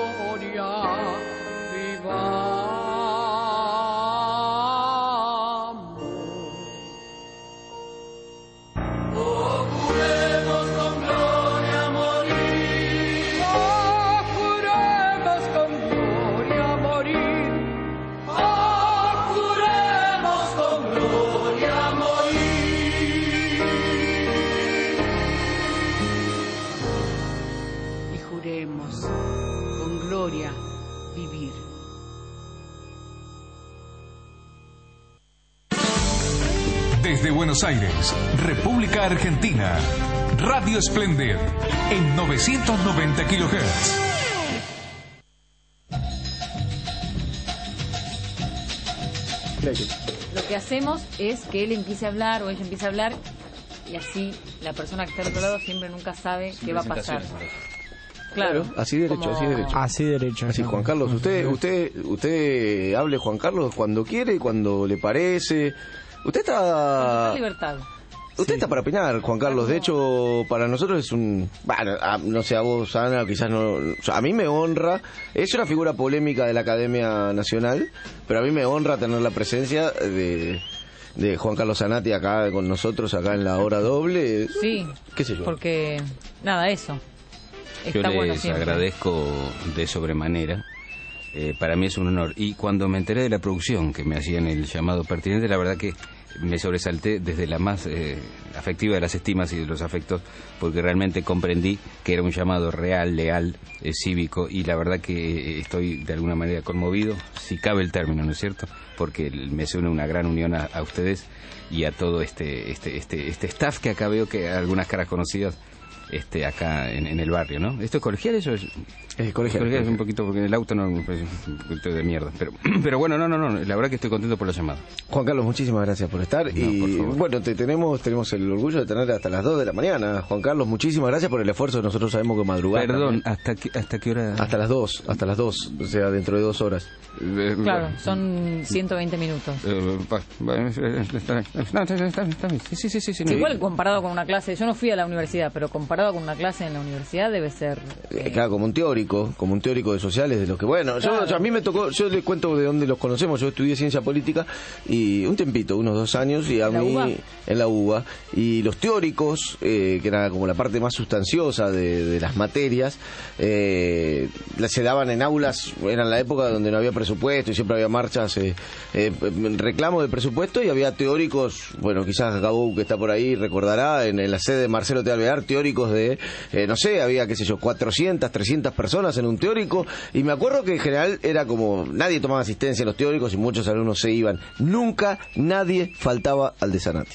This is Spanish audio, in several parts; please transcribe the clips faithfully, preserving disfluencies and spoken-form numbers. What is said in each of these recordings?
Desde Buenos Aires, República Argentina, Radio Splendid, en novecientos noventa kilohertz. Lo que hacemos es que él empiece a hablar o ella empiece a hablar y así la persona que está al otro lado siempre nunca sabe qué va a pasar. Claro, así derecho, como... así derecho. Así derecho. Así, Juan Carlos, usted, usted, usted hable, Juan Carlos, cuando quiere, cuando le parece. Usted está... libertad. Usted sí. está para opinar, Juan Carlos. De hecho, para nosotros es un... Bueno, a, no sé, a vos, Ana, quizás no... O sea, a mí me honra. Es una figura polémica de la Academia Nacional, pero a mí me honra tener la presencia de... de Juan Carlos Zanatti acá con nosotros, acá en la hora doble. Sí, qué sé yo. Porque, nada, eso. Yo Está les bueno agradezco de sobremanera. Eh, para mí es un honor. Y cuando me enteré de la producción, que me hacían el llamado pertinente, la verdad que me sobresalté desde la más eh, afectiva de las estimas y de los afectos, porque realmente comprendí que era un llamado real, leal, eh, cívico, y la verdad que estoy de alguna manera conmovido, si cabe el término, ¿no es cierto? Porque me une una gran unión a, a ustedes y a todo este, este, este, este staff que acá veo, que algunas caras conocidas este acá en, en el barrio, ¿no? ¿Esto es colegial eso? Es, es colegial. colegial. Es un poquito, porque en el auto no, pues, un poquito de mierda. Pero, pero bueno, no, no, no, la verdad que estoy contento por la llamada. Juan Carlos, muchísimas gracias por estar. No, y por bueno, te tenemos tenemos el orgullo de tener hasta las dos de la mañana. Juan Carlos, muchísimas gracias por el esfuerzo. Nosotros sabemos que madrugar. Perdón, ¿hasta qué, ¿hasta qué hora? Hasta las dos, hasta las dos, o sea, dentro de dos horas. Claro, son ciento veinte minutos. Sí, sí, sí, sí. Igual comparado con una clase, yo no fui a la universidad, pero comparado con una clase en la universidad debe ser... Eh... Claro, como un teórico, como un teórico de sociales, de los que, bueno, claro. yo, yo a mí me tocó, yo les cuento de dónde los conocemos. Yo estudié ciencia política y un tempito, unos dos años, y a mí UBA? en la UBA, y los teóricos, eh, que era como la parte más sustanciosa de, de las materias, eh, se daban en aulas, era en la época donde no había presupuesto y siempre había marchas, eh, eh, reclamo de presupuesto, y había teóricos, bueno, quizás Gabou, que está por ahí, recordará, en, en la sede de Marcelo T. Alvear, teóricos de, eh, no sé, había, qué sé yo, cuatrocientas, trescientas personas en un teórico, y me acuerdo que en general era como, nadie tomaba asistencia en los teóricos y muchos alumnos se iban. Nunca nadie faltaba al de Zanatti.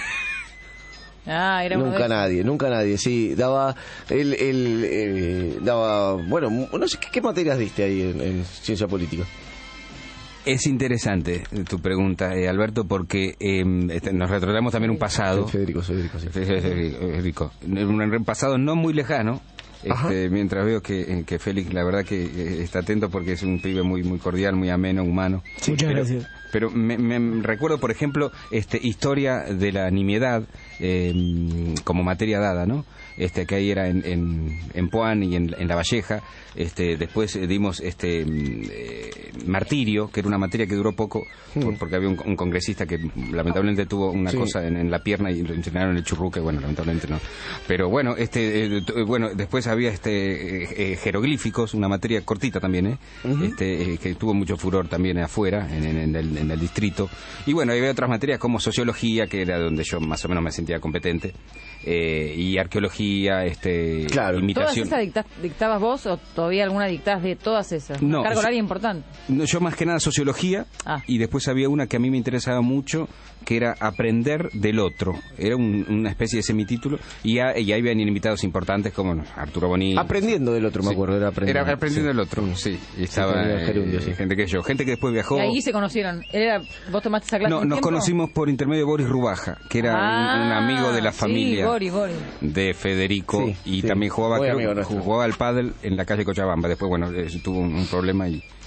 Ah, era nunca nadie, nunca nadie, sí, daba, él, él eh, daba, bueno, no sé, ¿qué, qué materias diste ahí en, en ciencia política? Es interesante tu pregunta, eh, Alberto, porque eh, nos retrocedemos también un pasado. Federico, Federico, sí. Federico, un pasado no muy lejano. Este, mientras veo que, que Félix, la verdad que eh, está atento, porque es un pibe muy muy cordial, muy ameno, humano. Sí, muchas pero, gracias. Pero me, me recuerdo, por ejemplo, este, historia de la nimiedad eh, como materia dada, ¿no? Este, que ahí era en, en, en Puan y en, en La Valleja. Este, después eh, dimos este eh, martirio, que era una materia que duró poco, mm. por, porque había un, un congresista que lamentablemente tuvo una sí. cosa en, en la pierna y lo internaron en el churruque. Bueno, lamentablemente no. Pero bueno, este, eh, bueno, después había este eh, eh, jeroglíficos, una materia cortita también, ¿eh? Uh-huh. Este, eh, que tuvo mucho furor también afuera, en, en, en, el, en el distrito. Y bueno, había otras materias como sociología, que era donde yo más o menos me sentía competente, eh, y arqueología, este, claro. imitación. ¿Todas esas dicta, dictabas vos o todavía alguna dictás de todas esas? No, carga yo, horaria importante. No, yo más que nada sociología, ah. y después había una que a mí me interesaba mucho, que era aprender del otro. Era un, una especie de semitítulo, y, a, y ahí habían invitados importantes como no, Arturo Bonilla. Aprendiendo del otro, me acuerdo, sí. era aprendiendo. Era aprendiendo sí. del otro, sí. Y estaba sí, eh, gerundio, sí. gente que yo, gente que después viajó. Y ahí se conocieron. Era, ¿vos tomaste esa clase? No, nos tiempo? conocimos por intermedio de Boris Rubaja, que era ah, un, un amigo de la familia sí, Boris, Boris. de Federico, sí, y también jugaba, creo, jugaba al pádel en la calle Cochabamba. Después, bueno, tuvo un, un problema y, uh-huh. y no,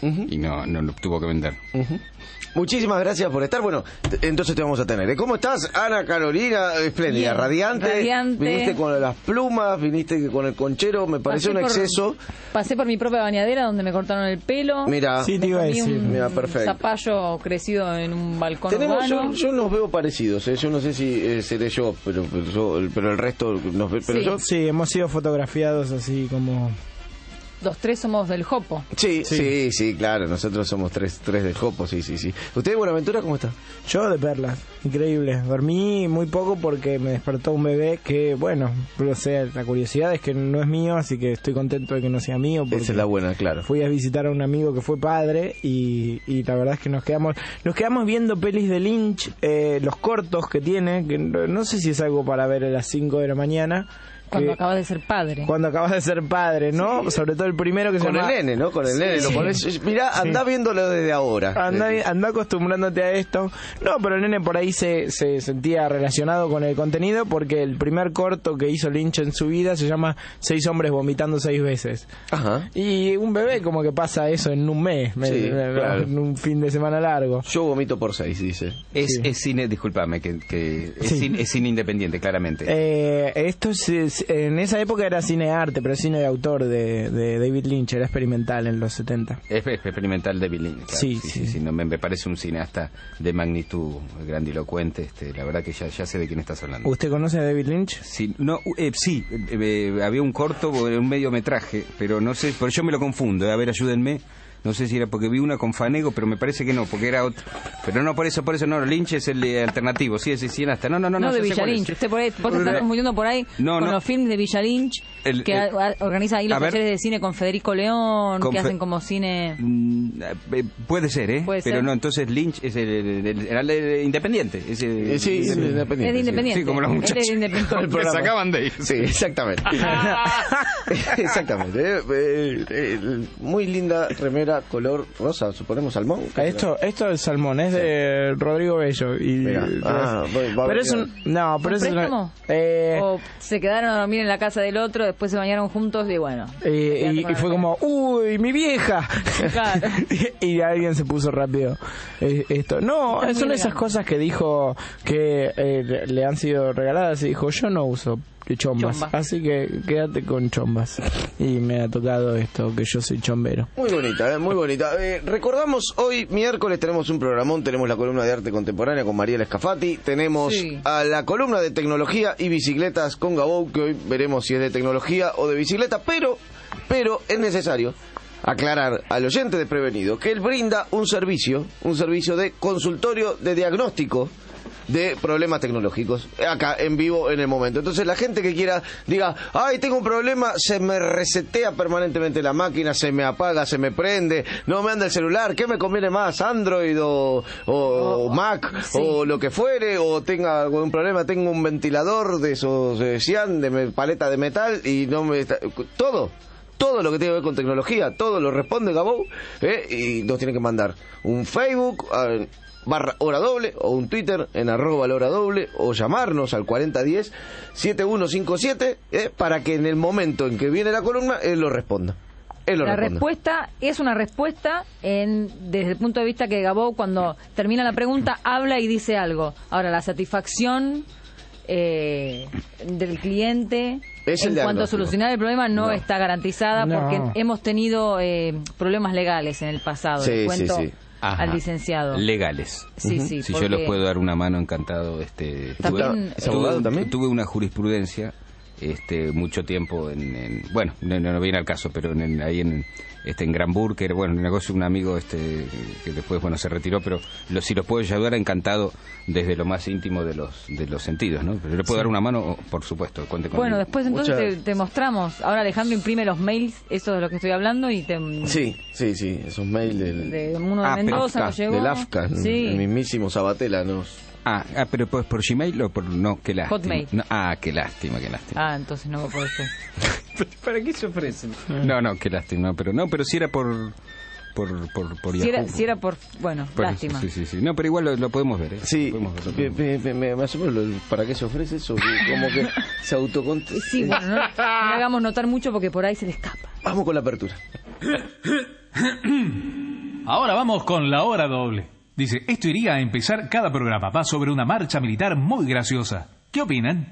no, no lo tuvo que vender. Uh-huh. Muchísimas gracias por estar. Bueno, t- entonces te vamos a tener. ¿Cómo estás, Ana Carolina? Espléndida, Bien, radiante. radiante. Viniste con las plumas, viniste con el conchero, me pareció Pasé un por- exceso. Pasé por mi propia bañadera donde me cortaron el pelo. Mira, Sí, te Me iba a comí decir. un Mira, perfecto. zapallo crecido en un balcón tenemos, yo, urbano. yo nos veo parecidos, ¿eh? Yo no sé si eh, seré yo, pero pero, yo- pero el resto nos ve. Pero Sí. yo, Sí, hemos sido fotografiados así como... Los tres somos del Jopo. sí, sí, Sí. sí, claro, nosotros somos tres, tres del Jopo, sí, sí, sí. ¿Usted, Buenaventura, cómo está? Yo de perlas, increíble. Dormí muy poco porque me despertó un bebé que, bueno, o sea, la curiosidad es que no es mío, así que estoy contento de que no sea mío. Porque Esa es la buena, claro. fui a visitar a un amigo que fue padre y, y la verdad es que nos quedamos nos quedamos viendo pelis de Lynch, eh, los cortos que tiene, que no, no sé si es algo para ver a las cinco de la mañana. Cuando que- acabas de ser padre. Cuando acabas de ser padre, ¿no? Sobre todo el primero que Con se llama... el nene, ¿no? Con el Sí. nene. Lo pones, mirá, anda viéndolo desde ahora. Anda, anda acostumbrándote a esto. No, pero el nene por ahí se, se sentía relacionado con el contenido porque el primer corto que hizo Lynch en su vida se llama Seis hombres vomitando seis veces. Ajá. Y un bebé como que pasa eso en un mes, me- Sí, me- claro. en un fin de semana largo. Yo vomito por seis, dice. Es, Sí. es cine, discúlpame, que, que es, Sí. cine, es cine independiente, claramente. Eh, esto es, es- en esa época era cine arte, pero cine de autor de, de David Lynch, era experimental en los setenta. Es experimental de David Lynch, claro. Sí, sí, sí. sí, no, me, me parece un cineasta de magnitud grandilocuente. Este, la verdad que ya, ya sé de quién estás hablando. ¿Usted conoce a David Lynch? Sí, no, eh, sí eh, eh, había un corto, un mediometraje, pero no sé, pero yo me lo confundo. eh, A ver, ayúdenme. No sé si era porque vi una con Fanego, pero me parece que no, porque era otro. Pero no, por eso, por eso no, Lynch es el eh, alternativo, sí, es el cineasta. No, no, no, No, no. de ya sé Villa cuál es. Lynch. Usted por ahí, vos te estás confundiendo por ahí No, con no. los films de Villa Lynch, El- que el- a- a- organiza ahí los a ver. talleres de cine con Federico León, Con que Fe- hacen como cine... Mm, eh, puede ser, ¿eh? Puede pero ser. no, entonces Lynch es el, el- el- era el- el independiente. Es el- Eh, sí, es independiente. Es de sí. independiente. Sí, como los Él muchachos es de independiente. que se acaban de ir. Sí, exactamente. Exactamente. Eh, eh, eh, muy linda remera color rosa, suponemos salmón. Esto, esto es salmón, es de Rodrigo Bello. Y, Mira, ah, voy- va a pero es ver. un, no, pero es ¿Un una- préstamo? eh, O se quedaron a dormir en la casa del otro, después se bañaron juntos y bueno. eh, y, y fue como, uy, mi vieja. Claro. y, y alguien se puso rápido eh, esto. No, Está muy son esas elegante. cosas que dijo que eh, le- le han sido regaladas y dijo, yo no uso chombas, Chomba. así que quédate con chombas. Y me ha tocado esto, que yo soy chombero. Muy bonita, eh, muy bonita. Eh, recordamos, hoy miércoles tenemos un programón, tenemos la columna de arte contemporánea con Mariela Escafati, tenemos Sí. a la columna de tecnología y bicicletas con Gabou, que hoy veremos si es de tecnología o de bicicleta, pero, pero es necesario aclarar al oyente desprevenido que él brinda un servicio, un servicio de consultorio de diagnóstico de problemas tecnológicos, acá en vivo en el momento. Entonces la gente que quiera diga, ay, tengo un problema, se me resetea permanentemente la máquina, se me apaga, se me prende, no me anda el celular, ¿qué me conviene más? ¿Android o, o O- Mac sí. o lo que fuere? O tenga algún problema, tengo un ventilador de esos eh, cian, de me- paleta de metal y no me... está- todo. Todo lo que tiene que ver con tecnología, todo lo responde Gabou, ¿eh? Y nos tiene que mandar un Facebook a- barra hora doble o un Twitter en arroba la hora doble o llamarnos al cuarenta diez setenta y uno cincuenta y siete ¿eh? Para que en el momento en que viene la columna él lo responda. Él lo La responda. respuesta es una respuesta en, desde el punto de vista que Gabou, cuando termina la pregunta, habla y dice algo. Ahora, la satisfacción eh, del cliente Es el en cuanto a diagnóstico. solucionar el problema no, No. está garantizada No. porque hemos tenido eh, problemas legales en el pasado. Sí, Le cuento sí, sí. Ajá. al licenciado. Legales. Sí, sí, Si porque yo les puedo dar una mano, encantado. Este, También- ¿Es abogado tuve, también? tuve una jurisprudencia este mucho tiempo en, en- bueno, no, no, no viene al caso, pero en, en- ahí en este en Granburg, que era bueno, un negocio, un amigo este que después bueno se retiró, pero lo, si los puedo ayudar, encantado desde lo más íntimo de los de los sentidos, ¿no? Pero le puedo dar una mano, por supuesto, cuente conmigo. Bueno, después entonces Muchas- te, te mostramos. Ahora Alejandro imprime los mails, eso de lo que estoy hablando, y te... Sí, sí, sí, esos mails del... De uno de Ah, pero Mendoza AFCA, nos llegó. del AFCA, Sí. el mismísimo Sabatella nos... Ah, ah, pero pues por Gmail o por no, qué lástima. Hotmail. No, ah, qué lástima, qué lástima. Ah, entonces no me puede ser. ¿Para qué se ofrecen? No, no, qué lástima, pero no, pero si era por por por por Si era, Yahoo. si era por... Bueno, Por eso, lástima. sí, sí, sí. No, pero igual lo, lo podemos ver, ¿eh? Sí, Lo podemos ver, lo me, podemos ver. me, me, me asombra lo- ¿para qué se ofrece eso? Que como que se autocont... Sí, bueno, no, no hagamos notar mucho porque por ahí se le escapa. Vamos con la apertura. Ahora vamos con la hora doble. Dice, esto iría a empezar cada programa. Va sobre una marcha militar muy graciosa. ¿Qué opinan?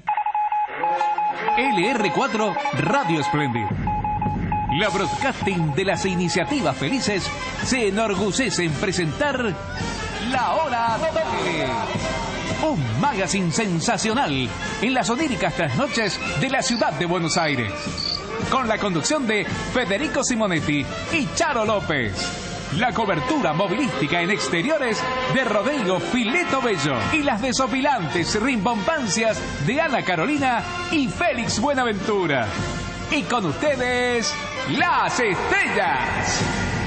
L R cuatro Radio Splendid. La broadcasting de las iniciativas felices se enorgullece en presentar La Hora Doble. Un magazine sensacional en las oníricas trasnoches de la ciudad de Buenos Aires. Con la conducción de Federico Simonetti y Charo López. La cobertura movilística en exteriores de Rodrigo Fileto Bello. Y las desopilantes rimbombancias de Ana Carolina y Félix Buenaventura. Y con ustedes, las estrellas.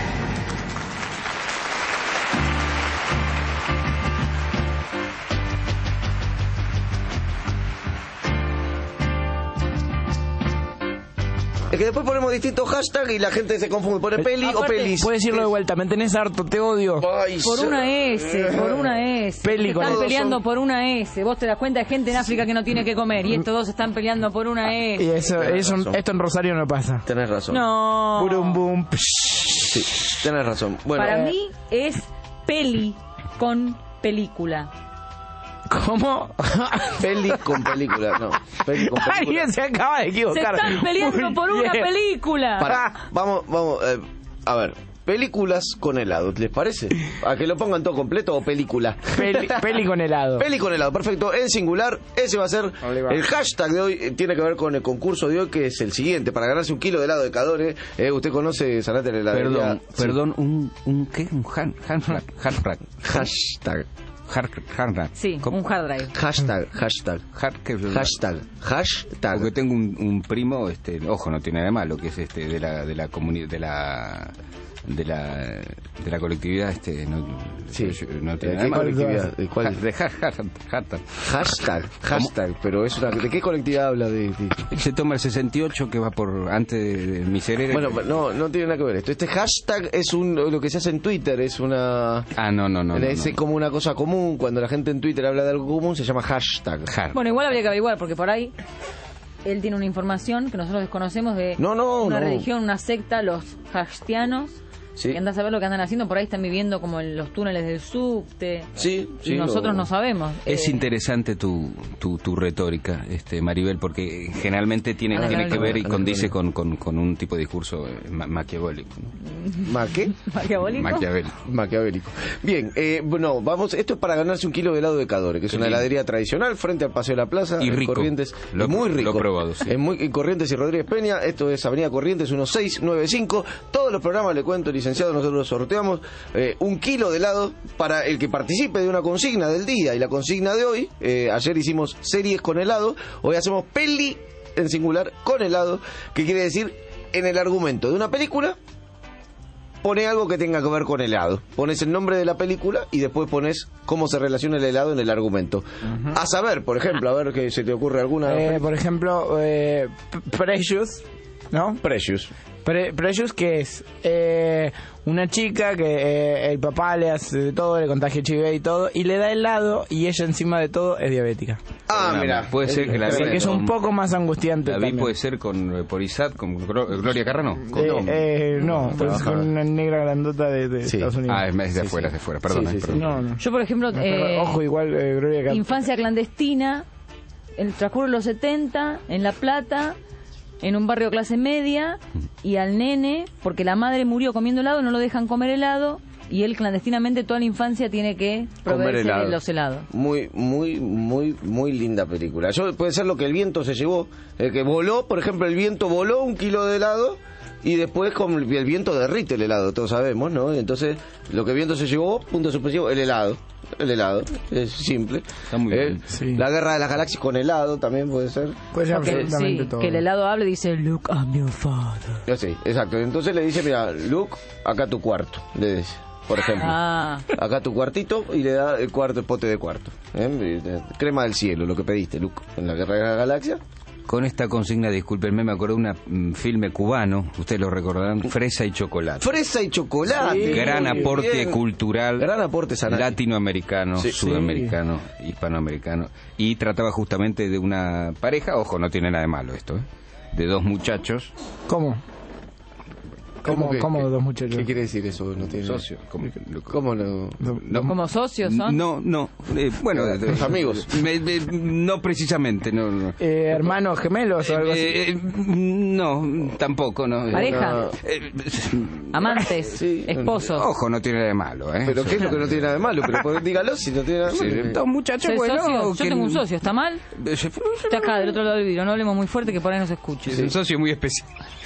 Es que después ponemos distintos hashtags y la gente se confunde. Pone peli Aparte, o pelis. Puedes decirlo de vuelta, me tenés harto, te odio. Ay, Por una S, por una S. Peli Se con están todos peleando son- por una S. Vos te das cuenta de gente en África que no tiene que comer y estos dos se están peleando por una S. Y eso, Tenés eso razón. esto en Rosario no pasa. Tenés razón. No. Burum, bum, Sí, tenés razón. Bueno, Para mí es peli con película. ¿Cómo? peli con película. No, peli con película. Alguien se acaba de Se equivocar. están peleando Muy por una bien. película. Pará, vamos, vamos, eh, a ver, películas con helado, ¿les parece? ¿A que lo pongan todo completo o película? Peli, peli con helado. Peli con helado, perfecto, en singular, ese va a ser Ahí va. el hashtag de hoy, eh, tiene que ver con el concurso de hoy, que es el siguiente, para ganarse un kilo de helado de Cadore, eh, usted conoce Zanate la heladería. Perdón, Sí. perdón, un, un ¿qué? Un han, handflag, handflag, Hashtag, hard- handflag. Sí, ¿Cómo? un hard drive. hashtag, hashtag, Hard- ¿qué es? hashtag, hashtag. Porque tengo un, un primo, este, ojo, no tiene nada de malo, que es este de la de la comunidad de la de la de la colectividad, este, no, Sí. no ¿De tiene qué nada de malo. colectividad? ¿De cuál? De hard- hard- hard- Hashtag, hashtag, pero es una, ¿de qué colectividad habla? De, de- Se toma el sesenta y ocho que va por antes de, de Miserere. Bueno, no, no tiene nada que ver esto. Este hashtag es un, lo que se hace en Twitter, es una... ah, no, no, no. no, es no. como una cosa común. Cuando la gente en Twitter habla de algo común, se llama hashtag. Hard. Bueno, igual habría que averiguar porque por ahí él tiene una información que nosotros desconocemos de No, no, una no. religión, una secta, los hashtianos. Sí. Que andás a ver lo que andan haciendo, por ahí están viviendo como en los túneles del subte. Sí, sí, y nosotros lo- no sabemos. Es Eh, interesante tu, tu, tu retórica, este Maribel, porque generalmente tiene, Ah, tiene claro, que ver y claro, condice claro. con, con, con un tipo de discurso eh, ma- maquiavélico. ¿no? ¿Ma qué? ¿Maquiavélico? Maquiavélico. Maquiavélico. Bien, eh, bueno, vamos, esto es para ganarse un kilo de helado de Cadore, que es Qué una lindo. heladería tradicional frente al Paseo de la Plaza. Y en rico. Corrientes. Lo- Es muy lo he rico. probado, sí. Es muy, en Corrientes y Rodríguez Peña, esto es Avenida Corrientes uno seis nueve cinco. Todos los programas, le cuento, licenciado, nosotros sorteamos eh, un kilo de helado para el que participe de una consigna del día. Y la consigna de hoy, eh, ayer hicimos series con helado, hoy hacemos peli en singular con helado, que quiere decir en el argumento de una película pone algo que tenga que ver con helado. Pones el nombre de la película y después pones cómo se relaciona el helado en el argumento. A saber, por ejemplo, a ver que se te ocurre alguna. Eh, por ejemplo, eh, P- Precious, ¿no? Precious. Pre- Precious, que es eh, una chica que eh, el papá le hace de todo, le contagia H I V y todo, y le da helado, y ella encima de todo es diabética. Ah, Una mira. más. Puede ser que la O sea, vi que es un con- poco más angustiante La vi también. puede ser con eh, por Isat, con Glo- Gloria Carrano. Eh, eh, no, pues trabajaba. con una negra grandota de, de Sí. Estados Unidos. Ah, es es de Sí, afuera, sí. es de afuera, perdón. Sí, sí, perdón. No, no. Yo, por ejemplo, eh, Ojo, igual eh, Gloria Carano. infancia clandestina, en el transcurso de los setenta, en La Plata, en un barrio clase media, y al nene, porque la madre murió comiendo helado, no lo dejan comer helado, y él clandestinamente toda la infancia tiene que Comer proveerse helado. de los helados. Muy, muy, muy, muy linda película. Yo, puede ser lo que el viento se llevó. El que voló, por ejemplo, el viento voló un kilo de helado y después con el el viento derrite el helado, todos sabemos, ¿no? Entonces, lo que el viento se llevó, punto suspensivo, el helado. El helado, es simple. Está muy Eh, bien. Sí. La guerra de las galaxias con helado también puede ser. Puede ser Porque, absolutamente sí, todo. que el helado hable y dice, look, I'm your father. Ya sí, exacto. Entonces le dice, mira, Luke, acá tu cuarto, le dice, por ejemplo. Ah, Acá tu cuartito y le da el cuarto, el pote de cuarto. ¿Eh? Crema del cielo, lo que pediste, Luke, en la guerra de las galaxias. Con esta consigna, discúlpenme, me acuerdo de un filme cubano, ustedes lo recordarán, Fresa y Chocolate. Fresa y chocolate. Sí, Gran muy aporte bien. cultural, Gran aporte Sanati. latinoamericano, Sí. sudamericano, hispanoamericano, y trataba justamente de una pareja, ojo, no tiene nada de malo esto, ¿eh? De dos muchachos. ¿Cómo? ¿Cómo, que- cómo que- dos muchachos? ¿Qué quiere decir eso? No tiene... Socio. ¿Cómo, ¿Cómo no? no? ¿Como socios son? No, no. eh, bueno, Los eh, amigos. me- me- no precisamente, no. no. Eh, ¿Hermanos gemelos o algo así? Eh, eh, no, tampoco, no. ¿Pareja? Eh, ¿Amantes? Sí. ¿Esposos? Ojo, no tiene nada de malo, ¿eh? ¿Pero qué es lo que no tiene nada de malo? Pero pues, dígalo si no tiene nada de Sí, malo. dos muchachos, ¿Soy bueno. socio? Yo que- tengo un socio, ¿está mal? Está acá, del otro lado del vidrio. No hablemos muy fuerte que por ahí no se escuche. Es un socio muy especial.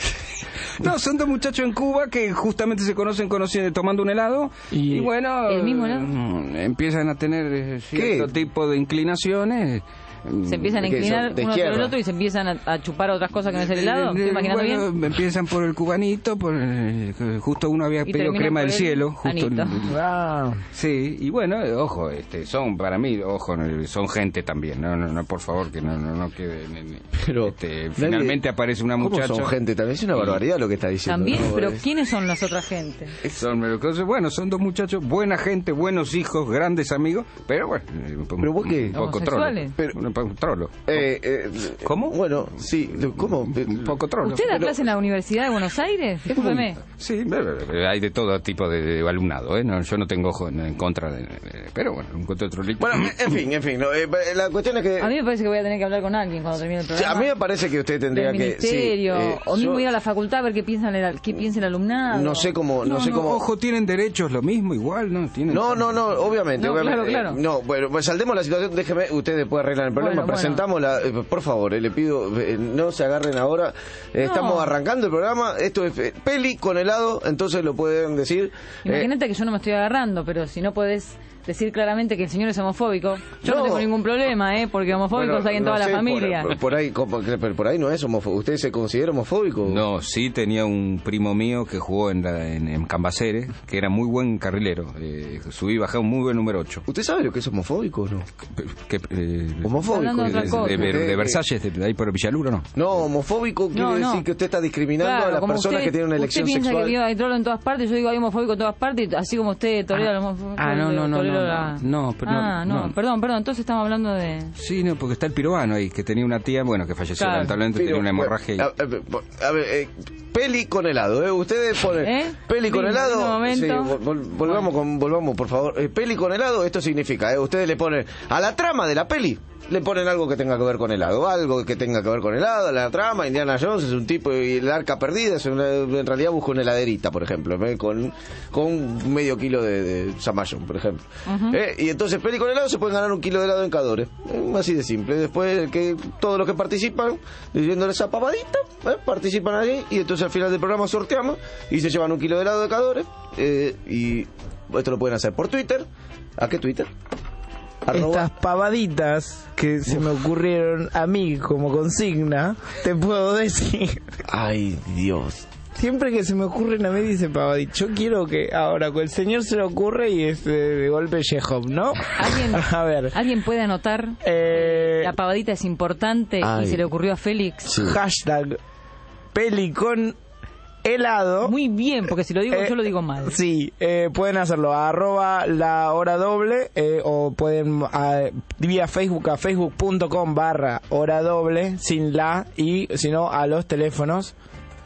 No, son dos muchachos en Cuba que justamente se conocen conociendo, tomando un helado y, Y- bueno, ¿El mismo helado? mm, empiezan a tener eh, cierto ¿Qué? tipo de inclinaciones. Se empiezan a ¿De qué inclinar son? ¿De uno sobre el izquierda? otro y se empiezan a, a chupar otras cosas que no es el helado. ¿Me Eh, estoy imaginando bueno, bien? empiezan por el cubanito, por eh, que justo uno había Y pedido terminan crema por del el cielo, justo el- anito. Ah, sí, y bueno, eh, ojo, este, son para mí, ojo, no, son gente también, no, no, no, por favor que no, no, no quede. ni- ni- Pero este, nadie- finalmente aparece una ¿Cómo muchacha. son gente también? Es una barbaridad lo que está diciendo. También, ¿no? pero Es- ¿quiénes son las otras gente? Son, bueno, son dos muchachos, buena gente, buenos hijos, grandes amigos, pero bueno, eh, un, ¿Pero vos qué? un poco trolo. ¿Homosexuales? Pero- un poco trolo. Eh, eh, ¿Cómo? Bueno, sí, ¿cómo? Un poco trolo. ¿Usted da pero- clase en la Universidad de Buenos Aires? Discúlpeme. Sí, eh, hay de todo tipo de, de alumnado, ¿eh? No, yo no tengo ojo en, en contra de, de- pero bueno, encuentro otro lindo. Bueno, en fin, en fin. no, eh, la cuestión es que... A mí me parece que voy a tener que hablar con alguien cuando termine el Sí, programa. a mí me parece que usted tendría del que... sí, ministerio, eh, o mismo yo ir a la facultad a ver qué piensa el, qué piensa el alumnado. No sé cómo... No, sé cómo... Ojo, tienen derechos lo mismo, igual, ¿no? Tienen... No, no, no, obviamente, No, obviamente. claro, claro. Eh, no, bueno, pues saldemos la situación, déjeme, ustedes después arreglan el problema, Bueno, presentamos la... eh, por favor, eh, le pido, eh, no se agarren ahora, eh, estamos arrancando el programa, esto es eh, peli con helado, entonces lo pueden decir... eh, Imagínate que yo no me estoy agarrando, pero si no podés decir claramente que el señor es homofóbico, yo no, No. tengo ningún problema, ¿eh? Porque homofóbicos bueno, hay en no toda sé, la familia. Por, por ahí, como- pero por ahí no es homofóbico. ¿Usted se considera homofóbico? No, sí tenía un primo mío que jugó en, la, en, en Cambaceres, que era muy buen carrilero, eh, subí y bajaba un muy buen número ocho. ¿Usted sabe lo que es homofóbico o no? Que, eh, Homofóbico. Hablando de de, otra cosa. de- de- de Eh, Versalles, de, de ahí por Villaluro, ¿no? No, homofóbico quiere No, no. decir que usted está discriminando Claro, a las como personas usted- que tienen una elección usted piensa sexual. que hay trolo en todas partes, yo digo hay homofóbico en todas partes, y así como usted tolera el homofóbico. ah, no, no, no, tolero no, la- no, pero no, ah, no, no. perdón, perdón, entonces estamos hablando de... Sí, no, porque está el pirobano ahí, que tenía una tía, bueno, que falleció Claro. lamentablemente, Pero, tenía una hemorragia. y- A, a- a ver, eh, peli con helado, ¿eh? Ustedes ponen ¿Eh? peli con Lindo, helado. lindo momento. Sí, vol- vol- volvamos, con, volvamos, por favor. Eh, peli con helado, esto significa, ¿eh? Ustedes le ponen a la trama de la peli. Le ponen algo que tenga que ver con helado, algo que tenga que ver con helado, la trama, Indiana Jones es un tipo, y el arca perdida, es una- en realidad busca una heladerita, por ejemplo, ¿eh? con, con medio kilo de, de Zamballón, por ejemplo. ¿Eh? Y entonces, peli con helado, se pueden ganar un kilo de helado en Cadores. Eh, así de simple. Después, que todos los que participan, diciéndole esa papadita, ¿eh? participan ahí, y entonces al final del programa sorteamos, y se llevan un kilo de helado de Cadores, eh, y esto lo pueden hacer por Twitter. ¿A qué Twitter? Arroba- estas pavaditas que se me ocurrieron a mí como consigna, te puedo decir. Ay, Dios. Siempre que se me ocurren a mí dice pavadita. Yo quiero que ahora con el señor se le ocurre y es de, de golpe Chekhov, ¿no? ¿Alguien, A ver. ¿Alguien puede anotar? Eh, La pavadita es importante Ay. y se le ocurrió a Félix. Sí. Hashtag peli con helado. Muy bien, porque si lo digo Eh, yo lo digo mal. Sí, eh, pueden hacerlo a arroba la hora doble eh, o pueden a, vía Facebook a facebook.com barra hora doble sin la y si no a los teléfonos.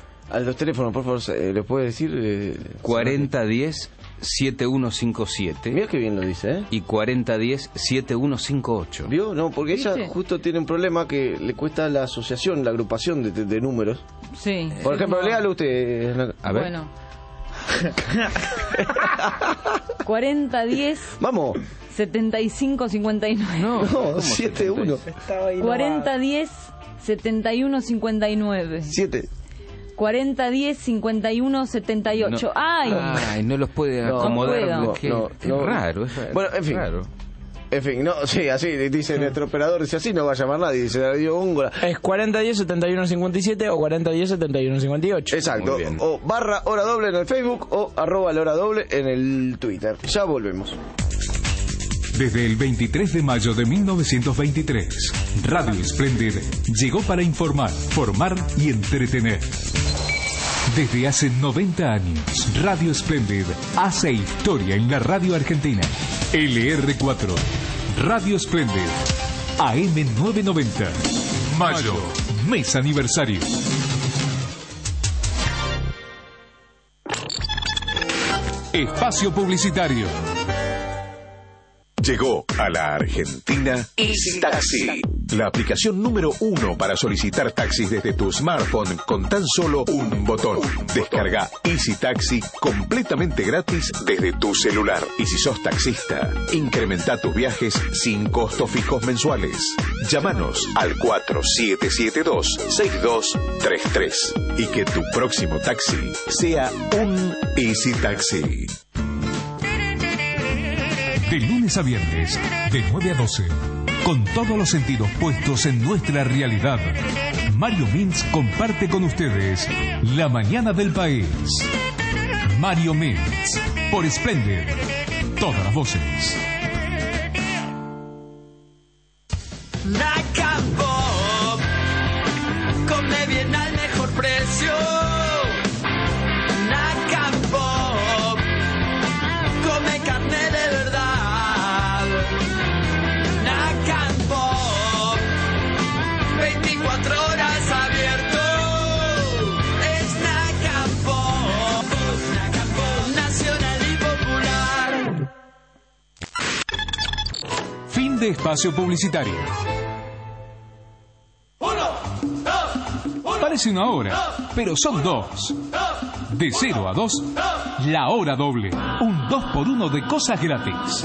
A los teléfonos, por favor, eh, ¿les puede decir? Eh, cuarenta diez siete uno cinco siete Mira que bien lo dice, ¿eh? y cuarenta diez siete uno cinco ocho. ¿Vio? No, porque ella ¿Viste? justo tiene un problema que le cuesta la asociación, la agrupación de, de- de números. Sí. Por sí, ejemplo, como- léalo usted. A ver. Bueno. cuarenta diez Vamos. setenta y cinco cincuenta y nueve. No, siete uno. cuarenta diez setenta y uno cincuenta y nueve. siete. cuarenta diez cincuenta y uno setenta y ocho. No. ¡Ay! Ay, no los puede No, acomodar. no puedo. Qué, No, qué no. raro, es raro. Bueno, en fin. Raro. En fin, no, sí, así dice nuestro operador, dice así no va a llamar nadie, dice Darío Góngora. Es cuarenta diez setenta y uno cincuenta y siete o cuarenta diez setenta y uno cincuenta y ocho. Exacto, Muy bien. o barra hora doble en el Facebook o arroba la hora doble en el Twitter. Ya volvemos. Desde el veintitrés de mayo de mil novecientos veintitrés, Radio Splendid llegó para informar, formar y entretener. Desde hace noventa años, Radio Splendid hace historia en la radio argentina. L R cuatro, Radio Splendid, A M novecientos noventa, Mayo, mes aniversario. Espacio Publicitario. Llegó a la Argentina Easy Taxi, la aplicación número uno para solicitar taxis desde tu smartphone con tan solo un botón. Descarga Easy Taxi completamente gratis desde tu celular. Y si sos taxista, incrementa tus viajes sin costos fijos mensuales. Llámanos al cuatro siete siete dos, seis dos tres tres y que tu próximo taxi sea un Easy Taxi. De lunes a viernes, de nueve a doce, con todos los sentidos puestos en nuestra realidad, Mario Mintz comparte con ustedes la mañana del país. Mario Mintz, por Splendid, todas las voces. Nacampo, come bien al mejor precio. Nacampo, come carne de verdad. veinticuatro horas abierto. Es Nacampo, Nacampo, nacional y popular. Fin de espacio publicitario. Uno, dos, uno, Parece una hora, pero son dos. De cero a dos, la hora doble. Un dos por uno de cosas gratis.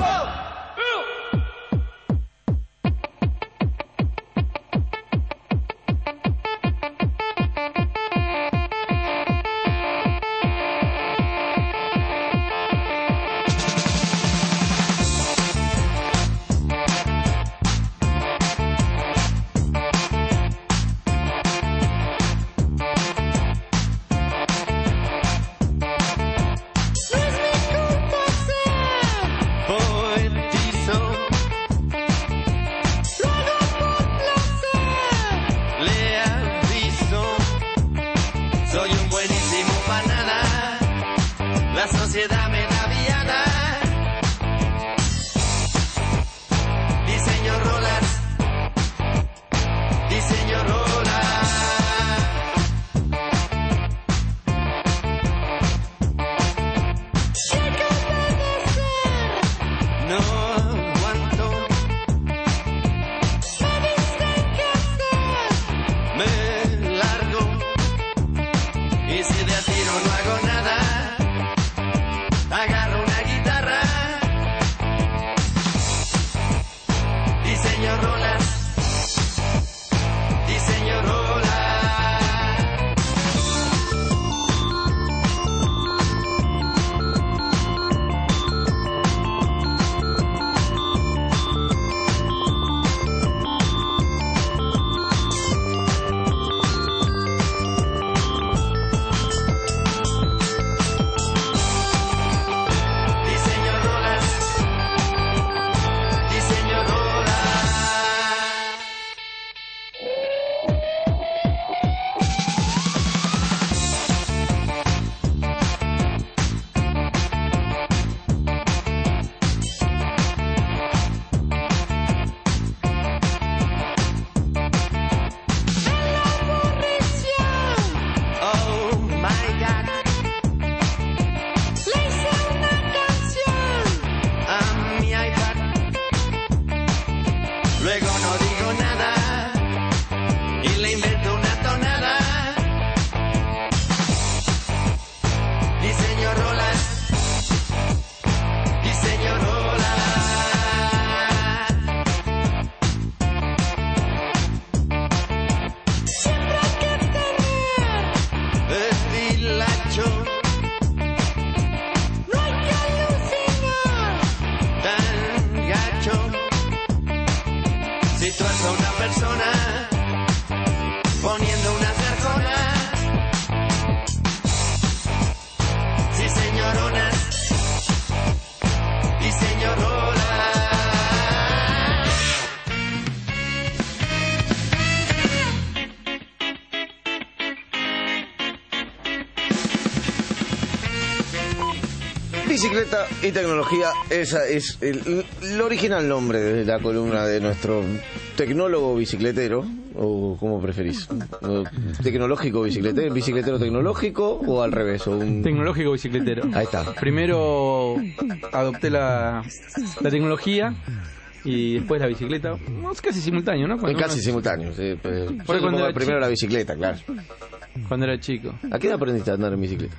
Bicicleta y tecnología, esa es el, el original nombre de la columna de nuestro tecnólogo bicicletero, ¿O cómo preferís? ¿O ¿Tecnológico bicicletero, bicicletero tecnológico o al revés? ¿O un... Tecnológico bicicletero. Ahí está. Primero adopté la, la tecnología y después la bicicleta. No, es casi simultáneo, ¿no? Cuando Casi uno- simultáneo. Sí, pero- yo cuando supongo era primero chico. la bicicleta, claro. Cuando era chico. ¿A qué edad aprendiste a andar en bicicleta?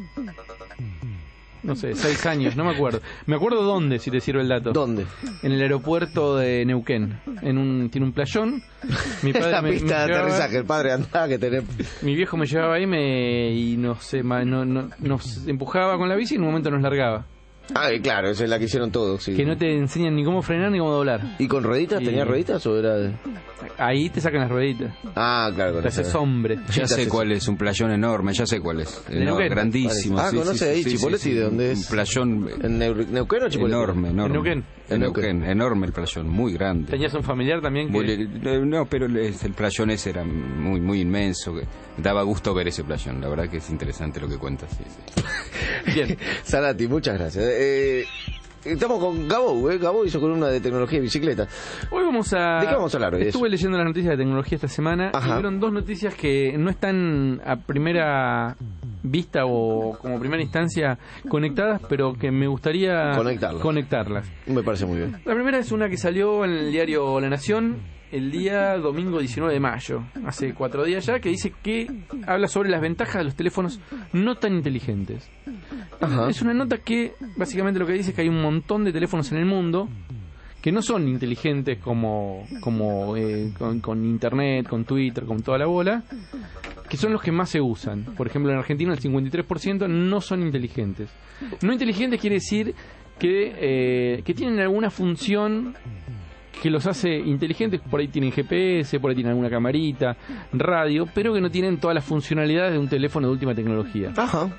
No sé, seis años, no me acuerdo. Me acuerdo dónde, si te sirve el dato. ¿Dónde? En el aeropuerto de Neuquén. En un, tiene un playón. Mi padre la me- pista me de llevaba- aterrizaje, el padre andaba que tener... Mi viejo me llevaba ahí me, y nos, se ma- no, no- nos empujaba con la bici y en un momento nos largaba. Ah, claro, esa es la que hicieron todos, sí. Que no te enseñan ni cómo frenar ni cómo doblar. ¿Y con rueditas? Y- ¿Tenía rueditas o era...? de- Ahí te sacan las rueditas. Ah, claro, con Te haces esa- hombre. Ya sé haces- cuál es, un playón enorme, ya sé cuál es. ¿De Enor- Neuquén? grandísimo. Ah, sí, ¿conoce sí, ahí sí, sí, Chipoleti? sí, ¿De dónde un es? playón ¿En Neu- Neuquén o Chipoleti? enorme, enorme. ¿En Neuquén? En Neuquén, enorme el playón, muy grande. ¿Tenías un familiar también que...? Muy- eh, no, pero el, el playón ese era muy muy inmenso. Que daba gusto ver ese playón. La verdad que es interesante lo que cuentas. Sí, sí. Bien. Sanati, muchas gracias. Eh, estamos con Gabo, ¿eh? Gabo hizo columna de tecnología y bicicleta. Hoy vamos a... ¿De qué vamos a hablar hoy? Estuve leyendo las noticias de tecnología esta semana Ajá. y vieron dos noticias que no están a primera vista o como primera instancia conectadas, pero que me gustaría Conectarlas. conectarlas. Me parece muy bien. La primera es una que salió en el diario La Nación el día domingo diecinueve de mayo, hace cuatro días ya, que dice que habla sobre las ventajas de los teléfonos no tan inteligentes. Ajá. Es una nota que básicamente lo que dice es que hay un montón de teléfonos en el mundo que no son inteligentes como, como eh, con, con internet, con Twitter, con toda la bola, que son los que más se usan. Por ejemplo, en Argentina el cincuenta y tres por ciento no son inteligentes. No inteligentes quiere decir que, eh, que tienen alguna función que los hace inteligentes. Por ahí tienen G P S, por ahí tienen alguna camarita, radio, pero que no tienen todas las funcionalidades de un teléfono de última tecnología. Ajá.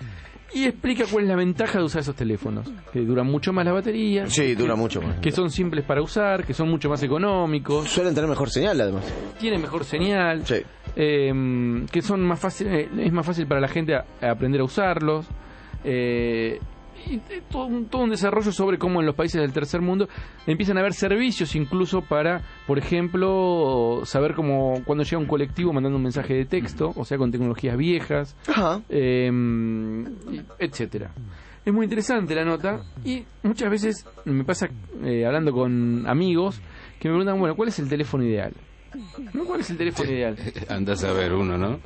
Y explica cuál es la ventaja de usar esos teléfonos, que duran mucho más la batería, Sí, dura mucho más. que son simples para usar, que son mucho más económicos, Suelen tener mejor señal, además. tienen mejor señal, Sí. eh, que son más fácil, eh, es más fácil para la gente a, a aprender a usarlos, eh, y eh, todo, un- todo un desarrollo sobre cómo en los países del tercer mundo empiezan a haber servicios incluso para, por ejemplo, saber cómo cuando llega un colectivo mandando un mensaje de texto, o sea, con tecnologías viejas, Ajá. eh, y etcétera. Es muy interesante la nota y muchas veces me pasa eh, hablando con amigos que me preguntan, bueno, ¿cuál es el teléfono ideal? ¿No? ¿Cuál es el teléfono ideal? Andás a ver uno, ¿no?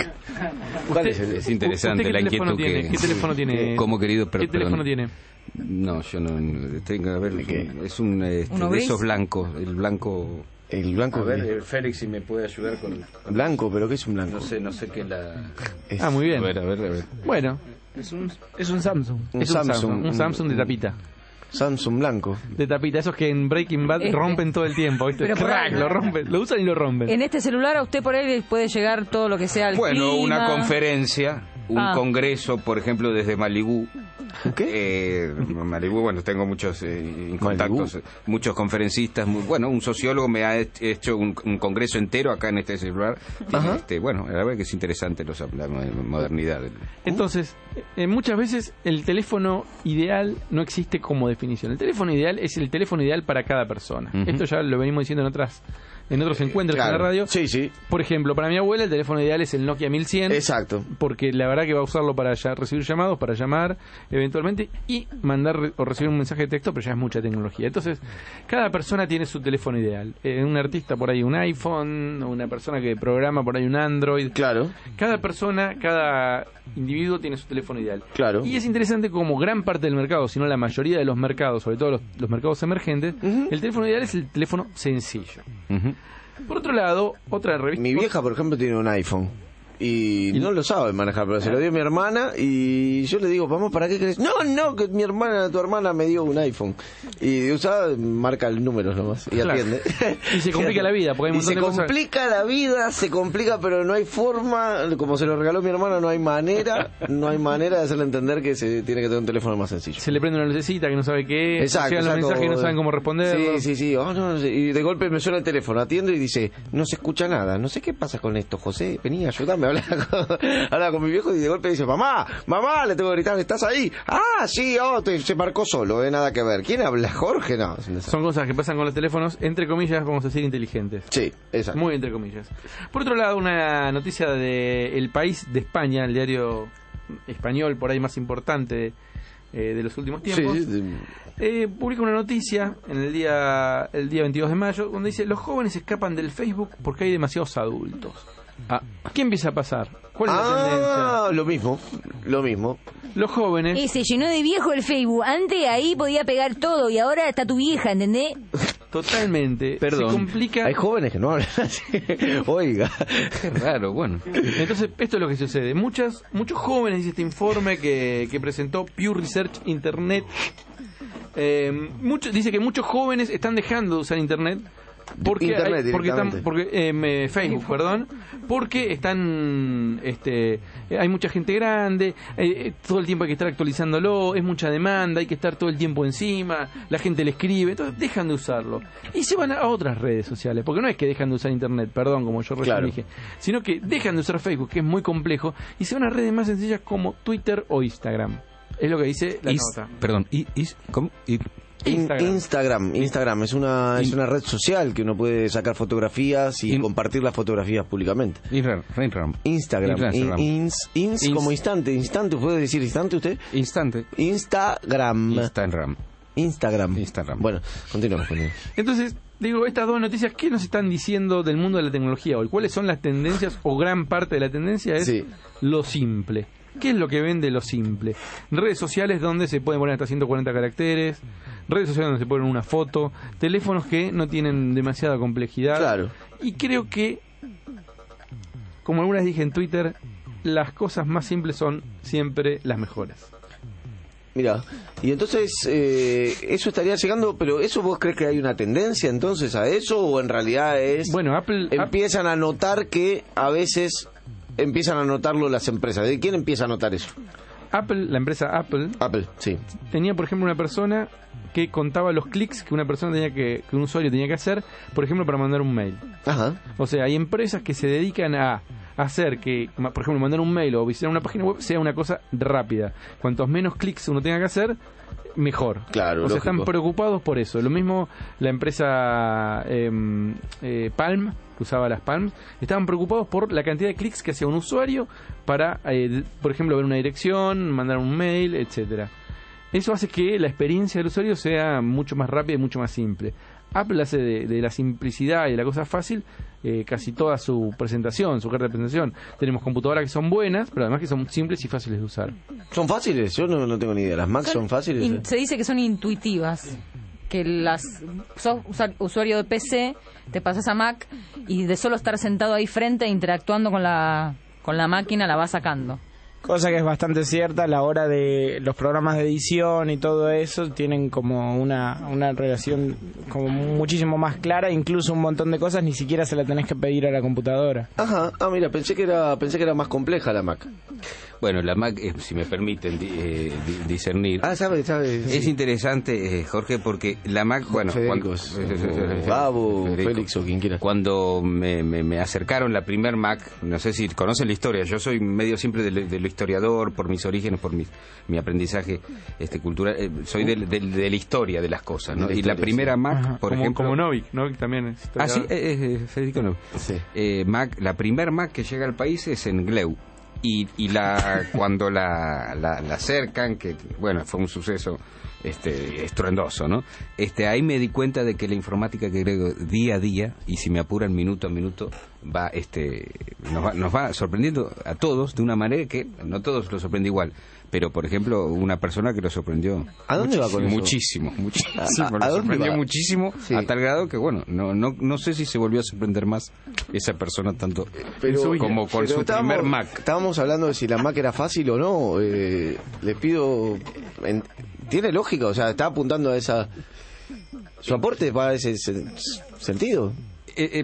¿Cuál es el- Es interesante ¿Usted qué la teléfono inquietud tiene? que... ¿Qué teléfono tiene? ¿Cómo, querido? Pero, ¿Qué teléfono perdón. tiene? No, yo no, no tengo, a ver, es un este, ¿Uno de gris? esos blancos, el blanco. El blanco. A ver, que- eh, Félix, si me puede ayudar con, Blanco, pero ¿qué es un blanco? no sé, no sé qué la. Es- Ah, muy A bien. ver, a ver, a ver. Bueno, Es un, es un Samsung. Un es un Samsung, Samsung, un un- Samsung de tapita. Samsung blanco. De tapita, esos que en Breaking Bad Este. rompen todo el tiempo, ¿viste? Pero por Crack, ahí- lo rompen, lo usan y lo rompen. En este celular a usted por ahí le puede llegar todo lo que sea el Bueno, clima. una conferencia, un Ah. congreso, por ejemplo, desde Malibú. ¿Qué? Eh, Malibú, bueno, tengo muchos eh, contactos, Malibú. eh, muchos conferencistas. Muy, bueno, un sociólogo me ha he- hecho un, un congreso entero acá en este celular. Tiene, Ajá. este, bueno, la verdad que es interesante los, la modernidad. Entonces, eh, muchas veces el teléfono ideal no existe como definición. El teléfono ideal es el teléfono ideal para cada persona. Ujú. Esto ya lo venimos diciendo en otras en otros encuentros en la radio. Sí, sí. Por ejemplo, para mi abuela el teléfono ideal es el Nokia mil cien. Exacto. Porque la verdad que va a usarlo para ya recibir llamados, para llamar eventualmente y mandar re- o recibir un mensaje de texto, pero ya es mucha tecnología. Entonces, cada persona tiene su teléfono ideal. Eh, un artista por ahí un iPhone, una persona que programa por ahí un Android. Claro, Cada persona, cada individuo tiene su teléfono ideal. claro. Y es interesante como gran parte del mercado, si no la mayoría de los mercados, sobre todo los, los mercados emergentes, Ujú. el teléfono ideal es el teléfono sencillo. Ujú. Por otro lado, otra revista... Mi vieja, por ejemplo, tiene un iPhone. Y no lo sabe manejar, pero se lo dio mi hermana y yo le digo, vamos, ¿para qué crees? No, no, que mi hermana, tu hermana me dio un iPhone. Y usa, marca el número nomás y Claro. atiende. Y se complica la vida, porque hay un Y montón se de cosas- complica la vida, se complica, pero no hay forma, como se lo regaló mi hermana, no hay manera, no hay manera de hacerle entender que se tiene que tener un teléfono más sencillo. Se le prende una lucecita que no sabe qué, Exacto, llegan los exacto. mensajes y no saben cómo responder. Sí, sí, sí. Oh, no, y de golpe me suena el teléfono, atiendo y dice, no se escucha nada. No sé qué pasa con esto, José. Vení, ayúdame. hablaba con, hablaba con mi viejo y de golpe dice, mamá, mamá, le tengo que gritar, ¿estás ahí? Ah, sí, oh, te, se marcó solo, eh, nada que ver. ¿Quién habla? Jorge, no. Son cosas que pasan con los teléfonos, entre comillas, vamos a decir, inteligentes. Sí, exacto. Muy entre comillas. Por otro lado, una noticia de El País de España, el diario español por ahí más importante eh, de los últimos tiempos, Sí, sí. eh, publica una noticia en el día el día veintidós de mayo donde dice: los jóvenes escapan del Facebook porque hay demasiados adultos. Ah, ¿qué empieza a pasar? ¿Cuál es la Ah, tendencia? lo mismo, lo mismo. Los jóvenes. Y se llenó de viejo el Facebook. Antes ahí podía pegar todo y ahora está tu vieja, ¿entendés? Totalmente. Perdón. Se complica. Hay jóvenes que no hablan así. Oiga. Qué raro, bueno. Entonces, esto es lo que sucede. Muchas, muchos jóvenes, dice este informe que, que presentó Pew Research Internet. Eh, mucho, dice que muchos jóvenes están dejando de usar Internet. Porque, Internet hay- porque están, directamente. porque eh, me- Facebook, perdón, porque están, este, eh, hay mucha gente grande, eh, eh, todo el tiempo hay que estar actualizándolo, es mucha demanda, hay que estar todo el tiempo encima, la gente le escribe, entonces dejan de usarlo y se van a otras redes sociales, porque no es que dejan de usar Internet, perdón, como yo recién Claro. dije, sino que dejan de usar Facebook, que es muy complejo, y se van a redes más sencillas como Twitter o Instagram. Es lo que dice la Is- nota. perdón, y, is- ¿cómo? Y- In- Instagram. Instagram, Instagram es una es una red social que uno puede sacar fotografías y In- compartir las fotografías públicamente. Instagram, Instagram. Instagram, Instagram. in- ins, ins Ins- como instante, instante, ¿puede decir instante usted? Instante. Instagram, Instagram. Instagram. Instagram. Bueno, continuamos, continuamos. Entonces, digo, estas dos noticias, ¿qué nos están diciendo del mundo de la tecnología hoy? ¿Cuáles son las tendencias o gran parte de la tendencia es Sí. lo simple? ¿Qué es lo que vende lo simple? Redes sociales donde se pueden poner hasta ciento cuarenta caracteres, redes sociales donde se ponen una foto, teléfonos que no tienen demasiada complejidad. Claro. Y creo que, como alguna vez dije en Twitter, las cosas más simples son siempre las mejores. Mira, y entonces eh, eso estaría llegando, pero ¿eso vos crees que hay una tendencia entonces a eso o en realidad es... Bueno, Apple... empiezan a notar que a veces empiezan a notarlo las empresas. ¿De quién empieza a notar eso? Apple, la empresa Apple, Apple, sí. tenía, por ejemplo, una persona que contaba los clics que una persona tenía que, que un usuario tenía que hacer, por ejemplo, para mandar un mail. Ajá. O sea, hay empresas que se dedican a hacer que, ma- por ejemplo, mandar un mail o visitar una página web sea una cosa rápida. Cuantos menos clics uno tenga que hacer, mejor. Claro, O sea, lógico. están preocupados por eso. Lo mismo la empresa em, eh, Palm, que usaba las Palms, estaban preocupados por la cantidad de clics que hacía un usuario para, eh, por ejemplo, ver una dirección, mandar un mail, etcétera. Eso hace que la experiencia del usuario sea mucho más rápida y mucho más simple. Apple hace de, de la simplicidad y de la cosa fácil eh, casi toda su presentación, su carta de presentación. Tenemos computadoras que son buenas, pero además que son simples y fáciles de usar. ¿Son fáciles? Yo no, no tengo ni idea. ¿Las Mac son fáciles? In- se dice que son intuitivas. Que las sos usa- usuario de P C, te pasas a Mac y de solo estar sentado ahí frente e interactuando con la, con la máquina la vas sacando. Cosa que es bastante cierta a la hora de los programas de edición y todo eso, tienen como una, una relación como muchísimo más clara, incluso un montón de cosas ni siquiera se la tenés que pedir a la computadora. Ajá. Ah, mira, pensé que era pensé que era más compleja la Mac. Bueno, la Mac, eh, si me permiten di- eh, di- discernir, Ah, sabe, sabe. es interesante, eh, Jorge, porque la Mac, bueno, Federico, cuando, o Gabo, Federico. Félix o quien quiera. Cuando me, me, me acercaron la primer Mac, no sé si conocen la historia, yo soy medio siempre de, lo- de lo historiador, por mis orígenes, por mi, mi aprendizaje este cultural, eh, soy de, de- de la historia de las cosas, ¿no? De la Y la historia, primera sí. Mac, Ajá, por como, ejemplo... como Novik, Novik también es Ah, sí, historiador. eh, eh, Federico no. Sí. Eh, Mac, la primer Mac que llega al país es en Gleu. Y, y la cuando la, la, la acercan, que bueno, fue un suceso este estruendoso, ¿no? Este ahí me di cuenta de que la informática que agrego día a día, y si me apuran minuto a minuto, va este nos va, nos va sorprendiendo a todos de una manera que no todos lo sorprende igual. Pero, por ejemplo, una persona que lo sorprendió ¿A dónde va con eso? muchísimo, muchísimo, ¿A- a- lo a dónde sorprendió va? muchísimo, Sí. a tal grado que, bueno, no no no sé si se volvió a sorprender más esa persona tanto como con pero su estábamos- primer Mac. Estábamos hablando de si la Mac era fácil o no. Eh, le pido... en- tiene lógica, o sea, está apuntando a esa... Su aporte va a ese sen- sentido. Eh, eh,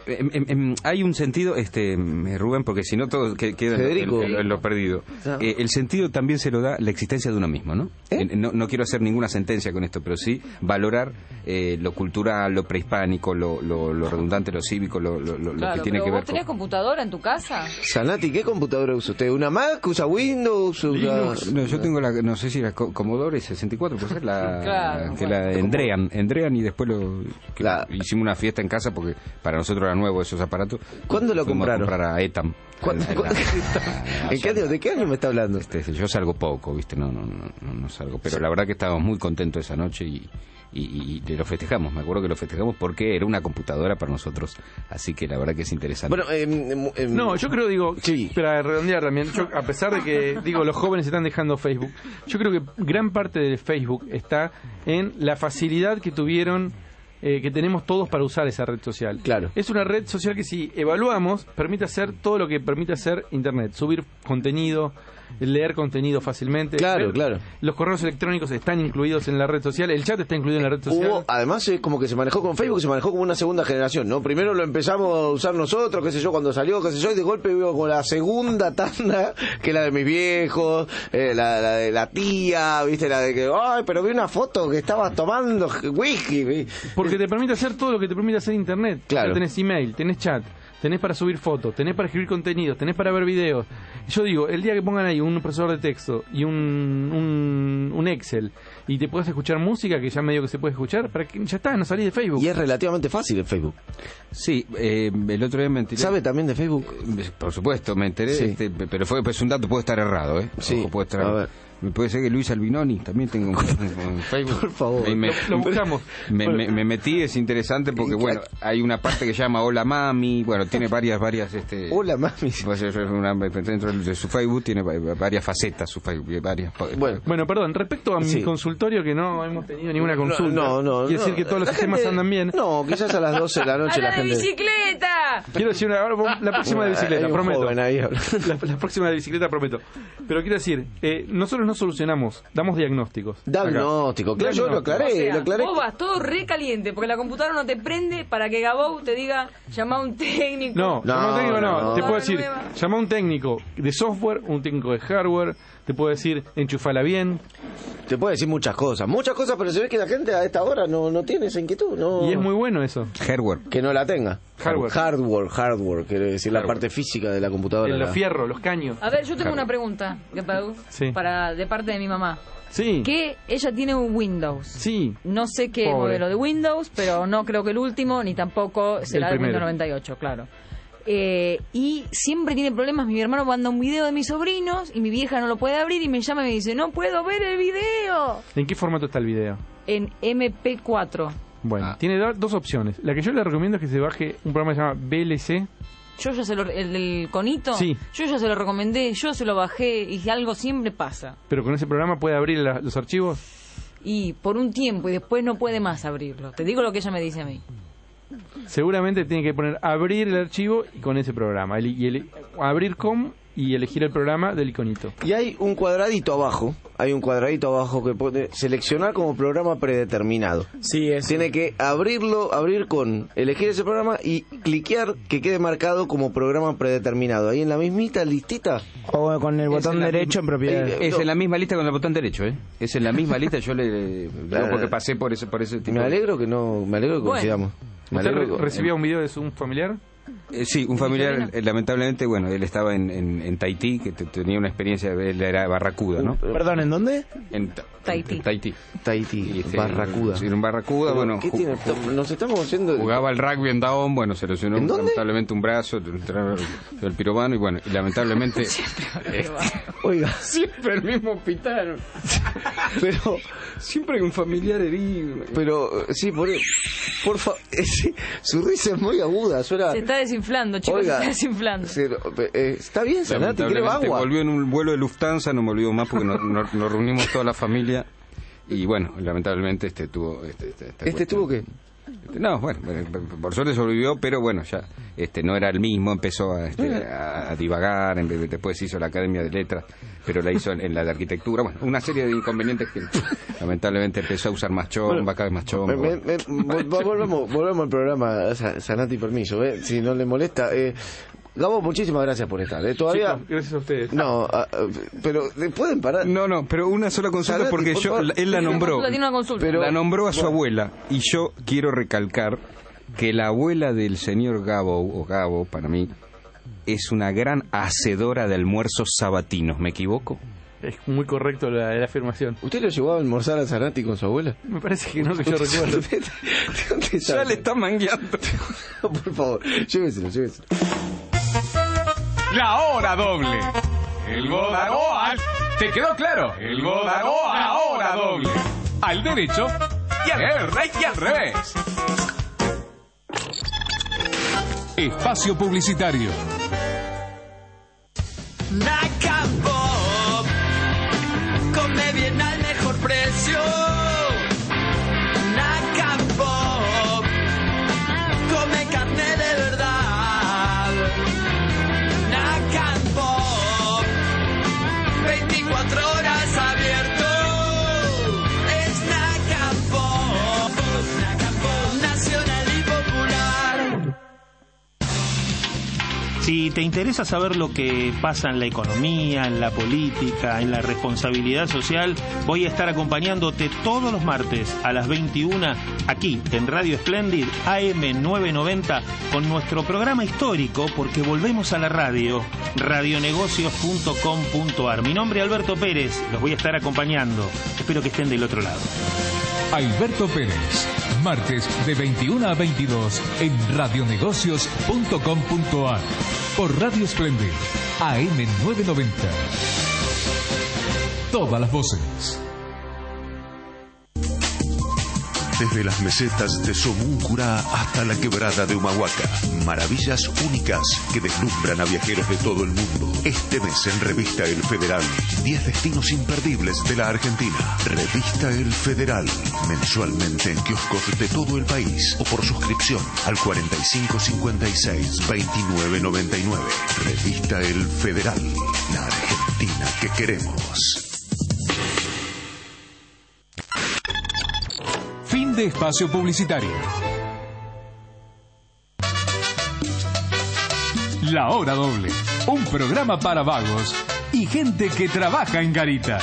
em, em, em, hay un sentido, este Rubén, porque si no todo que, queda en lo, en, en lo perdido. Ah. Eh, el sentido también se lo da la existencia de uno mismo, ¿no? ¿Eh? Eh, no, no quiero hacer ninguna sentencia con esto, pero sí valorar eh, lo cultural, lo prehispánico, lo, lo, lo redundante, lo cívico, lo, lo, lo claro, que tiene que ver ¿vos tenés con... computadora en tu casa? Sanati, ¿qué computadora usa usted? ¿Una Mac? ¿Usa Windows? Usa... No, yo tengo la, no sé si la Commodore sesenta y cuatro, puede ser la, claro, que bueno. la Endrean, Endrean y después lo que la... hicimos una fiesta en casa porque para nosotros era nuevo esos aparatos. ¿Cuándo lo Fuimos compraron? A comprar a Etam. ¿Cuándo, ¿cuándo? ¿En qué año, ¿De qué año me está hablando? Este, yo salgo poco, ¿viste? No, no, no, no, no salgo. Pero sí. La verdad que estábamos muy contentos esa noche y, y, y lo festejamos. Me acuerdo que lo festejamos porque era una computadora para nosotros. Así que la verdad que es interesante. Bueno, eh, eh, no, yo creo, digo, sí. Para redondear también, yo, a pesar de que, digo, los jóvenes están dejando Facebook, yo creo que gran parte de Facebook está en la facilidad que tuvieron Eh, que tenemos todos para usar esa red social. Claro. Es una red social que si evaluamos permite hacer todo lo que permite hacer Internet, subir contenido, leer contenido fácilmente. Claro, ver, claro. Los correos electrónicos están incluidos en la red social, el chat está incluido en la red social. Hubo, además es como que se manejó con Facebook, se manejó como una segunda generación, ¿no? Primero lo empezamos a usar nosotros, qué sé yo, cuando salió, qué sé yo, y de golpe veo con la segunda tanda, que es la de mis viejos, eh, la, la de la tía, viste, la de que, ay, pero vi una foto que estabas tomando whisky. Porque te permite hacer todo lo que te permite hacer Internet. Claro. Ya tenés email, tenés chat, tenés para subir fotos, tenés para escribir contenidos, tenés para ver videos. Yo digo, el día que pongan ahí un procesador de texto y un, un, un Excel y te puedas escuchar música, que ya medio que se puede escuchar, para que ya está, no salís de Facebook. Y es relativamente fácil el Facebook. Sí, eh, el otro día me enteré. ¿Sabe también de Facebook? Eh, por supuesto, me enteré, Sí. este, pero fue pues un dato, puede estar errado, ¿eh? Sí, Ojo, puede estar a ver. Me puede ser que Luis Albinoni también tengo un, un Facebook. Por favor. Me, me, Lo, lo buscamos. Me, me, me metí, es interesante porque, bueno, hay una parte que se llama Hola Mami, bueno, tiene varias, varias, este... Hola Mami. Pues es una, dentro de su Facebook tiene varias facetas, su Facebook, varias... Bueno, Bueno, perdón, respecto a mi Sí. consultorio, que no hemos tenido ninguna consulta. No, no, Quiere no. decir que todos los La sistemas gente- andan bien. No, quizás a las doce de la noche ¡A la la de gente... bicicleta! Quiero decir, una, ahora, la próxima de bicicleta, Hay un prometo. joven ahí hablando. La, la próxima de bicicleta, prometo. Pero quiero decir, eh, nosotros no solucionamos, damos diagnósticos. Diagnóstico, claro, yo lo aclaré, O sea, lo aclaré. vos vas todo re caliente porque la computadora no te prende para que Gabou te diga llama a un técnico. No, No, llama a un técnico no. no. Te puedo Computadora decir, nueva. llama a un técnico de software, un técnico de hardware. Te puedo decir, enchufala bien. Te puede decir muchas cosas, muchas cosas, pero se ve que la gente a esta hora no, no tiene esa inquietud, no. Y es muy bueno eso. Hardware. Que no la tenga. Hardware. Hardware, hardware, quiere decir la Hardware. parte física de la computadora. En los la- fierros, los caños. A ver, yo tengo Claro. una pregunta, Gabou, Sí. para de parte de mi mamá. Sí. Que ella tiene un Windows. Sí. No sé qué Pobre. modelo de Windows, pero no creo que el último, ni tampoco será El el primero. Windows noventa y ocho, claro. Eh, y siempre tiene problemas. Mi hermano manda un video de mis sobrinos y mi vieja no lo puede abrir y me llama y me dice, no puedo ver el video. ¿En qué formato está el video? En eme pe cuatro. Bueno, Ah. tiene do- dos opciones. La que yo le recomiendo es que se baje un programa que se llama B L C. Yo ya se lo, el del conito, Sí. yo ya se lo recomendé, yo se lo bajé y algo siempre pasa. Pero con ese programa puede abrir la- los archivos. Y por un tiempo y después no puede más abrirlo. Te digo lo que ella me dice a mí. Seguramente tiene que poner abrir el archivo y con ese programa. El- y el- abrir com y elegir el programa del iconito. Y hay un cuadradito abajo, hay un cuadradito abajo que pone seleccionar como programa predeterminado. Sí, es. Tiene que abrirlo, abrir con elegir ese programa y cliquear que quede marcado como programa predeterminado. Ahí en la mismita listita. O con el botón en la derecho en misma- propiedades. Eh, Es no. en la misma lista con el botón derecho, ¿eh? Es en la misma lista, yo le... Claro. Yo porque pasé por ese, por ese tipo Me de- alegro que no, me alegro que Bueno. coincidamos. Me ¿Usted alegro re- que- recibía un video de su un familiar? Eh, sí, un familiar, eh, lamentablemente, bueno, él estaba en, en, en Tahití, que te- tenía una experiencia, él era barracuda, ¿no? Perdón, ¿en dónde? En Ta- Tahití. en Tahití. Tahití, Y, este, Barracuda. Sí, era un barracuda, Pero, bueno, ¿qué ju- tiene? Nos estamos haciendo... jugaba al rugby en Daón, bueno, se lesionó ¿En dónde? lamentablemente un brazo, el pirobano, y bueno, y lamentablemente... Oiga, Siempre el mismo hospital. pero... Siempre hay un familiar herido. Pero, eh, sí, por, por favor, su risa es muy aguda, suena... Se está desinflando, chicos, Oiga, se está desinflando. se- eh, está bien, Sanati, quiere Lamentablemente agua. volvió en un vuelo de Lufthansa, no me olvido más porque nos, nos- nos reunimos toda la familia y bueno, lamentablemente este tuvo este, este, esta ¿Este cuestión. tuvo qué? No, bueno, por suerte sobrevivió, pero bueno, ya este no era el mismo, empezó a, este, a, a divagar, después hizo la Academia de Letras, pero la hizo en, en la de Arquitectura, bueno, una serie de inconvenientes que lamentablemente empezó a usar más chomba, bueno, cada vez más chomba. Me, me, me, volvemos, volvemos al programa, Zanatti, permiso, ¿eh? Si no le molesta. Eh, Gabo, muchísimas gracias por estar. ¿eh? Todavía. Chicos, gracias a ustedes. No, uh, pero ¿pueden parar? No, no, pero una sola consulta. Zanatti, porque por yo, favor. Él la nombró. Tiene una consulta. Pero, la nombró a su bueno. abuela y yo quiero recalcar que la abuela del señor Gabo, o Gabo, para mí, es una gran hacedora de almuerzos sabatinos. ¿Me equivoco? Es muy correcto la, la afirmación. ¿Usted lo llevó a almorzar a Zanatti con su abuela? Me parece que no, que yo recuerdo. Ya le está mangueando. Por favor, lléveselo, lléveselo. La hora doble. El Bodagoa. ¿Te quedó claro? El Bodagoa, la hora doble. Al derecho y al, re- y al revés. Espacio publicitario. Nacapop, come bien al mejor precio. Nacapop, come carne de verdad. Nacapop, veinticuatro horas abierto. Es Nacapop, Nacapop, nacional y popular. Si te interesa saber lo que pasa en la economía, en la política, en la responsabilidad social, voy a estar acompañándote todos los martes a las veintiuna aquí en Radio Splendid A M novecientos noventa con nuestro programa histórico, porque volvemos a la radio, radionegocios punto com punto ar. Mi nombre es Alberto Pérez, los voy a estar acompañando. Espero que estén del otro lado. Alberto Pérez, martes de veintiuna a veintidós en radionegocios punto com punto ar. Por Radio Splendid, A M novecientos noventa. Todas las voces. Desde las mesetas de Somuncura hasta la quebrada de Humahuaca. Maravillas únicas que deslumbran a viajeros de todo el mundo. Este mes en Revista El Federal, diez destinos imperdibles de la Argentina. Revista El Federal, mensualmente en kioscos de todo el país o por suscripción al cuarenta y cinco cincuenta y seis veintinueve noventa y nueve. Revista El Federal, la Argentina que queremos. Fin de espacio publicitario. La hora doble. Un programa para vagos y gente que trabaja en garita.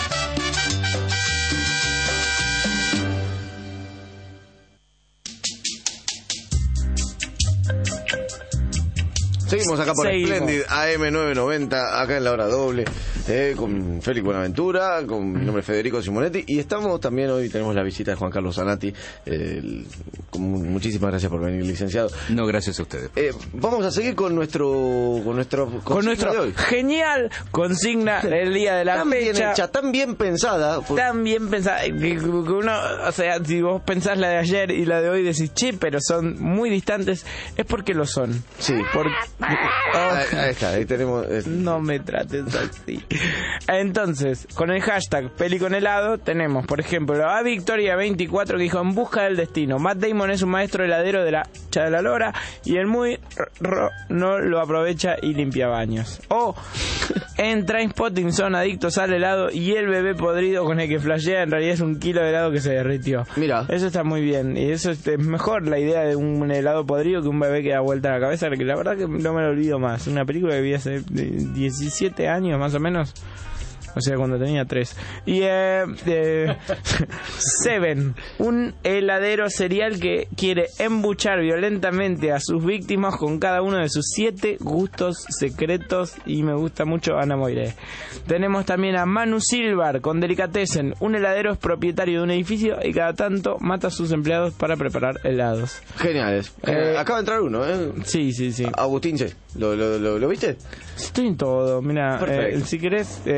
Seguimos acá por Seguimos. Splendid A M novecientos noventa, acá en la hora doble, eh, con Félix Buenaventura, con mi nombre es Federico Simonetti, y estamos también, hoy tenemos la visita de Juan Carlos Zanatti. Eh, con, muchísimas gracias por venir, licenciado. No, gracias a ustedes. Eh, vamos a seguir con nuestro con nuestro Con nuestro de hoy. genial consigna del día de la Tan bien fecha. hecha, tan bien pensada. por- Tan bien pensada que que uno, o sea, si vos pensás la de ayer y la de hoy decís, che, pero son muy distantes, es porque lo son. Sí. Porque, Ahí, ahí está, ahí tenemos. eh, no me trates así. Entonces, con el hashtag Peli con helado, tenemos, por ejemplo, a Victoria veinticuatro que dijo En busca del destino. Matt Damon es un maestro heladero de la Cha de la Lora y el muy ro no lo aprovecha y limpia baños. O en Trainspotting son adictos al helado y el bebé podrido con el que flashea en realidad es un kilo de helado que se derritió. Mira. Eso está muy bien. Y eso es, es mejor la idea de un helado podrido que un bebé que da vuelta a la cabeza, que la verdad que no me lo olvido más. Una película que vi hace diecisiete años más o menos. O sea, cuando tenía tres. Y eh, eh, Seven, un heladero serial que quiere embuchar violentamente a sus víctimas con cada uno de sus siete gustos secretos. Y me gusta mucho Ana Moiré. Tenemos también a Manu Silvar con Delicatessen. Un heladero es propietario de un edificio y cada tanto mata a sus empleados para preparar helados. Geniales. Eh, Eh, acaba de entrar uno, ¿eh? Sí, sí, sí. Agustín, che. ¿Lo, lo, lo, ¿lo viste? Estoy en todo. Mira, eh, Perfecto. si querés, eh, el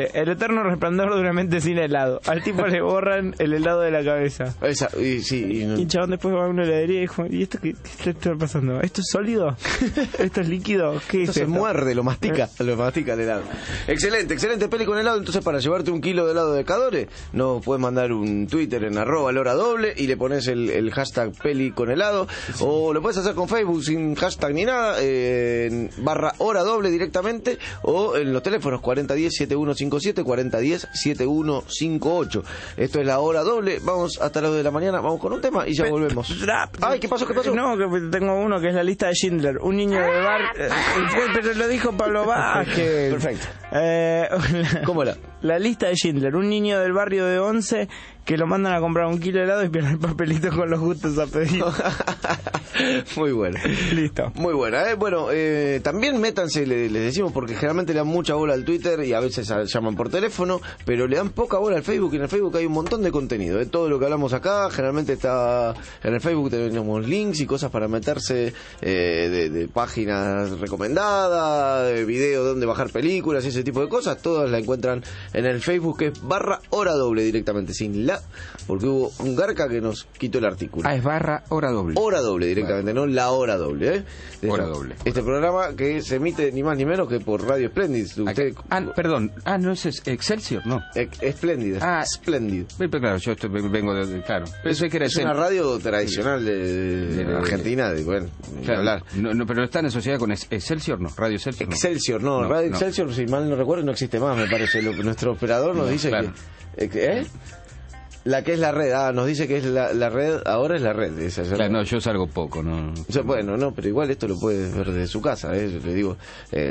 eterno resplandor de una mente sin helado. Al tipo le borran el helado de la cabeza. Esa, y, sí, y, no. Y el chabón después va a una heladería y dijo, ¿y esto qué, qué está pasando? ¿Esto es sólido? ¿Esto es líquido? ¿Qué esto es se esto? muerde, lo mastica, lo mastica el helado. Excelente, excelente peli con helado. Entonces, para llevarte un kilo de helado de Cadore, nos puedes mandar un Twitter en arroba la hora doble y le pones el, el hashtag peli con helado, sí. O lo puedes hacer con Facebook sin hashtag ni nada, eh, en barra hora doble directamente, o en los teléfonos cuarenta diez setenta y uno cincuenta y siete, cuarenta diez setenta y uno cincuenta y ocho. Esto es la hora doble. Vamos hasta las dos de la mañana, vamos con un tema y ya volvemos. Ay, ¿qué pasó? ¿Qué pasó? No, que tengo uno que es la lista de Schindler. Un niño de bar... Eh, pero lo dijo Pablo Vázquez. Perfecto. Eh, ¿Cómo era? La lista de Schindler. Un niño del barrio de Once que lo mandan a comprar un kilo de helado y pierde el papelito con los gustos a pedir. Muy bueno. Listo. Muy buena, ¿eh? Bueno, eh, también métanse, les, les decimos, porque generalmente le dan mucha bola al Twitter y a veces a, llaman por teléfono, pero le dan poca bola al Facebook, y en el Facebook hay un montón de contenido. De todo lo que hablamos acá, generalmente está en el Facebook, tenemos links y cosas para meterse, eh, de, de páginas recomendadas, de videos de donde bajar películas y ese tipo de cosas. Todas la encuentran en el Facebook, que es barra hora doble directamente, sin la, porque hubo un garca que nos quitó el artículo. Ah, es barra hora doble. Hora doble directamente, bueno. No la hora doble, ¿eh? Hora este, doble. Este programa que se emite ni más ni menos que por Radio Splendid. Usted... Ah, perdón. Ah, no es Excelsior, no. Splendid. Ah, Splendid. Pero claro, yo estoy, vengo de... Claro. Eso es, que era es una radio tradicional de, de, de Argentina, de, bueno, claro, hablar. No, no, pero está en sociedad con Excelsior, ¿no? Radio Excelsior. No. Excelsior, no. no Radio no. Excelsior, si mal no recuerdo, no existe más, me parece. Lo, nuestro operador nos no, dice claro. que... ¿Eh? La que es la red, ah, nos dice que es la, la red, ahora es la red. Esa, claro, no, yo salgo poco, ¿no? O sea, bueno, no, pero igual esto lo puedes ver de su casa, ¿eh? Le digo... Eh,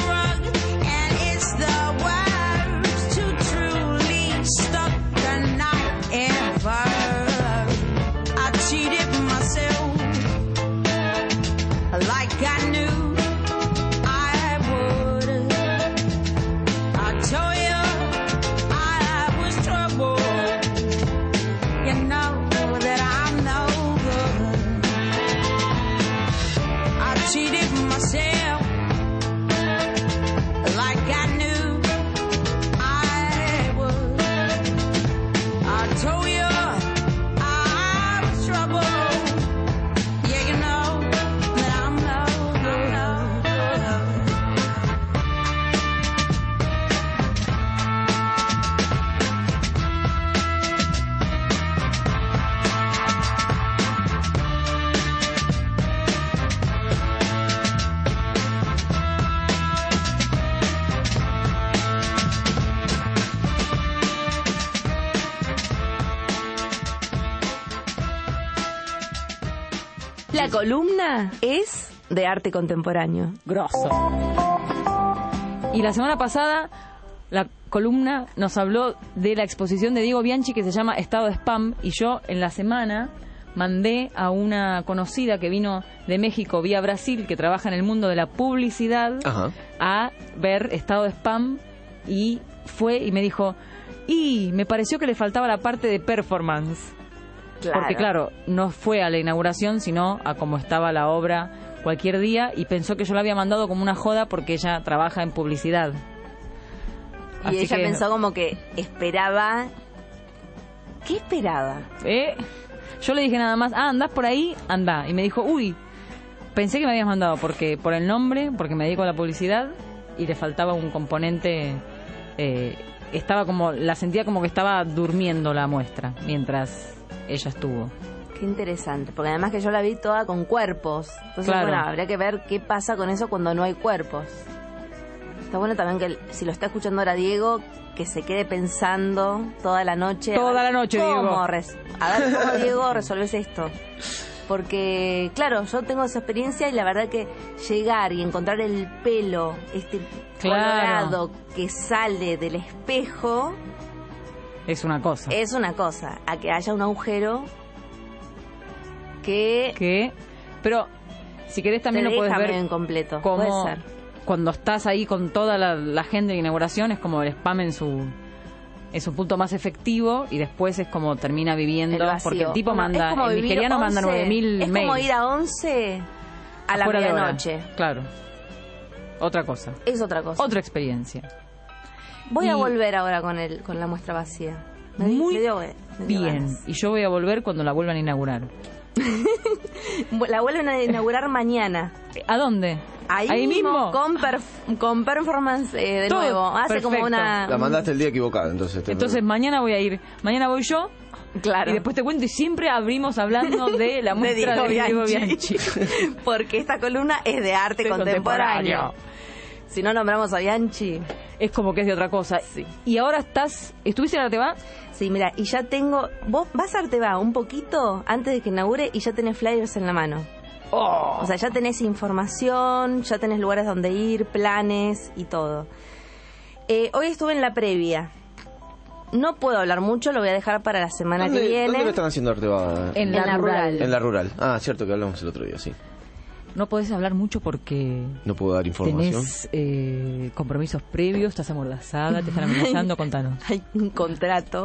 Stuck the night. La columna es de arte contemporáneo. Grosso. Y la semana pasada, la columna nos habló de la exposición de Diego Bianchi que se llama Estado de Spam, y yo en la semana mandé a una conocida que vino de México vía Brasil, que trabaja en el mundo de la publicidad, Ajá. a ver Estado de Spam, y fue y me dijo, y me pareció que le faltaba la parte de performance. Claro. Porque claro, no fue a la inauguración, sino a cómo estaba la obra cualquier día, y pensó que yo la había mandado como una joda porque ella trabaja en publicidad. Y Así ella que... pensó como que esperaba... ¿Qué esperaba? ¿Eh? Yo le dije nada más, ah, andás por ahí, andá. Y me dijo, uy, pensé que me habías mandado porque por el nombre, porque me dedico a la publicidad y le faltaba un componente... Eh, estaba como, la sentía como que estaba durmiendo la muestra mientras ella estuvo. Qué interesante, porque además que yo la vi toda con cuerpos. Entonces, claro. bueno, habría que ver qué pasa con eso cuando no hay cuerpos. Está bueno también que si lo está escuchando ahora Diego, que se quede pensando toda la noche. Toda la noche, cómo Diego. Res- a ver cómo, Diego, resolves esto. Porque, claro, yo tengo esa experiencia y la verdad que llegar y encontrar el pelo, este claro. colorado que sale del espejo... Es una cosa. Es una cosa. A que haya un agujero que... ¿Qué? Pero, si querés también lo puedes ver... en completo. Como puede ser. Cuando estás ahí con toda la, la gente de inauguración, es como el spam en su... es un punto más efectivo, y después es como termina viviendo, el porque el tipo bueno, manda, el nigeriano once, manda nueve mil mails. Es como ir a once a la medianoche. Claro. Otra cosa. Es otra cosa. Otra experiencia. Voy y a volver ahora con el con la muestra vacía. Me muy dio, me dio bien. ganas. Y yo voy a volver cuando la vuelvan a inaugurar. La vuelven a inaugurar mañana. ¿A dónde? Ahí, Ahí mismo, mismo. Con, perf- con performance eh, de Todo nuevo. Hace perfecto. como una... La mandaste el día equivocado, entonces. Entonces mañana voy a ir. Mañana voy yo. Claro. Y después te cuento, y siempre abrimos hablando de la muestra de Diego Bianchi. Porque esta columna es de arte contemporáneo. contemporáneo. Si no nombramos a Bianchi, es como que es de otra cosa. Sí. Y ahora estás... ¿Estuviste en Arteba? Sí, mira, y ya tengo... Vos vas a Arteba un poquito antes de que inaugure y ya tenés flyers en la mano. Oh. O sea, ya tenés información, ya tenés lugares donde ir, planes y todo. Eh, hoy estuve en la previa. No puedo hablar mucho, lo voy a dejar para la semana ¿Dónde, que viene. ¿Dónde lo están haciendo Arteba? En, en la, la rural. rural. En la rural. Ah, cierto que hablamos el otro día, sí. No podés hablar mucho porque... No puedo dar información. Tenés eh, compromisos previos, estás amordazada, te están amenazando, contanos. Hay un contrato.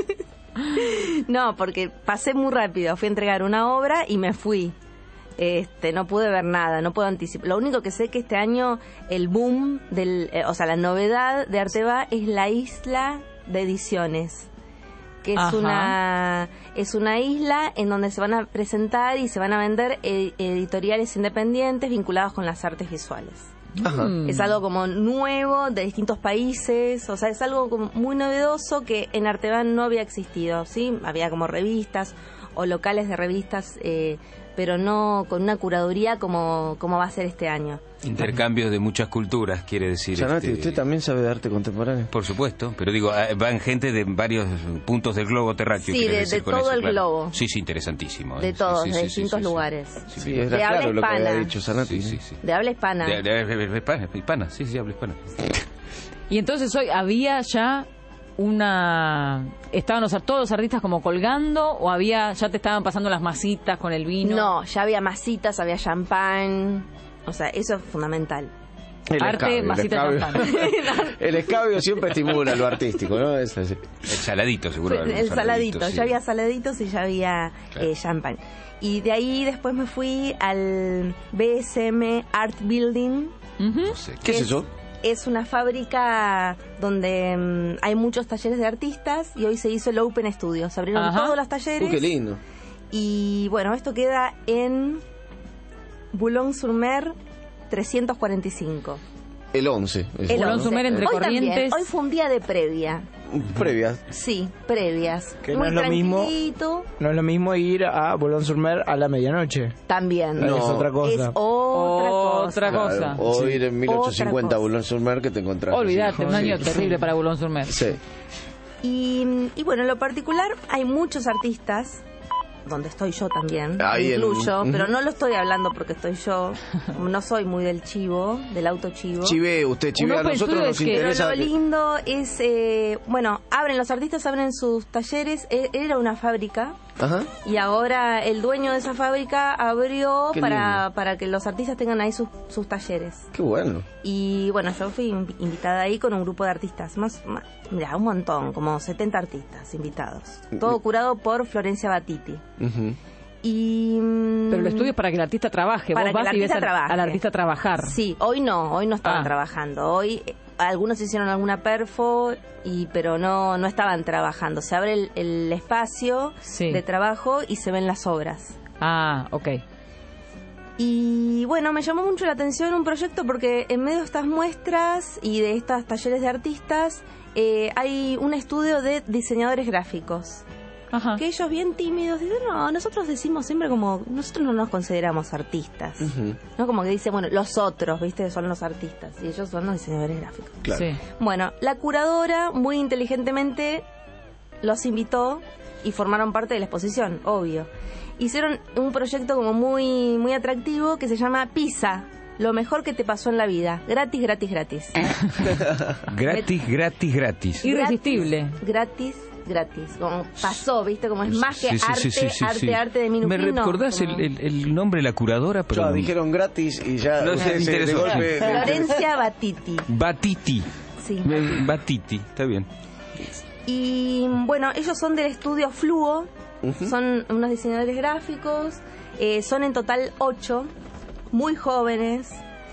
No, porque pasé muy rápido. Fui a entregar una obra y me fui. Este, no pude ver nada, no puedo anticipar. Lo único que sé que este año el boom, del, eh, o sea, la novedad de Arteba es la isla de ediciones. Que es una es una isla en donde se van a presentar y se van a vender ed- editoriales independientes vinculados con las artes visuales. Ajá. Es algo como nuevo, de distintos países, o sea, es algo como muy novedoso que en Arteba no había existido, ¿sí? Había como revistas o locales de revistas, eh, pero no con una curaduría como, como va a ser este año. Intercambios de muchas culturas, quiere decir. Zanatti, este... ¿usted también sabe de arte contemporáneo? Por supuesto, pero digo, van gente de varios puntos del globo terráqueo. Sí, de, decir, de con todo eso, el claro. globo. Sí, sí, interesantísimo. De ¿eh? todos, sí, sí, de sí, distintos sí, sí, lugares. Sí, sí, sí. era de habla claro lo que hispana. había dicho Zanatti. Sí, sí, sí. De habla hispana. De, de, de, de, hispana, hispana, sí, sí, habla hispana. Y entonces hoy había ya una... ¿Estaban los, todos los artistas como colgando o había ya te estaban pasando las masitas con el vino? No, ya había masitas, había champán. O sea, eso es fundamental. El Arte, escabio, masita el champán. El escabio siempre estimula lo artístico, ¿no? Es así. El saladito, seguro. El saladito, sí. ya había saladitos y ya había Claro. eh, champán. Y de ahí después me fui al B S M Art Building. Uh-huh. No sé, ¿Qué es eso? Es una fábrica donde um, hay muchos talleres de artistas y hoy se hizo el Open Studio. Se abrieron Ajá. todos los talleres. Uh, qué lindo. Y bueno, esto queda en Boulogne-sur-Mer trescientos cuarenta y cinco. El once. Es El bueno, once. Boulogne-sur-Mer entre hoy Corrientes. También, hoy fue un día de previa. Previas. Sí, previas. Que no Muy es lo mismo. tranquilito. No es lo mismo ir a Boulogne-sur-Mer a la medianoche. También. No. Es otra cosa. Es otra cosa. Otra cosa. Claro, o ir en mil ochocientos cincuenta a Otra cosa. Boulogne-sur-Mer que te encontrás. Olvídate, un Sí. año terrible para Boulogne-sur-Mer. Sí. Y, y bueno, en lo particular hay muchos artistas donde estoy yo también, Ahí el- incluyo, Ujú. pero no lo estoy hablando porque estoy yo, no soy muy del chivo, del auto chivo. Chive, usted chive, a open nosotros studio nos es que- interesa... Pero lo que- lindo es, eh, bueno, abren, los artistas abren sus talleres, e- era una fábrica, Ajá. y ahora el dueño de esa fábrica abrió Qué para, lindo. para que los artistas tengan ahí sus, sus talleres. Qué bueno. Y bueno, yo fui invi- invitada ahí con un grupo de artistas, más, más mira, un montón, como setenta artistas invitados. Todo curado por Florencia Batiti. Ujú. Y mm, Pero el estudio es para que el artista trabaje. para Vos que el vas y ves artista al, trabaje. al artista trabajar. Sí, hoy no, hoy no estaban Ah. trabajando. Hoy eh, algunos hicieron alguna perfo, y pero no no estaban trabajando. Se abre el, el espacio Sí. de trabajo y se ven las obras. Ah, ok. Y bueno, me llamó mucho la atención un proyecto porque en medio de estas muestras y de estos talleres de artistas eh, hay un estudio de diseñadores gráficos. Ajá. Que ellos bien tímidos dicen, no, nosotros decimos siempre como, nosotros no nos consideramos artistas. Ujú. No como que dice, bueno, los otros, ¿viste? Son los artistas y ellos son los diseñadores gráficos. Claro. Sí. Bueno, la curadora muy inteligentemente los invitó y formaron parte de la exposición, obvio. Hicieron un proyecto como muy muy atractivo que se llama Pisa, lo mejor que te pasó en la vida. Gratis, gratis, gratis. Gratis, gratis, gratis. Irresistible. Gratis, gratis. Como pasó, ¿viste? Como es más que Sí, sí, arte, sí, sí, sí, arte, sí. arte de ¿Me Minujín. no, recordás como- el, el- el nombre de la curadora? Pero Ya, dijeron gratis y ya... No, se- sí, se- de interesó, golpe- sí. Florencia Batiti. Batiti. Sí. Me- Batiti, está bien. Y bueno, ellos son del estudio Fluo, Ujú. son unos diseñadores gráficos, eh, son en total ocho, muy jóvenes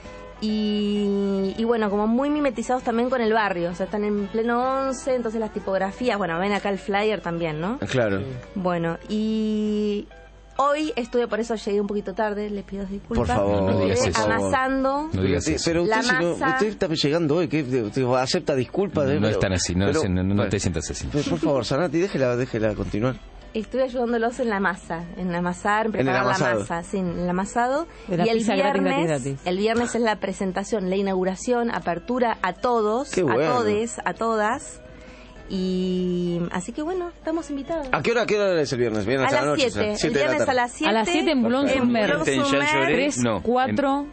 y, y bueno, como muy mimetizados también con el barrio, o sea, están en pleno once, entonces las tipografías, bueno, ven acá el flyer también, ¿no? Claro. Bueno, y hoy estuve, por eso llegué un poquito tarde, les pido disculpas. Por favor, no digas Estuve eso. amasando. No digas Pero, eso. pero usted, La si no- masa- usted está llegando hoy, que usted acepta disculpas. No es tan así, no, pero- es- no, no bueno, te sientas así. pero por favor, Sanati, déjela, déjela continuar. Estuve ayudándolos en la masa, en amasar, en En el preparar la amasado. masa, sí, en el amasado. De la Y el pizza gratis, viernes, gratis, gratis. el viernes es la presentación, la inauguración, apertura a todos, Qué bueno. a todes, a todas. Y así que bueno, estamos invitados. ¿A qué hora, a qué hora es el viernes? Viernes A a la las noche. siete, o sea, el de la viernes tarde. a las siete. A las siete en Boulogne-sur-Mer. Boulogne-sur-Mer. En Jean Jaurès, tres, no, cuatro...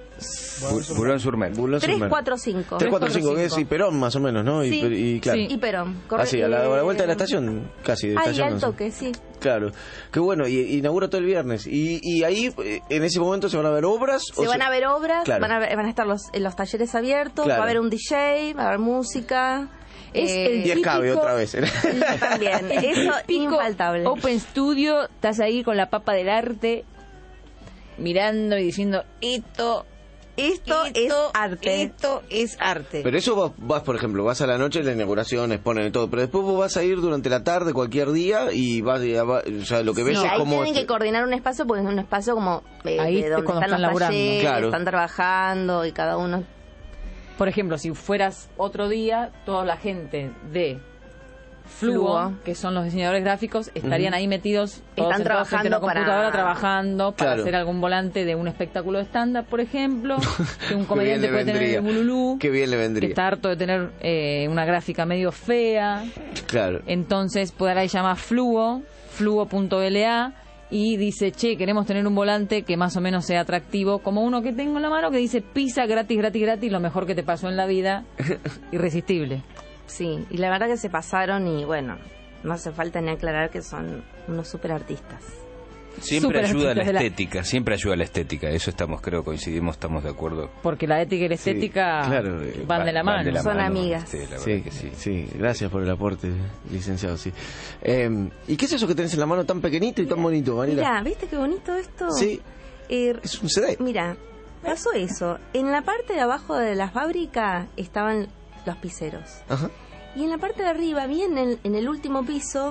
Bu- Boulogne-sur-Mer. Boulogne-sur-Mer. tres cuatro cinco. tres cuatro cinco, que es y Perón más o menos, ¿no? Y, Sí. per- y claro. Sí. Y Perón. Ah, sí, a la, a la vuelta de la estación, casi. De Ahí estación, al no sé. toque, sí. Claro. Qué bueno, y, y inaugura todo el viernes. Y, y ahí, eh, en ese momento, ¿se van a ver obras? o Se van a ver obras, Claro. van, a ver- van a estar los, los talleres abiertos, Claro. va a haber un D J, va a haber música. Es eh, el Y escabe típico- otra vez. también. Eso Típico infaltable. Open Studio, estás ahí con la papa del arte, mirando y diciendo, esto, Esto, es arte. esto es arte. Pero eso vos vas, por ejemplo, vas a la noche, la inauguración, exponen y todo, pero después vos vas a ir durante la tarde, cualquier día, y vas, y va- o sea, lo que ves Sí, es ahí como... tienen que coordinar un espacio porque es un espacio como eh, Ahí de es donde cuando están están los laburando. talleres, Claro. están trabajando y cada uno. Por ejemplo, si fueras otro día, toda la gente de Fluo, Fluo. que son los diseñadores gráficos, estarían Ujú. ahí metidos, todos Están sentados frente a la trabajando para- computadora, trabajando para Claro. hacer algún volante de un espectáculo de stand-up, por ejemplo, que un Qué comediante bien le puede tener vendría. el bululú, Qué bien le que vendría. está harto de tener eh, una gráfica medio fea, Claro. entonces podrá llamar Fluo, fluo.la, y dice, che, queremos tener un volante que más o menos sea atractivo, como uno que tengo en la mano que dice, pizza gratis, gratis, gratis, lo mejor que te pasó en la vida, irresistible. Sí, y la verdad que se pasaron y bueno, no hace falta ni aclarar que son unos super artistas. Siempre Súper ayuda a la artistas de la- estética, siempre ayuda a la estética. Eso estamos, creo, coincidimos, estamos de acuerdo. Porque la ética y la Sí, estética claro, eh, van de la Van mano. Son amigas. este, la verdad Sí, que sí. sí, gracias por el aporte, licenciado, sí. Eh, ¿Y qué es eso que tenés en la mano tan pequeñito y tan bonito, Mariela? Mira, ¿viste qué bonito esto? Sí, Eh, es un C D. Mira, pasó eso. En la parte de abajo de la fábrica estaban los piseros. Ajá. Y en la parte de arriba, bien en, en el último piso,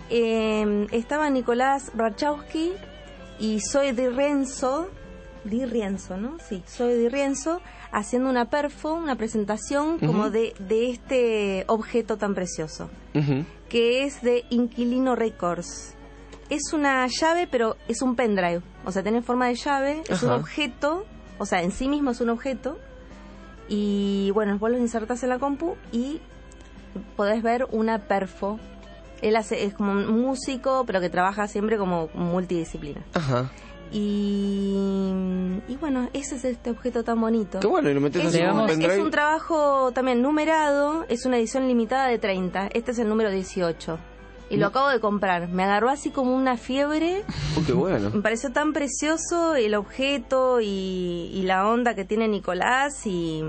eh, estaba Nicolás Brachowski y Zoe Di Rienzo, Di Rienzo, ¿no? Sí, Zoe Di Rienzo, haciendo una perfo, una presentación como Ujú. de, de este objeto tan precioso, Ujú. que es de Inquilino Records. Es una llave, pero es un pendrive, o sea, tiene forma de llave, es un Ajá. objeto, o sea, en sí mismo es un objeto, y bueno, vos lo insertás en la compu y podés ver una perfo Él hace, es como un músico, pero que trabaja siempre como multidisciplina. Ajá. Y, y bueno, ese es este objeto tan bonito. Qué bueno, y lo metes es, así como un es pendrive. un trabajo también numerado, es una edición limitada de treinta. Este es el número dieciocho. Y lo acabo de comprar. Me agarró así como una fiebre. Oh, qué bueno. Me pareció tan precioso el objeto y, y la onda que tiene Nicolás. Y,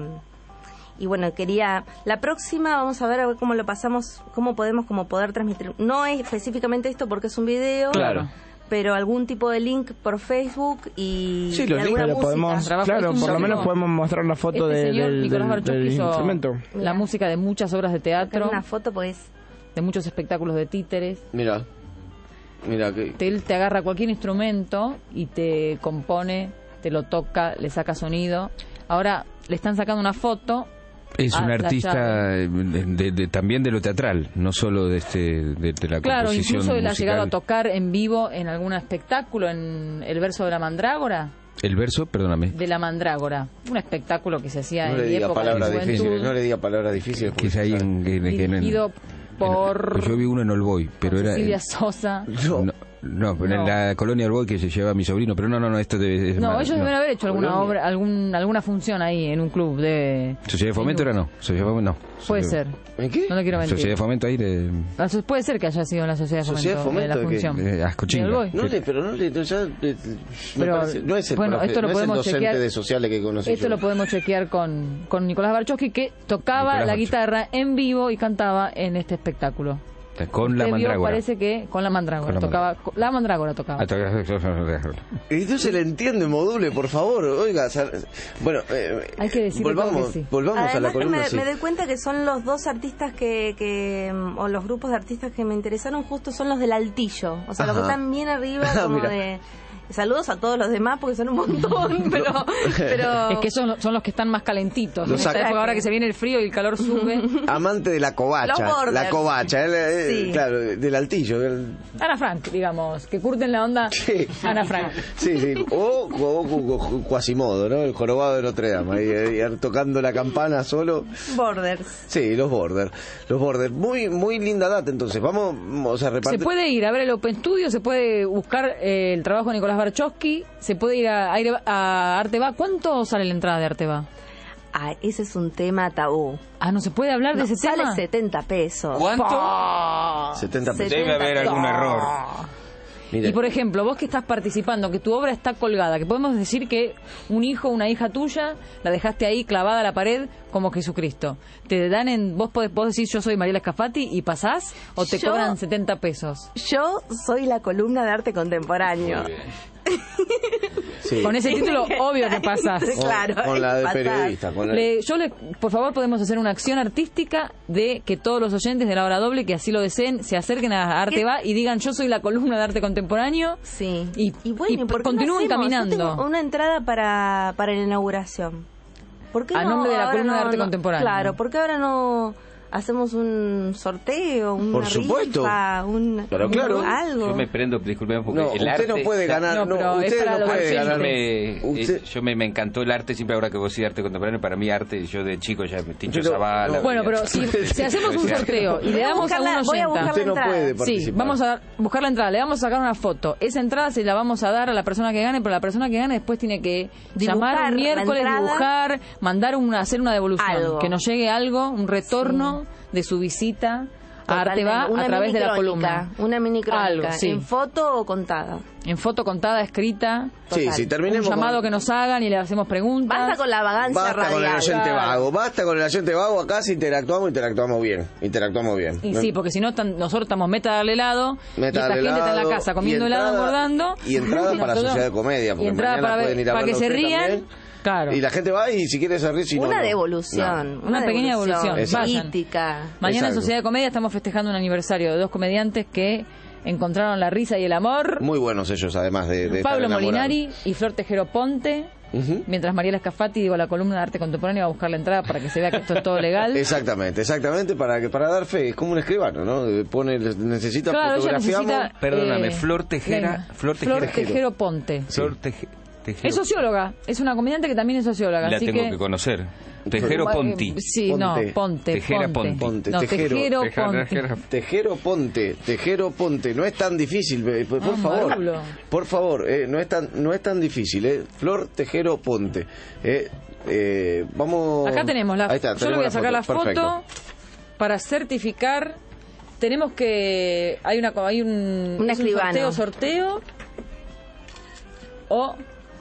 y bueno, quería... La próxima vamos a ver, a ver cómo lo pasamos, cómo podemos como poder transmitir. No es específicamente esto porque es un video. Claro. Pero algún tipo de link por Facebook y, sí, y los alguna links música. podemos, claro, por lo menos podemos mostrar una foto este de, señor, del, Nicolás del, Barchowski, del hizo instrumento. la música de muchas obras de teatro. Una foto pues... de muchos espectáculos de títeres. Mira, mira que... Te, él te agarra cualquier instrumento y te compone, te lo toca, le saca sonido. Ahora le están sacando una foto. Es un a la artista llave. de, de, también de lo teatral, no solo de este de, de la Claro, composición incluso él ha musical. llegado a tocar en vivo en algún espectáculo, en El verso de la mandrágora. El verso, perdóname. De la mandrágora, un espectáculo que se hacía No en le mi diga época de palabras juventud, difíciles, no le diga palabras difíciles. Que es ahí en, en- en- en- dirigido por en- yo vi uno en Olboy, pero era Silvia Sosa. No. no, no, pero No. en la colonia Olboy que se lleva mi sobrino, pero no, no, no, esto debe es No, más- ellos no. deben haber hecho alguna Colonia. obra, algún, alguna función ahí en un club de... Sociedad de Fomento era no, Sociedad de Fomento no. Puede Sociedad- ser, ¿En qué? no le quiero mentir. Sociedad de Fomento ahí de Ah, so- puede ser que haya sido en la Sociedad de Fomento, ¿Sociedad de Fomento de la de qué? función. de Ascochinga. ¿De Olboy? No le, pero no le, no, ya, eh, me Pero, parece- no es el, bueno, profe- esto lo no es el podemos docente chequear. de sociales que conocí Esto yo. lo podemos chequear con, con Nicolás Barchowski, que tocaba Nicolás la Barchowski. guitarra en vivo y cantaba en este espectáculo. Con la Usted vio, mandrágora. parece que con la mandrágora Con la tocaba, co- la mandrágora tocaba. Ah, toca- Y no se le entiende, module, por favor. Oiga, sal- bueno, eh, Hay que decirle todo volvamos, que sí. volvamos a la Además que columna. me, sí. me doy cuenta que son los dos artistas que, que mm, o los grupos de artistas que me interesaron justo son los del altillo, o sea, los que Ajá. están bien arriba Ah, como mira. de saludos a todos los demás porque son un montón, pero pero Es que son, son los que están más calentitos. Los En esta saca- época, ahora que se viene el frío y el calor sube. Amante de la covacha. Los borders. La covacha, él, eh, Sí. claro, del altillo. del- Ana Frank, digamos, que curten la onda. Sí. Ana Frank. Sí, sí. O, o, o- o Quasimodo, ¿no? El jorobado de Notre Dame. Ahí, ahí tocando la campana solo. Borders. Sí, los Borders. Los Borders. Muy, muy linda data, entonces. Vamos, vamos a Se repartir. puede ir a ver el Open Studio, se puede buscar eh, el trabajo de Nicolás Barchowski, se puede ir a, a, ir a Arteba. ¿Cuánto sale la entrada de Arteba? Ah, ese es un tema tabú. Ah, ¿no se puede hablar No, de ese sale tema? setenta pesos. ¿Cuánto? setenta pesos. Debe haber algún error. Mire, Y por ejemplo, vos que estás participando, que tu obra está colgada, que podemos decir que un hijo o una hija tuya la dejaste ahí clavada a la pared como Jesucristo. ¿Te dan en, vos podés, vos decís yo soy Mariela Scafati y pasás o te Yo- cobran setenta pesos? Yo soy la columna de arte contemporáneo. sí. Con ese título, obvio que pasás. Con- Claro, con la de pasás. periodista. Con la- Le- yo le, por favor, podemos hacer una acción artística de que todos los oyentes de la hora doble, que así lo deseen, se acerquen a Arte ¿Qué? Va y digan yo soy la columna de arte contemporáneo. Sí. Y, Y bueno, y ¿y por qué no continúen hacemos? Yo caminando. tengo una entrada para, para la inauguración. ¿Por qué A no nombre de la ahora columna de no- arte no- contemporáneo. Claro, ¿por qué ahora no hacemos un sorteo, una Por supuesto. rifa, un, Pero claro. un- algo? Yo me prendo, disculpen, porque No, el usted arte... no puede ganar. No, No, pero es usted para no los puede oyentes. ganar. Me, Usted- eh, yo me, me encantó el arte, siempre ahora que vos decís arte contemporáneo, para mí arte, yo de chico ya me Tincho Pero- Zavala. no. Bueno, pero si, si hacemos un sorteo y le Voy a damos a buscar la- un voy a oyenta... buscar la Usted no entrada. puede Sí, participar. vamos a buscar la entrada, le vamos a sacar una foto. Esa entrada se la vamos a dar a la persona que gane, pero la persona que gane después tiene que Dibujar llamar la un miércoles, entrada. dibujar, mandar una, hacer una devolución, Algo. que nos llegue algo, un retorno de su visita a Arte Va Totalmente. Una a través de la minicrónica, columna. Una mini crónica, Algo, sí. en foto o contada. En foto contada, escrita, Sí, Total. si terminemos. un llamado con- que nos hagan y le hacemos preguntas. Basta con la vagancia Basta radial. con el oyente Claro. vago, basta con el oyente vago. Acá si interactuamos, interactuamos bien. Interactuamos bien. Y sí, porque si no, tan- nosotros estamos meta a darle helado, Meta y esta al gente está en la helado, casa comiendo y helado, entrada- engordando. y entrada para Nosotros- Sociedad de Comedia, porque y entrada mañana para, ver- pueden ir a para que verlo se usted rían. también. Claro. Y la gente va y si quiere se ríe, si no, Una no. devolución. No. Una pequeña devolución. Exacto. Vayan. Política. Mañana en Exacto. Sociedad de Comedia estamos festejando un aniversario de dos comediantes que encontraron la risa y el amor. Muy buenos ellos, además de, de estar Pablo enamorados. Molinari y Flor Tejero Ponte. Ujú. Mientras Mariela Scafati, digo, la columna de arte contemporáneo va a buscar la entrada para que se vea que esto es todo legal. Exactamente, exactamente, para que para dar fe, es como un escribano, ¿no? Pone, necesita Claro, ella fotografiamos. necesita... Perdóname, eh, Flor Tejera- venga. Flor Tejera- Flor Tejero Ponte. Flor Teje- Tejero. Es socióloga, es una comediante que también es socióloga. La así tengo que, que conocer. Tejero Ponti. Sí, ponte. no, Ponte. Tejera Ponte. Ponte. No, Tejero, Tejero, tejero Ponte. Tejero Ponte. Tejero Ponte. No es tan difícil, por, por Ah, favor. Marulo. Por favor, eh, no es tan no es tan difícil, eh. Flor Tejero Ponte. Eh, eh, vamos. Acá tenemos la. Ahí está, yo le voy a sacar la foto Perfecto. para certificar. Tenemos que hay una hay un, Un es un escribano. sorteo sorteo o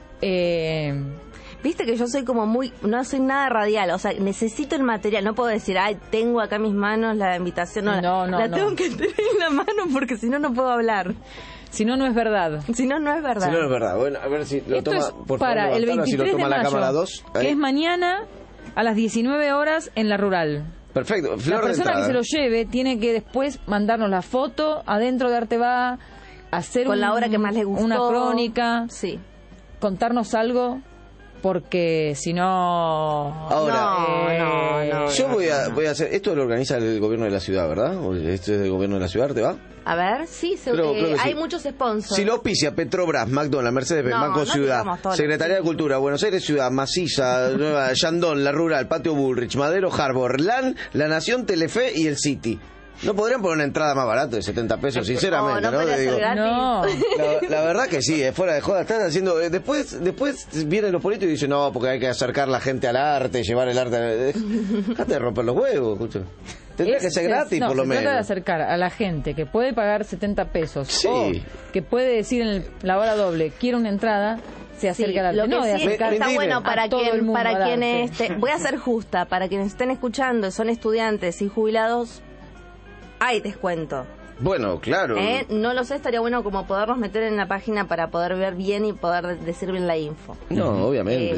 eh, Viste que yo soy como muy, no soy nada radial, o sea, necesito el material, no puedo decir, ay, tengo acá en mis manos la invitación, no, No, la, no, la no. tengo que tener en la mano porque si no, no puedo hablar. si no no es verdad. Si no, no es verdad. Si no es verdad. Bueno, a ver si lo Esto toma. es Por para favor, el levantalo, así lo veintitrés toma de la mayo, cámara dos. que Ahí. es mañana a las diecinueve horas en la Rural. Perfecto. Flor La de persona que entrada. se lo lleve tiene que después mandarnos la foto adentro de Arte Va, hacer Con un- la obra que más le gustó. una crónica, Sí. contarnos algo, porque si no... Ahora, No, eh, no, no. Yo voy a, voy a hacer. Esto lo organiza el gobierno de la ciudad, ¿verdad? ¿O esto es del gobierno de la ciudad, ¿te va? A ver, sí, se- Creo- eh, creo que sí. hay muchos sponsors. Si lo auspicia Petrobras, McDonald's, Mercedes-Benz, No, Banco no Ciudad, digamos todo lo Secretaría que- de Cultura, Buenos Aires Ciudad, Maciza, Nueva Yandón, La Rural, Patio Bullrich, Madero, Harbor, LAN, La Nación, Telefe y el City. ¿No podrían poner una entrada más barata de setenta pesos, sinceramente? No, no ¿no? podría Te ser digo, gratis. No. la, la verdad que sí, es fuera de joda. Están haciendo. eh, Después después vienen los políticos y dicen, no, porque hay que acercar la gente al arte, llevar el arte. Déjate de romper los huevos, escucha. Tendría Es- que ser se- gratis, no, por lo se trata de menos. acercar a la gente que puede pagar setenta pesos Sí. o que puede decir en el- la hora doble, quiero una entrada, se acerca Sí, al arte. lo que No, de sí acercar está Me- me bueno indigna. para a todo el quien, mundo para al quienes arte. este, voy a ser justa, para quienes estén escuchando, son estudiantes y jubilados, hay descuento. Bueno, claro. ¿eh? No lo sé, estaría bueno como podernos meter en la página para poder ver bien y poder decir bien la info. No, obviamente.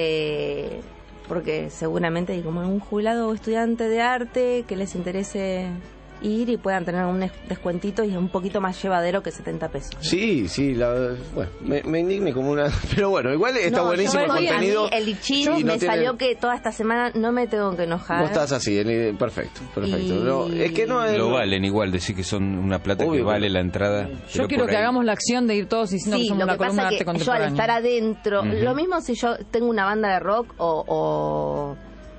Este, porque seguramente hay como un jubilado o estudiante de arte que les interese ir y puedan tener un des- descuentito y es un poquito más llevadero que setenta pesos. Sí, sí, la, bueno, me, me indigne como una... Pero bueno, igual está No, buenísimo yo el voy a contenido. mí, el lichín y no me tiene- salió que toda esta semana no me tengo que enojar. Vos estás así, eh, perfecto, perfecto. Y- No, es que no es... Lo valen igual, decir que son una plata Obvio, que vale pero- la entrada. Yo pero quiero por que ahí- hagamos la acción de ir todos diciendo que Sí, somos lo una que columna pasa de es arte que yo al contemporáneo. estar adentro, Ujú. lo mismo si yo tengo una banda de rock o, o,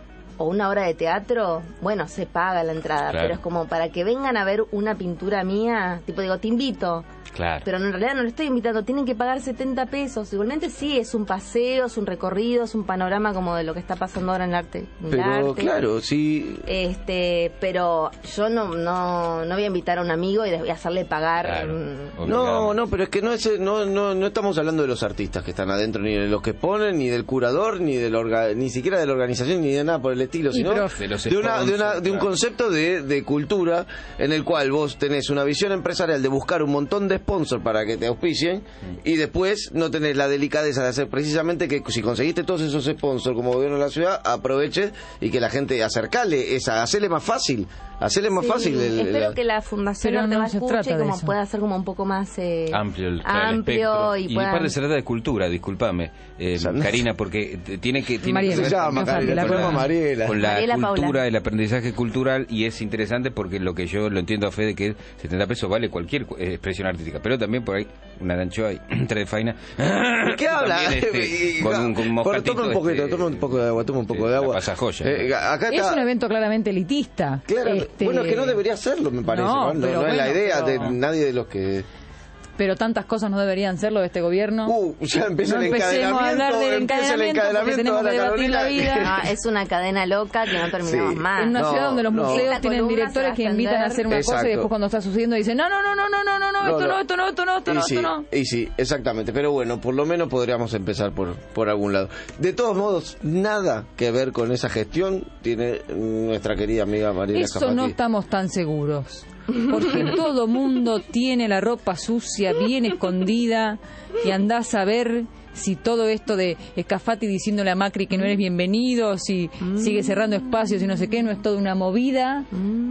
o una obra de teatro, bueno, se paga la entrada, Claro. pero es como para que vengan a ver una pintura mía, tipo digo, te invito, Claro. pero en realidad no lo estoy invitando, tienen que pagar setenta pesos. Igualmente sí, es un paseo, es un recorrido, es un panorama como de lo que está pasando ahora en el arte. en el Pero arte. claro, sí... Este, pero yo no, no, no voy a invitar a un amigo y les voy a hacerle pagar. Claro. mm, No, no, pero es que no es no, no no estamos hablando de los artistas que están adentro, ni de los que ponen, ni del curador, ni del orga- ni siquiera de la organización, ni de nada por el estilo, Y sino pero- De los de, una, de, una- sponsors, de un claro. concepto de, de cultura en el cual vos tenés una visión empresarial de buscar un montón de sponsors para que te auspicien y después no tenés la delicadeza de hacer precisamente que si conseguiste todos esos sponsors como gobierno de la ciudad, aproveches y que la gente acercale esa, hacerle más fácil, hacerle más sí, fácil. el- espero la- que la Fundación Pero Arte no Va se escuche trata y de como eso. pueda ser como un poco más eh, amplio el, claro, el amplio espectro. y y puedan... aparte se trata de cultura, discúlpame, eh, Exacto. Karina, porque t- tiene que tiene Mariela. que ver Se llama, con- Karina, la con ponemos Mariela. con la Mariela cultura, Paula. el aprendizaje cultural, y es interesante porque lo que yo lo entiendo a Fede, que setenta pesos vale cualquier eh, expresión artística, pero también por ahí una de anchoa y tres de faina. ¿Qué habla? También, este, Y- con un, con un Bueno, moscatito, toma un poquito, este, toma un poco de agua, toma un poco eh, de la agua. pasajoya. Eh, acá Es está. un evento claramente elitista. Claro, Este, bueno, es que no debería serlo, me parece. No, No, no, pero no es la bueno, idea pero- de nadie de los que. Pero tantas cosas no deberían serlo de este gobierno. Uh, ya empieza No el empecemos a hablar encadenamiento. del Empieza el encadenamiento, porque encadenamiento tenemos a la que debatir la Carolina. vida. No, es una cadena loca que no terminamos Sí. más. En una No, ciudad donde los no. museos Esta tienen columna directores se va a que invitan a extender. hacer una cosa y Exacto. después cuando está sucediendo dicen, no, no, no, no, no, no, no, no, esto no, esto no, esto no, esto no, y esto sí, no. Y sí, exactamente. Pero bueno, por lo menos podríamos empezar por, por algún lado. De todos modos, nada que ver con esa gestión tiene nuestra querida amiga Mariela Eso no Cafati. estamos tan seguros. Porque todo mundo tiene la ropa sucia, bien escondida, y andás a ver si todo esto de Scafati diciéndole a Macri que no eres bienvenido, si sigue cerrando espacios y no sé qué, no es toda una movida,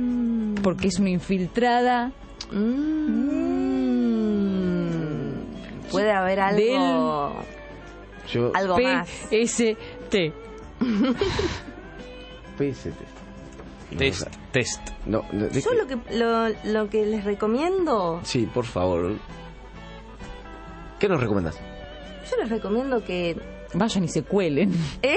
porque es una infiltrada Mm. Puede haber algo, Yo, algo P más. S T. P S T. Test, test. No, no, de Yo que- lo que, lo, lo que les recomiendo, Sí, por favor. ¿Qué nos recomendas? Yo les recomiendo que... Vayan y se cuelen. ¿Eh?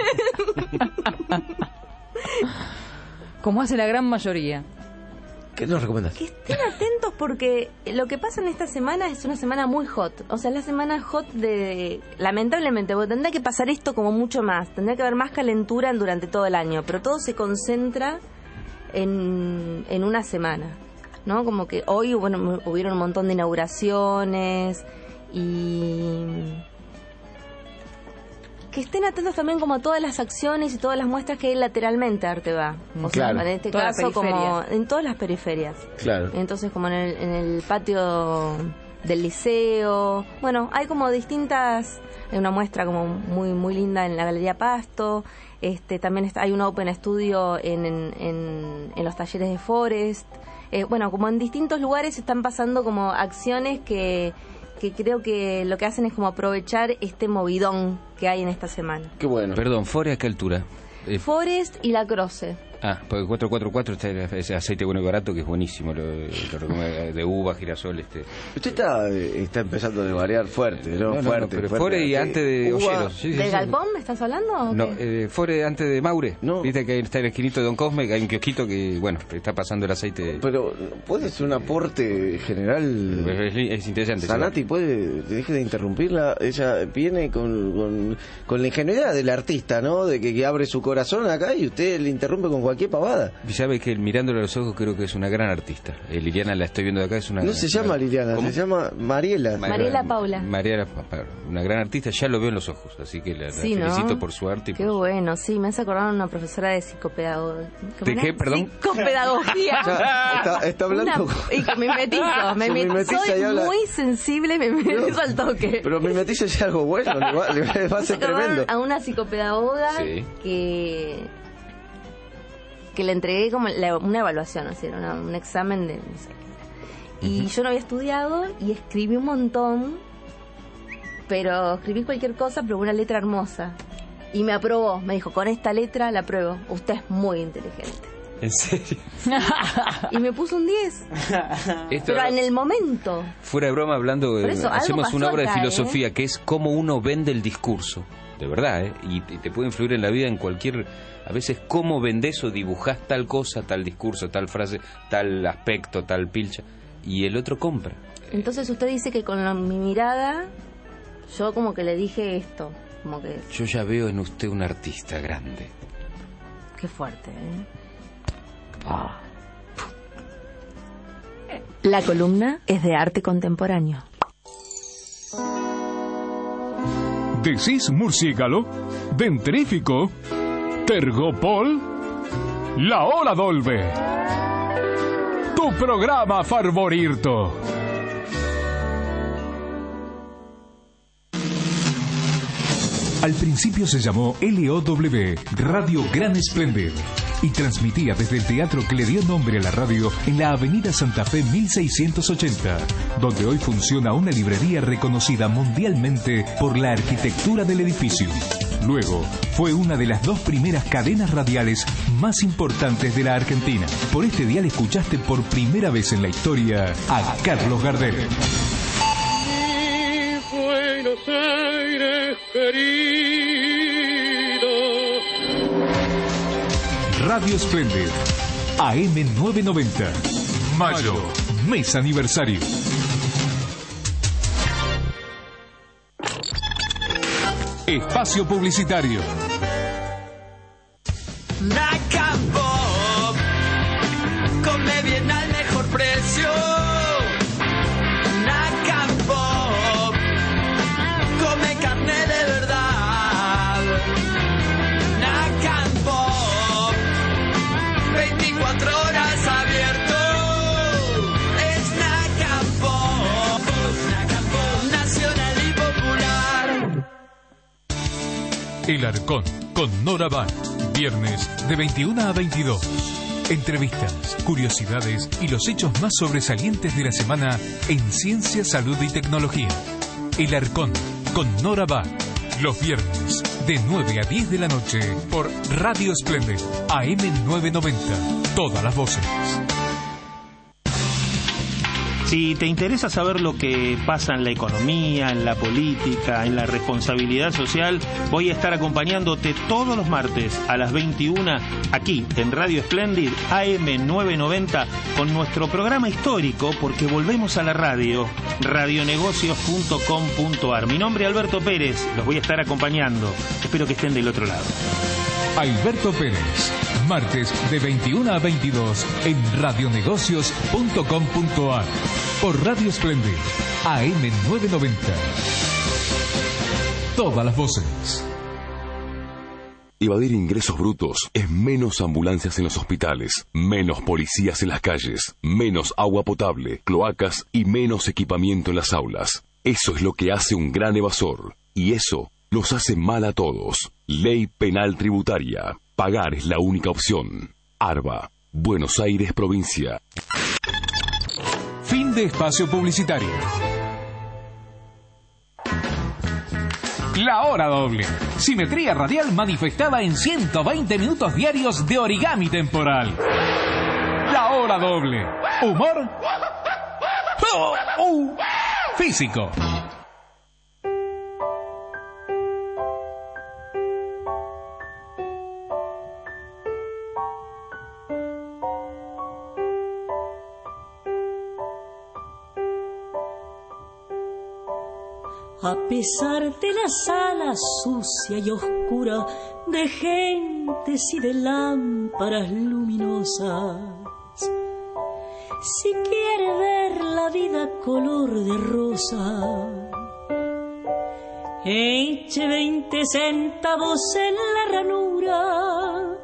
Como hace la gran mayoría. ¿Qué nos recomiendas? Que estén atentos porque lo que pasa en esta semana es una semana muy hot. O sea, es la semana hot de... Lamentablemente, porque tendría que pasar esto como mucho más. Tendría que haber más calentura durante todo el año. Pero todo se concentra en, en una semana, ¿no? Como que hoy, bueno, hubieron un montón de inauguraciones y... que estén atentos también como a todas las acciones y todas las muestras que hay lateralmente a Arteba. O claro. sea, en este Todas caso las como en todas las periferias. Claro. Entonces como en el, en el patio del liceo. Bueno, hay como distintas, hay una muestra como muy muy linda en la Galería Pasto. Este también está, hay un Open Studio en, en, en, en los talleres de Forest. Eh, bueno, como en distintos lugares están pasando como acciones que... que creo que lo que hacen es como aprovechar este movidón que hay en esta semana. Qué bueno. Perdón, ¿Fore a qué altura? Eh, Forest y La Croce. Ah, porque cuatro cuatro cuatro está ese aceite bueno y barato que es buenísimo, lo, lo recomiendo, de uva, girasol, este. Usted está, está empezando a variar fuerte, ¿no? No, no, fuerte, no, pero fuerte. Fore y Sí. antes de Uva. Olleros. Sí, sí, ¿Del sí. Galpón me estás hablando? o No, qué? eh, Fore antes de Maure. No. Viste que está en el esquinito de Don Cosme, que hay un kiosquito que, bueno, está pasando el aceite. Pero, ¿puede ser un aporte general? Es, es interesante. Zanatti, sí. puede, deje de interrumpirla. Ella viene con, con, con la ingenuidad del artista, ¿no? De que, que abre su corazón acá y usted le interrumpe con cualquier pavada. Y sabe que mirándole a los ojos creo que es una gran artista. Eh, Liliana la estoy viendo de acá, es una. No se una- llama Liliana, ¿Cómo? se llama Mariela. Mariela Paula. Mariela Paula, una gran artista, ya lo veo en los ojos, así que la, la Sí, ¿no? felicito por su arte. Y Qué por su- bueno, sí, me hace acordar a una profesora de psicopedagogía. ¿De qué, perdón? Psicopedagogía. Está, está hablando. Una- y que me mimetizo, me Se met- mimetiza soy y habla. muy sensible, me mimetizo al toque. Pero me metiste ya algo bueno, le va, le va- va a Me ser hace acordar tremendo. a una psicopedagoga Sí. que que le entregué como la- una evaluación, o sea, una- un examen de no sé qué. Y yo no había estudiado y escribí un montón, pero escribí cualquier cosa, pero una letra hermosa. Y me aprobó, me dijo, con esta letra la apruebo, usted es muy inteligente. ¿En serio? Y me puso un diez, Esto, pero en el momento. fuera de broma, hablando, Por eh, eso, algo hacemos pasó una obra acá, de filosofía que es cómo uno vende el discurso. De verdad, ¿eh? Y, y te puede influir en la vida en cualquier... A veces cómo vendés o dibujás tal cosa, tal discurso, tal frase, tal aspecto, tal pilcha, y el otro compra. Entonces usted dice que con la- mi mirada, yo como que le dije esto, como que, Yo ya veo en usted un artista grande. qué fuerte, ¿eh? La columna es de arte contemporáneo. ¿Decís murciélago? ¿Dentrífico? ¿Tergopol? La Hora Dolbe. Tu programa favorito. Al principio se llamó L O W, Radio Gran Splendid, y transmitía desde el teatro que le dio nombre a la radio en la avenida Santa Fe mil seiscientos ochenta, donde hoy funciona una librería reconocida mundialmente por la arquitectura del edificio. Luego, fue una de las dos primeras cadenas radiales más importantes de la Argentina. Por este dial escuchaste por primera vez en la historia a Carlos Gardel. Buenos Aires querido. Radio Splendid, A M novecientos noventa. Mayo, mes aniversario. Espacio publicitario. Naca Pop, come bien al mejor precio. Naca Pop, come carne de verdad. Naca Pop, veinticuatro horas abierto. Es Naca Pop, Naca Pop, nacional y popular. El Arcón, con Nora Van. Viernes de veintiuna a veintidós. Entrevistas, curiosidades y los hechos más sobresalientes de la semana en ciencia, salud y tecnología. El Arcón, con Nora Van. Los viernes de nueve a diez de la noche por Radio Splendid, A M novecientos noventa. Todas las voces. Si te interesa saber lo que pasa en la economía, en la política, en la responsabilidad social, voy a estar acompañándote todos los martes a las veintiuna aquí en Radio Splendid A M novecientos noventa con nuestro programa histórico, porque volvemos a la radio, radionegocios punto com punto ar. Mi nombre es Alberto Pérez, los voy a estar acompañando. Espero que estén del otro lado. Alberto Pérez, martes de veintiuna a veintidós en radionegocios punto com punto ar por Radio Splendid A M novecientos noventa. Todas las voces. Evadir ingresos brutos es menos ambulancias en los hospitales, menos policías en las calles, menos agua potable, cloacas y menos equipamiento en las aulas. Eso es lo que hace un gran evasor, y eso nos hace mal a todos. Ley Penal Tributaria. Pagar es la única opción. ARBA, Buenos Aires, provincia. Fin de espacio publicitario. La hora doble. Simetría radial manifestada en ciento veinte minutos diarios de origami temporal. La hora doble. Humor. Oh, uh, físico. A pesar de la sala sucia y oscura de gentes y de lámparas luminosas, si quiere ver la vida color de rosa, eche veinte centavos en la ranura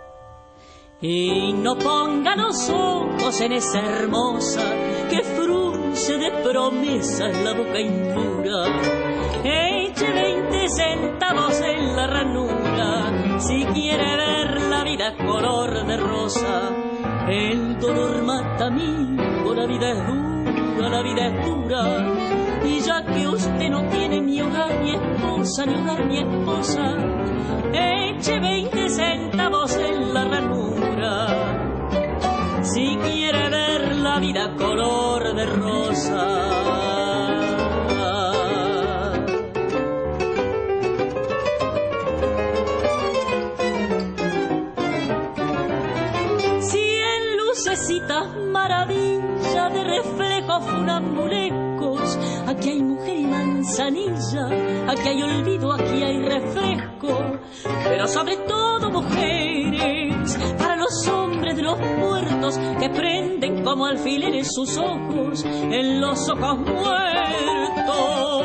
y no ponga los ojos en esa hermosa que frunce de promesas la boca impura. Eche veinte centavos en la ranura si quiere ver la vida color de rosa. El dolor mata, amigo, la vida es dura, la vida es dura. Y ya que usted no tiene ni hogar ni esposa, ni hogar ni esposa, eche veinte centavos en la ranura si quiere ver la vida color de rosa. Si en lucecitas maravilla de reflejos funambulescos, aquí hay mujer y manzanilla, aquí hay olvido, aquí hay refresco, pero sobre todo mujeres para los hombres de los muertos que prenden como alfileres sus ojos en los ojos muertos.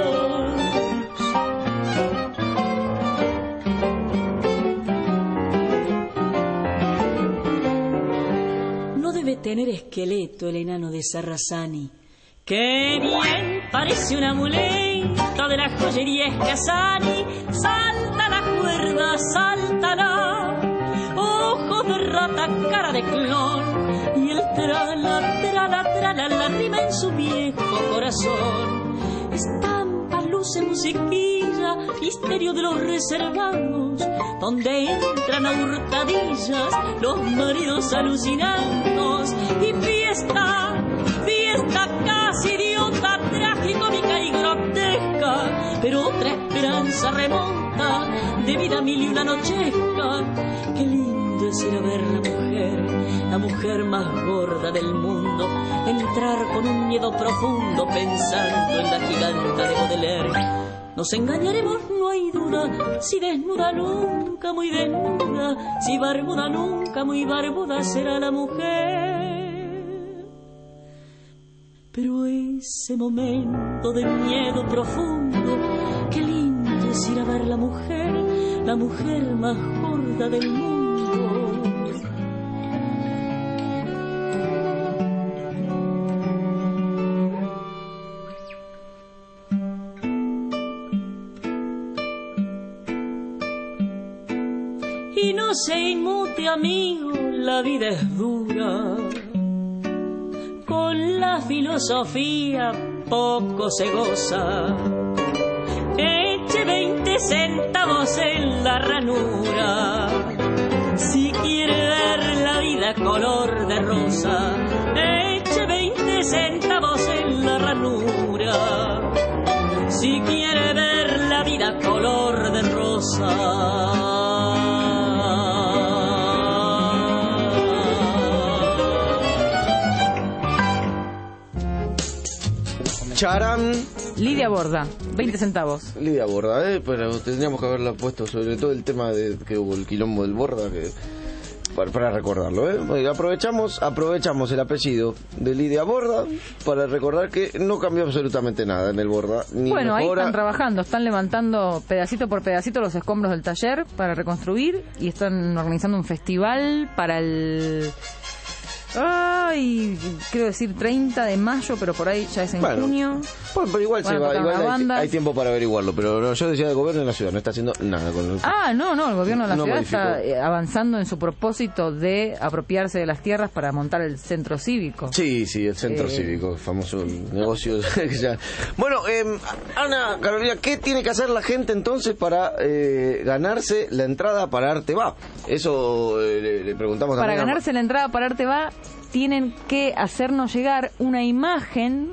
No debe tener esqueleto el enano de Sarrazani, que bien parece un amuleto de la joyería Escasani. Salta la cuerda, sáltala, ojos de rata, cara de clon, y el trala, trala, trala, la rima en su viejo corazón. Estampa, luce, musiquilla, misterio de los reservados, donde entran a hurtadillas los maridos alucinados. Y fiesta, fiesta casi idiota, tragicómica y grotesca, pero otra esperanza remonta de vida mil y una nochesca. Qué lindo es ir a ver la mujer, la mujer más gorda del mundo, entrar con un miedo profundo pensando en la giganta de Baudelaire. Nos engañaremos, no hay duda, si desnuda nunca muy desnuda, si barbuda nunca muy barbuda será la mujer. Pero ese momento de miedo profundo, qué lindo es ir a ver la mujer, la mujer más gorda del mundo. Y no se inmute, amigo, la vida es dura. Con la filosofía poco se goza. Eche veinte centavos en la ranura si quiere ver la vida color de rosa. Eche veinte centavos en si quiere ver la vida color de rosa. Charán. Lidia Borda, veinte centavos. Lidia Borda, ¿eh? Pero tendríamos que haberla puesto sobre todo el tema de que hubo el quilombo del Borda, que para, para recordarlo, ¿eh? Aprovechamos, aprovechamos el apellido de Lidia Borda para recordar que no cambió absolutamente nada en el Borda. Ni bueno, mejora. Ahí están trabajando, están levantando pedacito por pedacito los escombros del taller para reconstruir y están organizando un festival para el... Ay, quiero decir treinta de mayo, pero por ahí ya es en bueno, junio. Bueno, pero igual, se va, igual hay, hay tiempo para averiguarlo. Pero no, yo decía, el gobierno de la ciudad no está haciendo nada con el... Ah, no, no, el gobierno de la no ciudad modificó. está avanzando en su propósito de apropiarse de las tierras para montar el centro cívico. Sí, sí, el centro eh... cívico, el famoso negocio. Bueno, eh, Ana, Carolina, ¿qué tiene que hacer la gente entonces para eh, ganarse la entrada para Arte Va? Eso eh, le, le preguntamos para también. Para ganarse a... la entrada para Arte Va, tienen que hacernos llegar una imagen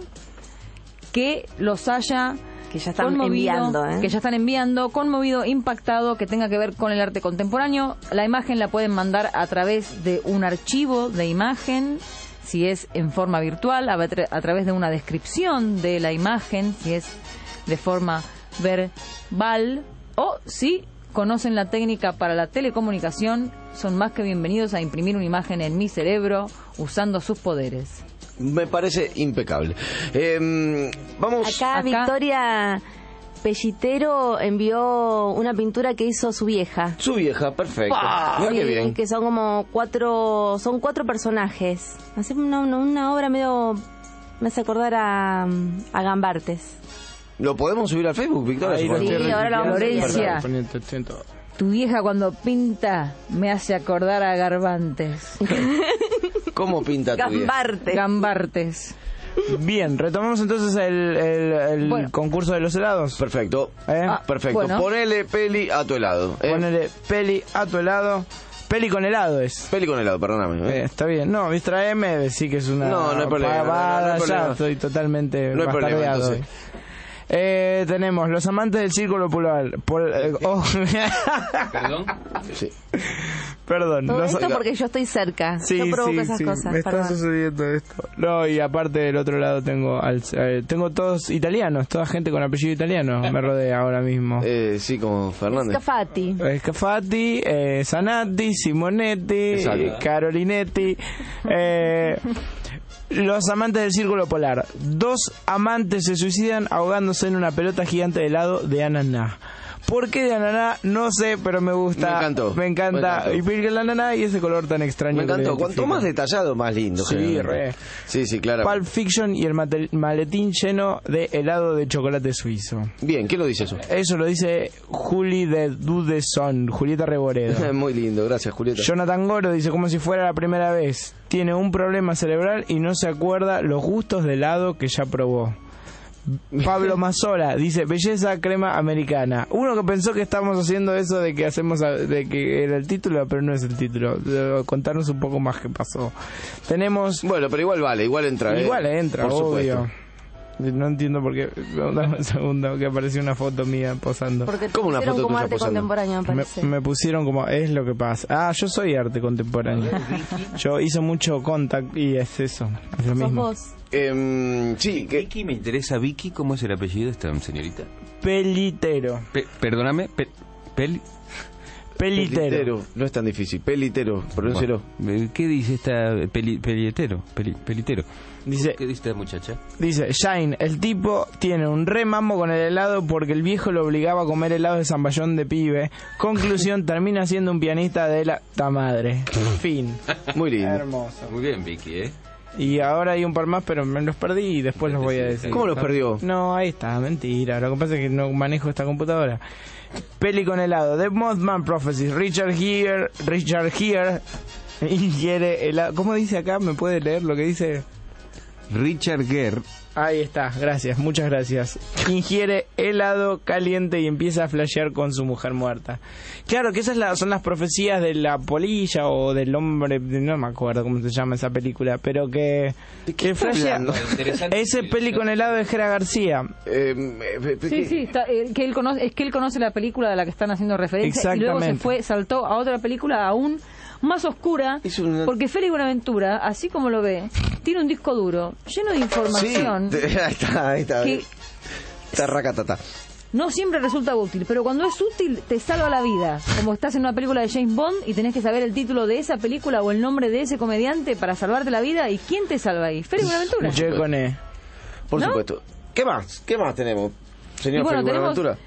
que los haya que ya están enviando, ¿eh? que ya están enviando, conmovido, impactado, que tenga que ver con el arte contemporáneo. La imagen la pueden mandar a través de un archivo de imagen, si es en forma virtual, a, a través de una descripción de la imagen, si es de forma verbal, o si conocen la técnica para la telecomunicación, son más que bienvenidos a imprimir una imagen en mi cerebro usando sus poderes. Me parece impecable. Eh, vamos acá, acá Victoria Pellitero envió una pintura que hizo su vieja. Su vieja, perfecto. ¡Ah! Mira sí, qué bien. Que son como cuatro, son cuatro personajes. Hace una, una, una obra medio, me hace acordar a, a Gambartes. ¿Lo podemos subir al Facebook, Victoria? Ahí sí, sí, ahora la vamos a Florencia, tu vieja cuando pinta me hace acordar a Garbantes. ¿Cómo pinta tu vieja? Gambartes. Gambartes. Bien, retomamos entonces el, el, el bueno. concurso de los helados. Perfecto. ¿Eh? Ah, perfecto. Bueno. Ponele peli a tu helado. ¿eh? Ponele peli a tu helado. Peli con helado es. Peli con helado, perdóname. ¿eh? Eh, está bien. No, distraeme, decir que es una... No, no hay problema. pavada, No, no hay problema. ya estoy totalmente No hay problema, bastardeado. entonces. Eh, tenemos los amantes del círculo polar. Pol, eh, oh. ¿Perdón? Sí. Perdón. Todo los, esto porque yo estoy cerca. Sí, yo provoco sí, esas sí, cosas. me está perdón. sucediendo esto. No, y aparte del otro lado tengo al, eh, tengo todos italianos, toda gente con apellido italiano me rodea ahora mismo. Eh, sí, como Fernández. Scafati. Scafati, eh, Zanatti, Simonetti, Exacto. Carolinetti. Eh, Los amantes del círculo polar. Dos amantes se suicidan ahogándose en una pelota gigante de helado de ananá. ¿Por qué de ananá? No sé, pero me gusta. Me encantó. Me encanta. Me encantó. Y porque el ananá y ese color tan extraño. Me que lo encantó. Cuanto identifica. más detallado, más lindo. Sí, generalmente. re. Sí, sí, claro. Pulp Fiction y el mate- maletín lleno de helado de chocolate suizo. Bien, ¿quién lo dice eso? Eso lo dice Juli de Dudesson, Julieta Reboredo. Muy lindo, gracias, Julieta. Jonathan Goro dice como si fuera la primera vez. Tiene un problema cerebral y no se acuerda los gustos de helado que ya probó. Pablo Mazzola dice belleza crema americana. Uno que pensó que estamos haciendo eso de que hacemos a- de que era el título, pero no es el título. De contarnos un poco más qué pasó. Tenemos Bueno, pero igual vale, igual entra. ¿eh? igual entra, Por obvio. supuesto. No entiendo por qué. Dame un segundo que apareció una foto mía posando. Porque te ¿Cómo una pusieron foto como tuya arte posando? contemporáneo, me Me, parece. me pusieron como es lo que pasa. Ah, yo soy arte contemporáneo. Yo hice mucho contact y es eso, es lo Sos mismo. vos. Eh, sí, que Vicky, me interesa Vicky, ¿cómo es el apellido de esta señorita? Pelitero. Pe- perdóname, pe- peli- Pelitero. pelitero. No es tan difícil. Pelitero, pronúncialo. Bueno, ¿qué dice esta peli, pelitero? Peli- pelitero. Dice, ¿Qué dice esta muchacha? dice, Shine, el tipo tiene un re mambo con el helado porque el viejo lo obligaba a comer helado de zamballón de pibe. Conclusión, termina siendo un pianista de la ta madre. Fin. Muy lindo. Hermoso. Muy bien, Vicky, ¿eh? Y ahora hay un par más, pero me los perdí y después los voy a decir. ¿Cómo los perdió? No, ahí está, mentira. Lo que pasa es que no manejo esta computadora. Peli con helado. The Mothman Prophecy. Richard Gere. Richard Gere. Ingiere helado. ¿Cómo dice acá? ¿Me puede leer lo que dice? Richard Gere Ahí está, gracias, muchas gracias. Ingiere helado caliente y empieza a flashear con su mujer muerta. Claro que esas la, son las profecías de la polilla o del hombre, no me acuerdo cómo se llama esa película, pero que, que flashea. Ese peli con helado de Jera García. Eh, sí, sí, está, eh, que él conoce, es que él conoce la película de la que están haciendo referencia y luego se fue, saltó a otra película aún más oscura, una... porque Félix Buenaventura, así como lo ve, tiene un disco duro lleno de información. Sí, ahí está, ahí está. Que está racatata. No siempre resulta útil, pero cuando es útil te salva la vida. Como estás en una película de James Bond y tenés que saber el título de esa película o el nombre de ese comediante para salvarte la vida. ¿Y quién te salva ahí? Félix Buenaventura. Yo con él. Por ¿No? supuesto. ¿Qué más? ¿Qué más tenemos, señor bueno, Félix Buenaventura?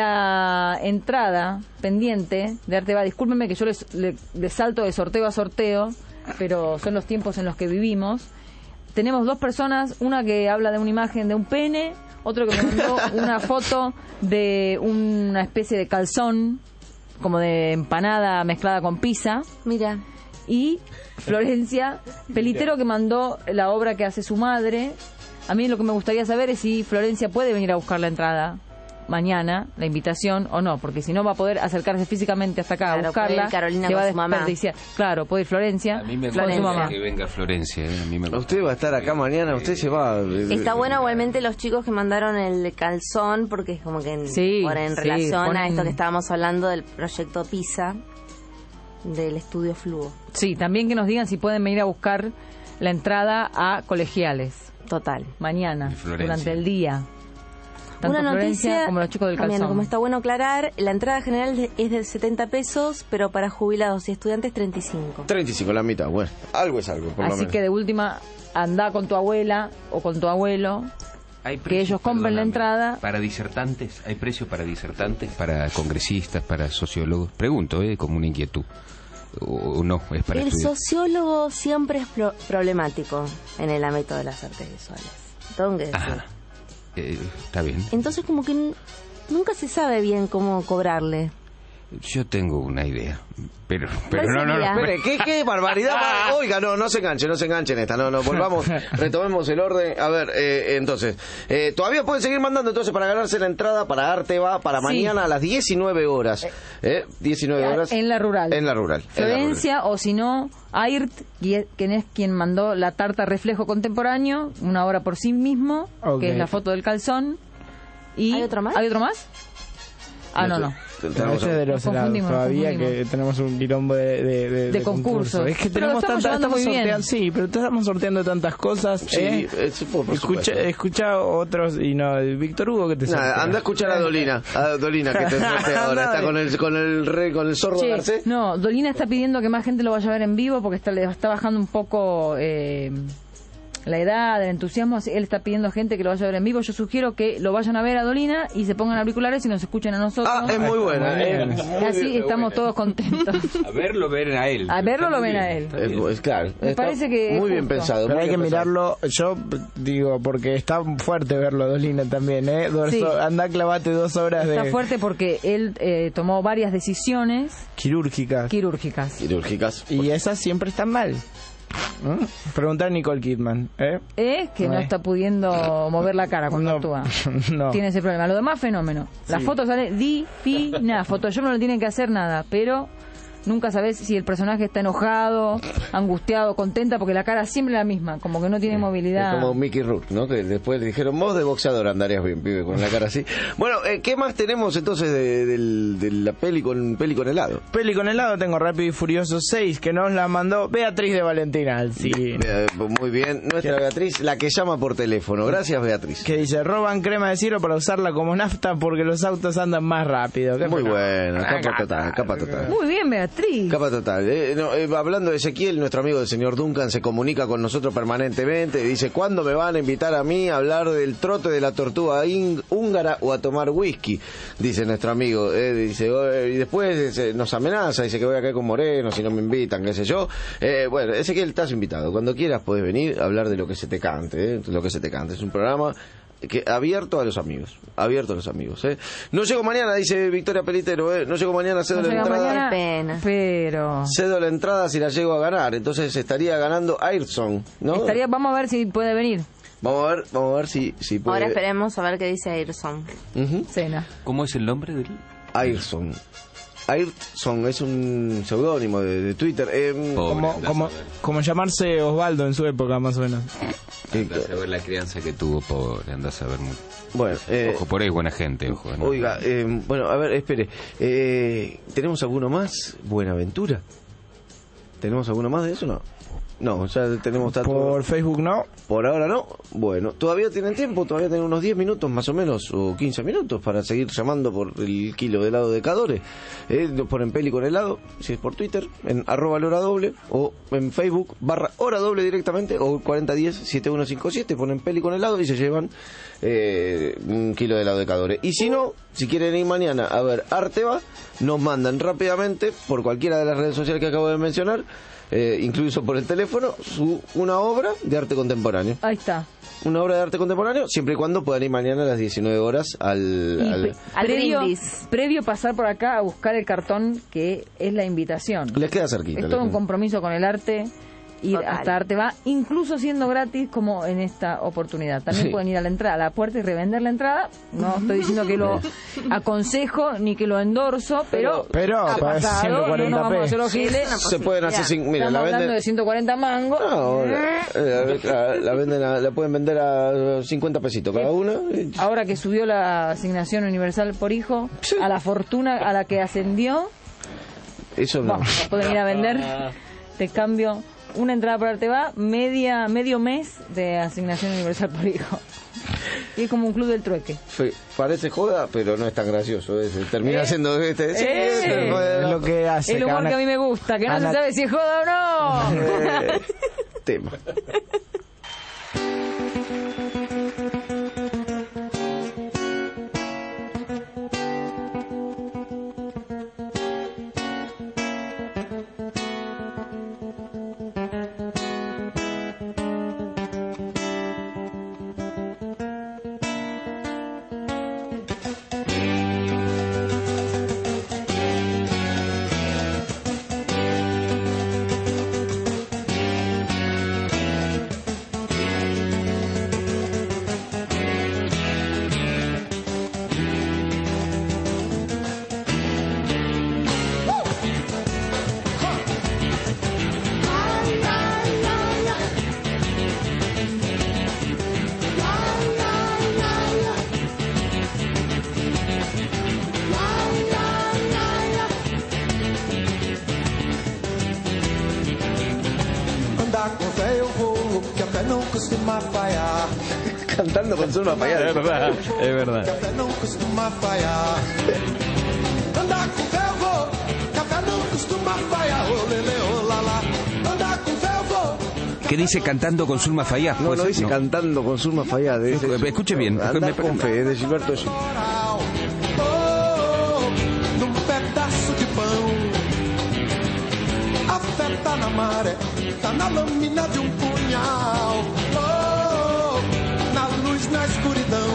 La entrada pendiente de Arte Va. Discúlpenme que yo les, les, les salto de sorteo a sorteo, pero son los tiempos en los que vivimos. Tenemos dos personas, una que habla de una imagen de un pene, otro que me mandó una foto de una especie de calzón, como de empanada mezclada con pizza. Mira. Y Florencia Pelitero, que mandó la obra que hace su madre. A mí lo que me gustaría saber es si Florencia puede venir a buscar la entrada mañana, la invitación o no, porque si no va a poder acercarse físicamente hasta acá, claro, a buscarla, Carolina se va a desperdiciar. Claro, puede ir Florencia. A mí me gusta que venga Florencia, ¿eh? A mí me gusta. Usted va a estar acá mañana, usted se va. Está bueno igualmente los chicos que mandaron el calzón, porque es como que en, sí, por en sí, relación ponen... a esto que estábamos hablando del proyecto PISA del estudio Fluo. Sí, también que nos digan si pueden venir a buscar la entrada a colegiales. Total. Mañana, durante el día. Tanto Una Florencia noticia, como los chicos del calzón. también, como está bueno aclarar, la entrada general es de setenta pesos, pero para jubilados y estudiantes treinta y cinco. treinta y cinco, la mitad, bueno, algo es algo, por Así lo menos. que de última, anda con tu abuela o con tu abuelo, ¿Hay que precios, ellos compren la entrada. ¿Para disertantes? ¿Hay precios para disertantes? ¿Para congresistas? ¿Para sociólogos? Pregunto, ¿eh? Como una inquietud. ¿O no? ¿Es para El estudiar? sociólogo siempre es pro problemático en el ámbito de las artes visuales. Tengo que decir. Ajá. Eh, está bien. Entonces como que n- nunca se sabe bien cómo cobrarle. Yo tengo una idea, pero pero no, no, no. Espere, ¿qué, qué barbaridad? Ah. Oiga, no, no se enganche, no se enganche en esta, no, no, volvamos, retomemos el orden. A ver, eh, entonces, eh, todavía pueden seguir mandando entonces para ganarse la entrada para Arte Va para Sí. mañana a las diecinueve horas. ¿Eh? diecinueve horas. En la rural. En la rural. en la Florencia, rural. o si no, Airt, quien es quien mandó la tarta Reflejo Contemporáneo, una obra por sí mismo, Ok. que es la foto del calzón. Y ¿Hay otro más? ¿Hay otro más? Ah, no, no. No, ese es de los Nos helados confundimos, todavía, nos que confundimos. tenemos un quilombo de, de, de, De concursos. Es que Pero tenemos estamos tantas, llevando estamos muy bien. sorteando, sí, pero estamos sorteando tantas cosas. Sí, ¿eh? es- por- por escucha, supuesto. escucha otros y no, Víctor Hugo que te Nada, sortea. anda a escuchar a Dolina, a Dolina que te sortea ahora, está con el con el rey, con el zorro Che, Garcés. no, Dolina está pidiendo que más gente lo vaya a ver en vivo porque está, le está bajando un poco eh, la edad, el entusiasmo. Así, él está pidiendo gente que lo vaya a ver en vivo. Yo sugiero que lo vayan a ver a Dolina y se pongan auriculares y nos escuchen a nosotros. Ah, es muy buena. eh, muy Así bien, estamos todos contentos. A verlo, ver a él. A verlo Está lo muy ven a bien, él. está Es, bien. es claro. Me está parece que es muy bien justo. pensado. Pero muy hay que bien pensado. mirarlo, yo digo, porque está fuerte verlo, Dolina también, ¿eh? Dos, Sí. Anda, clavate dos horas Está de fuerte porque él eh, tomó varias decisiones quirúrgicas. quirúrgicas. Quirúrgicas. Y esas siempre están mal. ¿Mm? Preguntar a Nicole Kidman, ¿eh? ¿Eh? Que no Eh. está pudiendo mover la cara cuando No, actúa. no. Tiene ese problema. Lo demás, fenómeno. La Sí. foto sale divina. Photoshop no le tienen que hacer nada, pero nunca sabes si el personaje está enojado, angustiado, contenta, porque la cara siempre es la misma, como que no tiene movilidad. Es como Mickey Rourke, ¿no? Que después le dijeron, vos de boxeador andarías bien, pibe, con la cara así. Bueno, eh, ¿qué más tenemos entonces de, del- de la peli con, peli con helado? Peli con helado tengo Rápido y Furioso seis, que nos la mandó Beatriz de Valentina Alcina. Eh, muy bien, nuestra Beatriz, la que llama por teléfono. Gracias, Beatriz. Que dice, roban crema de cielo para usarla como nafta porque los autos andan más rápido. ¿Qué Muy pena? bueno, capa total, capa total. Muy bien, Beatriz. Capa total. Eh, no, eh, hablando de Ezequiel, nuestro amigo del señor Duncan se comunica con nosotros permanentemente. Dice, ¿cuándo me van a invitar a mí a hablar del trote de la tortuga ín- húngara o a tomar whisky? Dice nuestro amigo. Eh, dice, oh, eh, y después eh, nos amenaza, dice que voy a caer con Moreno si no me invitan, qué sé yo. Eh, bueno, Ezequiel, estás invitado. Cuando quieras puedes venir a hablar de lo que se te cante. Eh, lo que se te cante. Es un programa que abierto a los amigos, abierto a los amigos, ¿eh? No llego mañana, dice Victoria Pelitero, ¿eh? No llego mañana, cedo No la llega entrada. mañana, Pena. pero Cedo la entrada si la llego a ganar, entonces estaría ganando Ayrton, ¿no? estaría, vamos a ver si puede venir. Vamos a ver, vamos a ver si, si puede. Ahora esperemos a ver qué dice Ayrson. Uh-huh. Cena. ¿Cómo es el nombre del...? Ayrson. Ayrson es un seudónimo de, de Twitter. Eh, como, como, como llamarse Osvaldo en su época, más o menos. Andás a ver la crianza que tuvo, pobre, andás a ver mucho. Bueno, eh, ojo, por ahí es buena gente, ojo. ¿no? Oiga, eh, bueno, a ver, espere. Eh, ¿Tenemos alguno más? Buenaventura. ¿Tenemos alguno más de eso? No. No, ya tenemos tanto. ¿Por Facebook no? Por ahora no. Bueno, todavía tienen tiempo, todavía tienen unos diez minutos más o menos, o quince minutos para seguir llamando por el kilo de helado de Cadore. Eh, nos ponen peli con helado, si es por Twitter, en arroba la hora doble, o en Facebook, barra hora doble directamente, o cuarenta diez siete uno cinco siete, ponen peli con helado y se llevan eh, un kilo de helado de Cadore. Y si no, si quieren ir mañana a ver Arteba, nos mandan rápidamente, por cualquiera de las redes sociales que acabo de mencionar, Eh, incluso por el teléfono, su, una obra de arte contemporáneo. Ahí está. Una obra de arte contemporáneo, siempre y cuando puedan ir mañana a las diecinueve horas al... Y al... pre- al previo, brindis. previo pasar por acá a buscar el cartón que es la invitación. Les queda cerquita. Es les todo un queda. compromiso con el arte, ir Total. hasta Arteba, incluso siendo gratis como en esta oportunidad. También Sí. pueden ir a la entrada, a la puerta y revender la entrada. No estoy diciendo que lo aconsejo ni que lo endorso, pero, Pero, ha para pasado, ciento cuarenta no nos vamos a hacer pe. los giles. Se pueden hacer sin... Mira, Estamos la hablando venden... de ciento cuarenta mangos. No, la, la- la venden a- la pueden vender a cincuenta pesitos cada una. Ahora que subió la asignación universal por hijo, Sí. a la fortuna a la que ascendió, Eso no. bueno, pueden ir a vender. Te cambio una entrada por Arteba, media, medio mes de asignación universal por hijo. Y es como un club del trueque. Fe- parece joda, pero no es tan gracioso. es- termina Eh. siendo... Este, sí, Eh. es- Es lo que hace. El humor Ana- que a mí me gusta, que no Ana- se sabe si es joda o no. Eh, tema. Andar com fé eu vou, que a fé não costuma falhar. Cantando con Zulma Payá. Es verdad, es verdad. Que a fé não costuma falhar. Andar com fé eu vou, que a fé não costuma falhar. Oh, lele, oh, la, la. Andar com fé eu vou. ¿Qué dice cantando con Zulma Fayá? No, Pues, no dice cantando con Zulma Fayá. Dice, Escuche bien. Andar Me- con fe, es de Gilberto Gil. Oh, num pedaço de pão. A fé tá na maré, tá na lâmina de um punhal. Oh, na luz, na escuridão.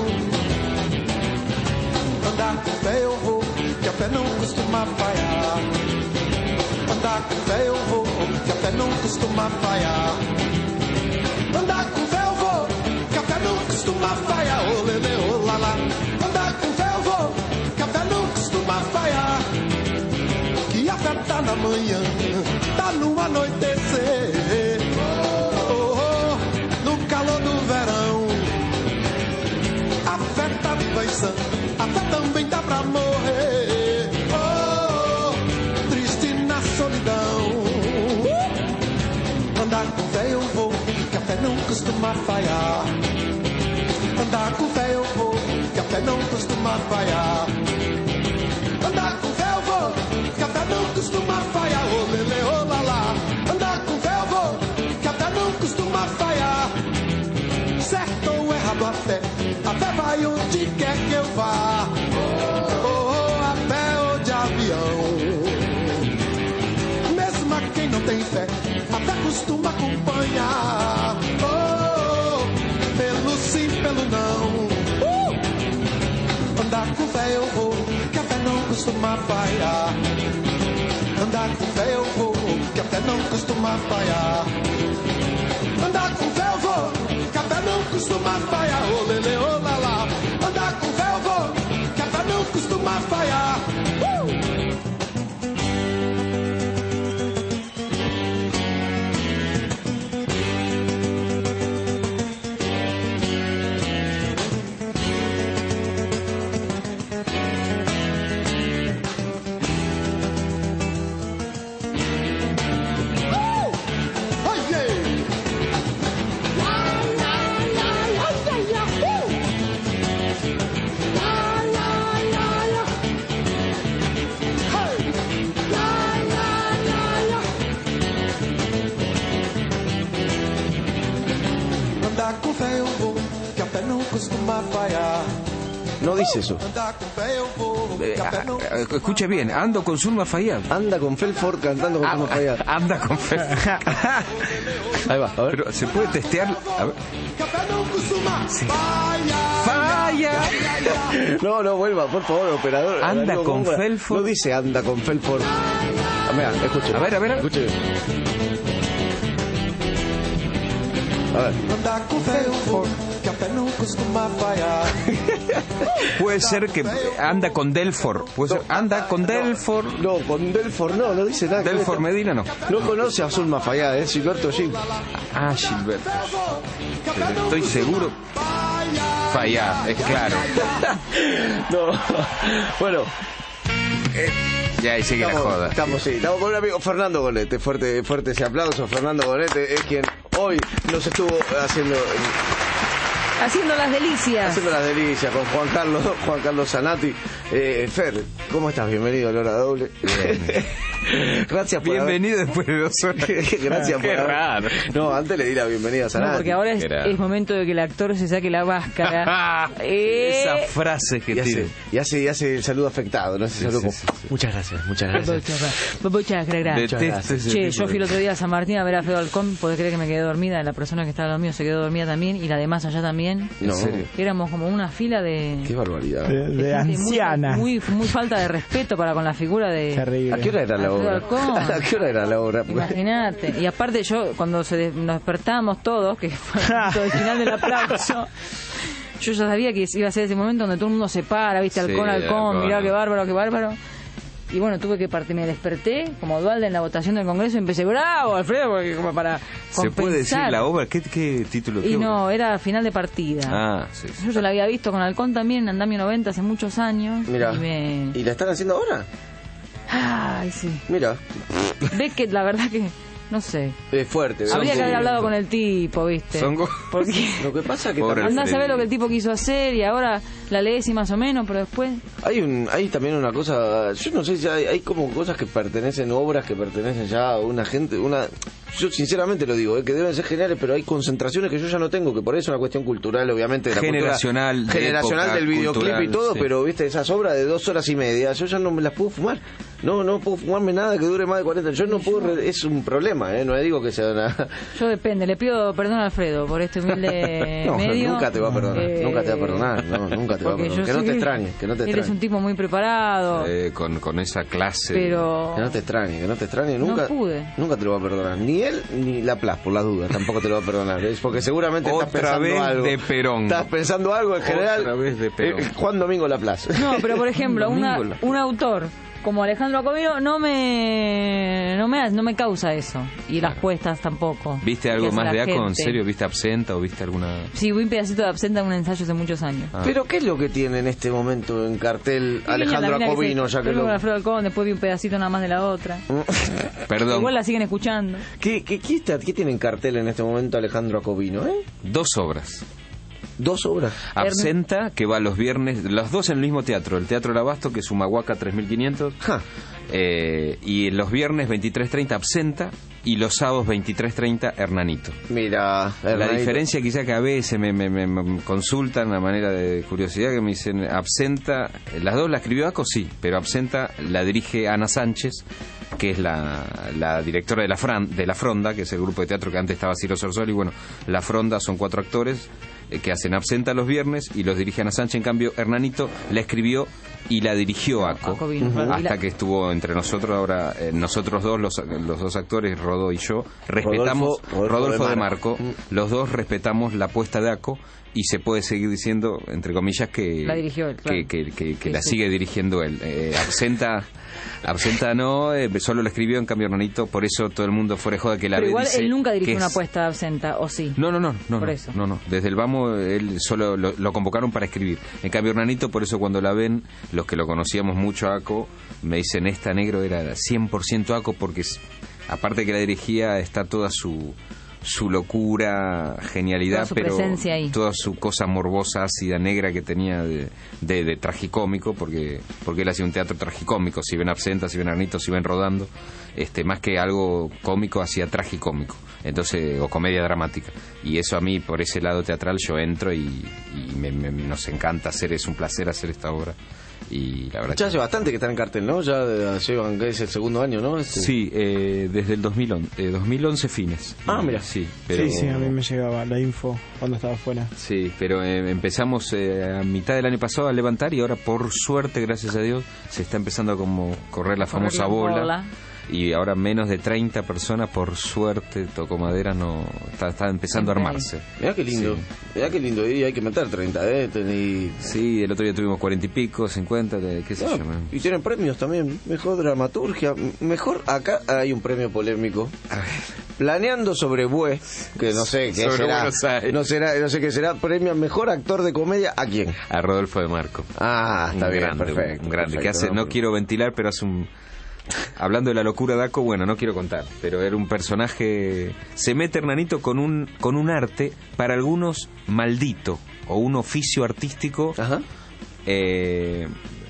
Andar com fé eu vou, que a fé não costuma falhar. Andar com fé eu vou, que a fé não costuma falhar. Andar com fé eu vou, que a fé não costuma falhar. Oh, lele, oh, la, la. Andar com fé eu vou, que a fé não costuma falhar. Que a fé tá na manhã, tá no anoitecer. Oh, oh, no calor do verão. A fé tá pensando, a fé também tá pra morrer. Oh, triste na solidão. Andar com fé eu vou, que a fé não costuma falhar. Andar com fé eu vou, que a fé não costuma falhar. Andar com fé eu vou, que a fé não costuma falhar. Oh, lele, oh, la, la. Andar com fé eu vou, que a fé não costuma falhar. Certo ou errado a fé, a fé vai onde quer que eu vá. Oh, oh, a pé ou de avião. Mesmo a quem não tem fé, a fé costuma acompanhar. Oh, pelo sim, pelo não. Uh! Andar com fé eu vou, que a fé não costuma falhar. Andar com fé eu vou, que a fé não costuma falhar. Andar com fé eu vou, que a fé não costuma falhar. Ô lele, ô lalá, andar com fé eu vou, que a fé não costuma falhar. Uh! No dice eso. Eh, escuche bien, ando con Zulma Fayad. Anda con Felford cantando con Zulma Fayad. Anda con Felford. Ahí va, a ver. Pero se puede testear. A ver. Sí. Falla. No, no vuelva, por favor, operador. Anda con Góngora. Felford. No dice anda con Felford. Ah, mira, escuche. A ver, a ver. Escuche. A ver. Andar com Felford, que a fé não costuma falhar. Puede ser que anda con Delford. Puede ser, anda con Delford. No, con Delford no, no dice nada. Delford Medina no. No conoce a Zulma Fayad, es Gilberto Gil. Ah, Gilberto. Pero estoy seguro. Fayad, es claro. No, bueno. Eh, ya ahí sigue estamos, la joda. Estamos, sí, estamos con un amigo Fernando Gonete. Fuerte, fuerte ese aplauso. Fernando Gonete es quien hoy nos estuvo haciendo... Haciendo las delicias. Haciendo las delicias con Juan Carlos, Juan Carlos Zanatti. Eh, Fer, ¿cómo estás? Bienvenido a la hora doble. Bien. Gracias por Bienvenido haber... después de dos horas. Gracias Qué por haber... raro. No, antes le di la bienvenida a Zanatti. No, porque ahora es, es momento de que el actor se saque la máscara. eh... Esa frase que y tiene. hace, y hace, y hace el saludo afectado, ¿no? Ese Sí, saludo sí, como, sí, sí. Muchas gracias, muchas gracias. Muchas gracias. Detesto ese Che, tipo yo de- fui el otro día a San Martín a ver a Feo Halcón. ¿Podés creer que me quedé dormida? La persona que estaba al lado mío se quedó dormida también. Y la de más allá también. No, ¿En serio? Éramos como una fila de... qué barbaridad. De, de gente muy- anciana. Muy, muy falta de respeto para con la figura de... Terrible. ¿A qué hora era la Alfredo obra? Halcón. ¿A qué hora era la obra? Imagínate. Y aparte yo, cuando se de- nos despertamos todos, que fue el final del aplauso, yo ya sabía que iba a ser ese momento donde todo el mundo se para, viste, Sí, halcón, halcón, halcón. mirá qué bárbaro, qué bárbaro. Y bueno, tuve que partir, me desperté como Dualde en la votación del Congreso y empecé, bravo, Alfredo, porque como para ¿Se puede decir compensar. la obra? ¿Qué, qué título? Y qué no, obra? era final de partida. Ah, sí, sí. Yo ya la había visto con Halcón también en Andamio noventa hace muchos años. Mira, Y me... ¿y la están haciendo ahora? Ay, sí. Mira, Ves que la verdad que, no sé. es fuerte. Habría que ¿verdad? haber hablado con el tipo, ¿viste? Son go- Porque Lo que pasa es que Pobre también andá a saber Alfredo. lo que el tipo quiso hacer y ahora la lees y más o menos, pero después... hay un, hay también una cosa, yo no sé si hay, hay como cosas que pertenecen, obras que pertenecen ya a una gente, una, yo sinceramente lo digo, eh, que deben ser geniales, pero hay concentraciones que yo ya no tengo, que por eso es una cuestión cultural, obviamente, de la Generacional, cultura, de generacional época, del videoclip cultural, y todo, sí. pero viste, esas obras de dos horas y media, yo ya no me las puedo fumar, no, no puedo fumarme nada que dure más de cuarenta, yo no puedo, re- es un problema, eh, no digo que sea una... Yo depende, le pido perdón a Alfredo por este humilde No, medio. nunca te va a perdonar, Eh, nunca te va a perdonar, no, nunca te va a porque perdonar, yo que no sé te extrañe, que no te Eres extrañe. un tipo muy preparado, Eh, con, con esa clase. pero... Que no te extrañe, que no te extrañe, No nunca, pude. nunca te lo va a perdonar. Ni él ni la Plas, por las dudas, tampoco te lo va a perdonar. Es porque seguramente estás Otra pensando vez algo. de Perón. Estás pensando algo en general. Otra vez de Perón. eh, Juan Domingo La Plas. No, pero por ejemplo, una, Domingo, un autor como Alejandro Acomino no me, no me no me causa eso. Y las puestas tampoco. ¿Viste que algo hace más la de Aco? ¿En gente. serio? ¿Viste Absenta o viste alguna...? Sí, vi un pedacito de Absenta en un ensayo hace muchos años. Ah. Pero ¿qué es lo que tiene en este momento en cartel Y Alejandro la mina que Acobino? se- Ya que primero lo... con Alfredo Alcón, después vi un pedacito nada más de la otra. Perdón. Igual la siguen escuchando. ¿Qué, qué, qué, está- qué tiene en cartel en este momento Alejandro Acobino? ¿Eh? Dos obras. Dos obras. Absenta, que va los viernes, los dos en el mismo teatro. El Teatro El Abasto, que es Humahuaca tres mil quinientos. Ja. Eh, y los viernes veintitrés treinta Absenta. Y los sábados veintitrés treinta Hernanito. Mira, La Hernanito. diferencia quizá que a veces me, me, me- me consultan a manera de curiosidad, que me dicen Absenta, las dos la escribió Aco, sí, pero Absenta la dirige Ana Sánchez que es la, la directora de la, Fran, de la Fronda, que es el grupo de teatro que antes estaba Ciro Sorsoli. Bueno, la Fronda son cuatro actores eh, que hacen Absenta los viernes y los dirige Ana Sánchez. En cambio, Hernanito la escribió y la dirigió Aco, Aco vino, uh-huh. hasta la... que estuvo entre nosotros. Ahora eh, nosotros dos, los, los dos actores, Rodó y yo, respetamos Rodolfo, Rodolfo, Rodolfo de de Marco, Marco. los dos respetamos la apuesta de Aco y se puede seguir diciendo, entre comillas, que La dirigió él, claro. que, que, que, que Sí, la sí. sigue dirigiendo él. Eh, absenta Absenta no, eh, solo lo escribió, en cambio Hernanito, por eso todo el mundo fuera de joda que la Pero ve, igual dice él nunca que dirigió es- una apuesta de Absenta, ¿o sí? No, no, no, no, Por no, eso. no, no. Desde el vamos él solo lo, lo convocaron para escribir. En cambio Hernanito, por eso cuando la ven, los que lo conocíamos mucho a Aco, me dicen, esta negro era cien por ciento Aco, porque es- aparte que la dirigía, está toda su su locura, genialidad, Toda su pero presencia ahí. toda su cosa morbosa, ácida, negra que tenía de, de, de tragicómico, porque porque él hacía un teatro tragicómico, si ven Absenta, si ven Hernanito, si ven Rodando, este más que algo cómico, hacía tragicómico, entonces, o comedia dramática, y eso a mí, por ese lado teatral, yo entro y, y me, me- nos encanta hacer, es un placer hacer esta obra, y la verdad Ya que... hace bastante que están en cartel, ¿no? Ya eh, llevan, que es el segundo año, ¿no? Este- Sí, eh, desde el dos mil once, eh, dos mil once fines. Ah, mira. Sí, pero... Sí, sí, a mí me llegaba la info cuando estaba afuera. Sí, pero eh, empezamos eh, a mitad del año pasado a levantar y ahora por suerte, gracias a Dios, se está empezando a como correr la Correr famosa la bola. bola. Y ahora menos de treinta personas, por suerte, tocó madera, no está, está empezando a armarse. Mirá qué lindo, Sí. mirá qué lindo, y hay que meter treinta, ¿eh? Tení- Sí, el otro día tuvimos cuarenta y pico, cincuenta, de- qué sé Ah, yo. man. y tienen premios también, mejor dramaturgia, m- mejor, acá hay un premio polémico. Planeando sobre Bue, que no sé qué Sobre será, Buenos Aires. no será, no sé qué será, premio a mejor actor de comedia, ¿a quién? A Rodolfo de Marco. Ah, está Un bien, grande, perfecto. un grande, que perfecto, hace, no quiero ventilar, pero hace un... Hablando de la locura de Aco, bueno, no quiero contar, pero era un personaje... Se mete Hernanito con un, con un arte, para algunos, maldito, o un oficio artístico Ajá. eh,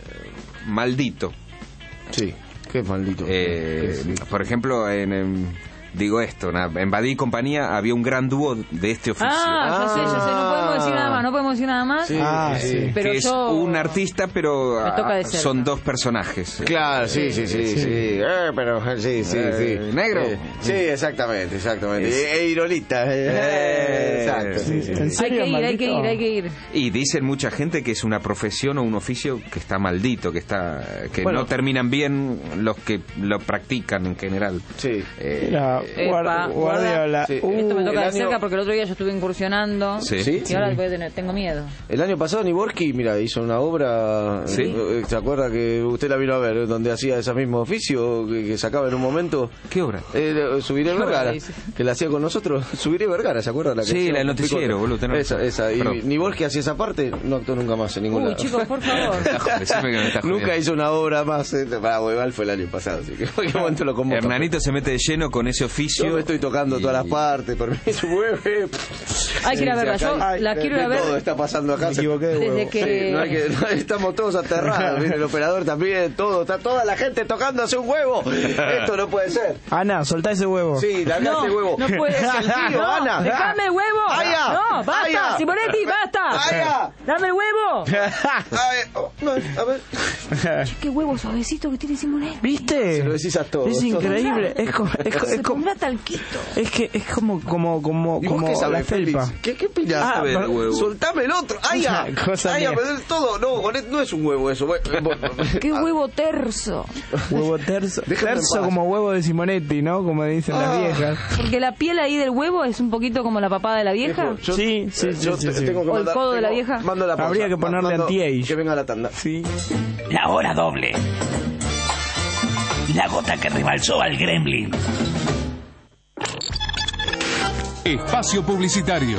maldito. Sí, qué maldito. Eh, Qué- por ejemplo, en, en- digo esto, na- en Badí y compañía había un gran dúo de este oficio. Ah, ya sé, ya sé, no podemos decir nada más, no podemos decir nada más. Sí, Ah, sí. sí. Pero que es yo... un artista, pero Me toca de ah, cerca. son dos personajes. Claro, sí, sí, sí, sí. Eh, pero sí, sí, Eh, sí. negro. Eh, sí, exactamente, exactamente. Es- E, e irolita. eh, exacto, sí, sí. ¿En Hay serio, que ir, hay que maldito? ir, hay que ir. Y dicen mucha gente que es una profesión o un oficio que está maldito, que está que Bueno. no terminan bien los que lo practican en general. Sí. Eh, Mira, Epa, guar- Guardiola. Sí. Uh, Esto me toca el de año- cerca porque el otro día yo estuve incursionando. Sí. ¿Sí? Y ahora voy a tener- tengo miedo. El año pasado Niborski, mira, hizo una obra, Sí. eh, ¿se acuerda que usted la vino a ver, donde hacía ese mismo oficio que, que sacaba en un momento? ¿Qué obra? Eh, Subiré ¿Qué obra Vergara, dice? que la hacía con nosotros. Subiré Vergara, ¿se acuerda? La que Sí, hacía la del con noticiero, Picote? boludo, tenés Esa, razón. esa. Y Perdón. Niborski hacía esa parte, no actuó nunca más en ningún Uy, lado. chicos, por favor. Decime que me estás Nunca jodiendo. hizo una obra más. Eh, para Hueval fue el año pasado, así que en qué momento lo convoco. Hernanito se mete de lleno con ese oficio. Yo me estoy tocando y- todas las partes, permiso, mueve. Hay que ir a verla. Yo Ay, la de- quiero ir a de Todo ver está pasando acá. Me equivoqué de desde huevo. que... Sí, no hay que, no, estamos todos aterrados, viene el operador también, todo, está toda la gente tocándose un huevo. Esto no puede ser. Ana, soltá ese huevo. Sí, largá No, ese huevo. no puede Es ser. el tío, No, Ana. ¡Déjame el huevo! ¡Aya! ¡No, basta! ¡Aya! ¡Simonetti, basta! ¡Aya! ¡Dame el huevo! Ay, oh, no, a ver, ¡Qué huevo suavecito que tiene Simonetti! ¿Viste? se lo decís a todos. Es increíble. Es, co- es, co- Se es, co- pondrá talquito. es que es como como como ¿Y vos como qué la sabés, felpa. Félix? ¿Qué, qué opinás? Ah, A ver, pero- huevo. soltame el otro. ¡Aya! Una cosa ¡Aya, mía. me duele todo! No, con esto no es un huevo eso. ¡Qué huevo terso! Huevo terso, Déjame en terso paz. como huevo de Simonetti, ¿no? Como dicen las Ah. viejas. Porque la piel ahí del huevo es un poquito como la papada de la vieja. Viejo, yo- Sí, sí, sí, yo sí, te- sí. tengo que ¿O el mandar- codo de la tengo- vieja? Mando la pausa. Habría que ponerle Mando- anti-age. Que venga la tanda. Sí. La hora doble. La gota que rebalsó al gremlin. Espacio publicitario.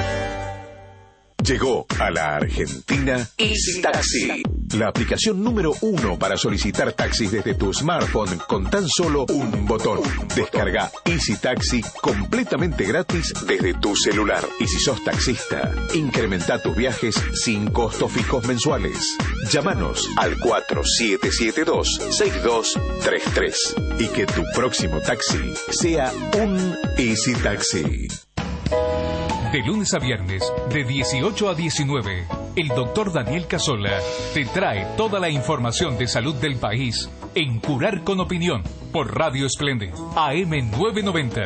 Llegó a la Argentina Easy Taxi, la aplicación número uno para solicitar taxis desde tu smartphone con tan solo un botón. Descarga Easy Taxi completamente gratis desde tu celular. Y si sos taxista, incrementa tus viajes sin costos fijos mensuales. Llámanos al cuatro siete siete dos seis dos tres tres y que tu próximo taxi sea un Easy Taxi. De lunes a viernes, de dieciocho a diecinueve, el doctor Daniel Casola te trae toda la información de salud del país en Curar con Opinión, por Radio Splendid, A M novecientos noventa.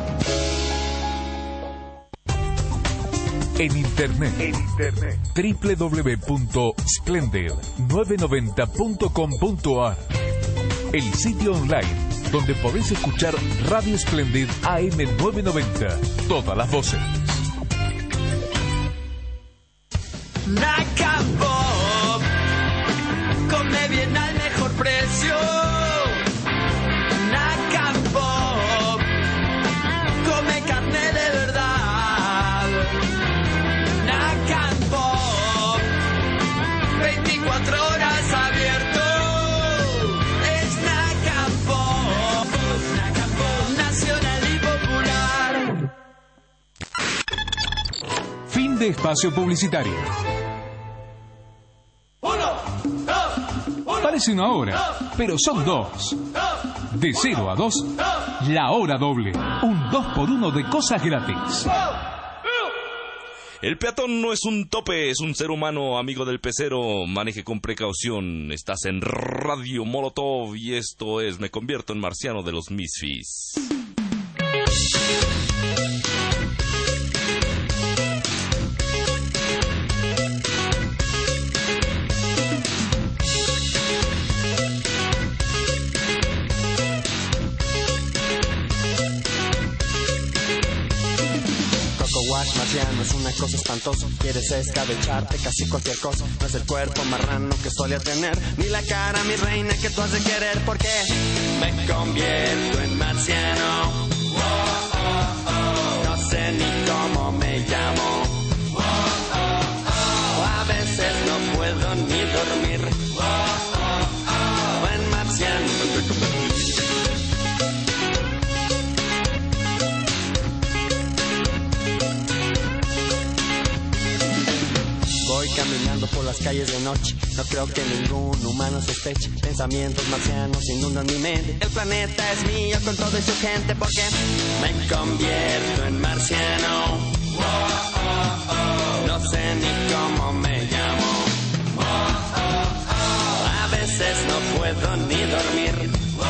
En internet, en internet. doble u doble u doble u punto splendid novecientos noventa punto com punto a r. El sitio online donde podés escuchar Radio Splendid A M novecientos noventa. Todas las voces. Naca Pop, come bien al mejor precio. Naca Pop, come carne de verdad. Naca Pop, veinticuatro horas abierto. Es Naca Pop, Naca Pop, nacional y popular. Fin de espacio publicitario. Parece una hora, pero son dos. De cero a dos, la hora doble. Un dos por uno de cosas gratis. El peatón no es un tope, es un ser humano, amigo del pecero. Maneje con precaución. Estás en Radio Molotov y esto es Me convierto en marciano de los Misfits. Wash marciano es una cosa espantosa. Quieres escabecharte casi cualquier cosa. No es el cuerpo marrano que solía tener, ni la cara, mi reina, que tú has de querer. Porque me convierto en marciano. No sé ni cómo me llamo. A veces no puedo ni dormir. En marciano me convertí. Voy caminando por las calles de noche. No creo que ningún humano sospeche. Pensamientos marcianos inundan mi mente. El planeta es mío con todo y su gente. Porque me convierto en marciano. No sé ni cómo me llamo. A veces no puedo ni dormir.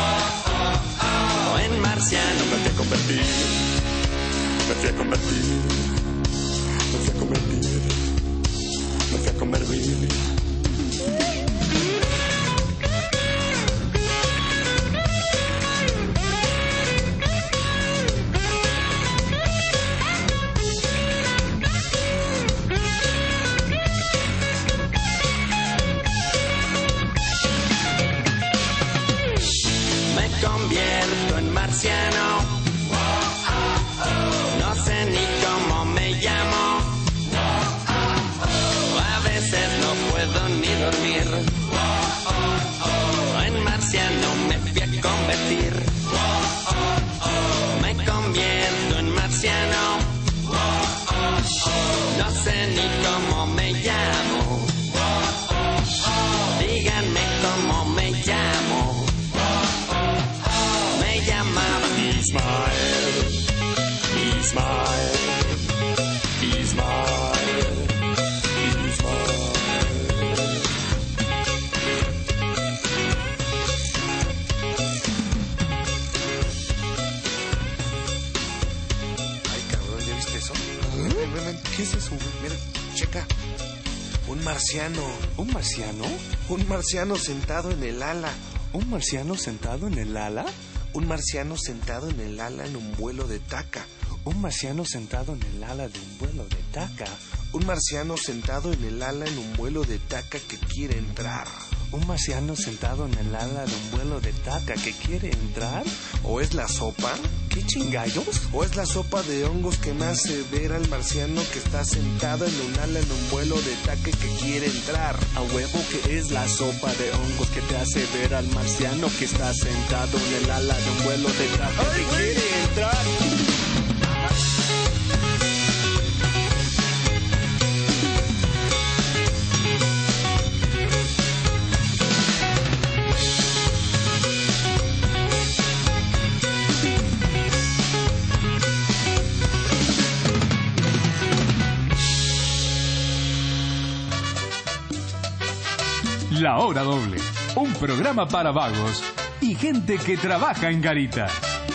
En marciano me fui a convertir. Me fui a convertir. Me fui a convertir. Me fui a convertir. Me convierto en marciano. No sé ni cómo me llamo. No puedo ni dormir. En marciano me fui a convertir. Me convierto en marciano. No sé ni cómo me llamo. Díganme cómo me llamo. Me llamaba Ismael. Ismael. Ismael. ¿Qué es eso, güey? Mira, checa. Un marciano. ¿Un marciano? Un marciano sentado en el ala. ¿Un marciano sentado en el ala? Un marciano sentado en el ala en un vuelo de Taca. Un marciano sentado en el ala de un vuelo de Taca. Un marciano sentado en el ala en un vuelo de Taca que quiere entrar. Un marciano sentado en el ala de un vuelo de Taca que quiere entrar. ¿O es la sopa? ¿Qué chingallos? ¿O es la sopa de hongos que me hace ver al marciano que está sentado en un ala en un vuelo de Taca que quiere entrar? A huevo que es la sopa de hongos que te hace ver al marciano que está sentado en el ala de un vuelo de Taca que quiere entrar. La hora doble. Un programa para vagos y gente que trabaja en garitas.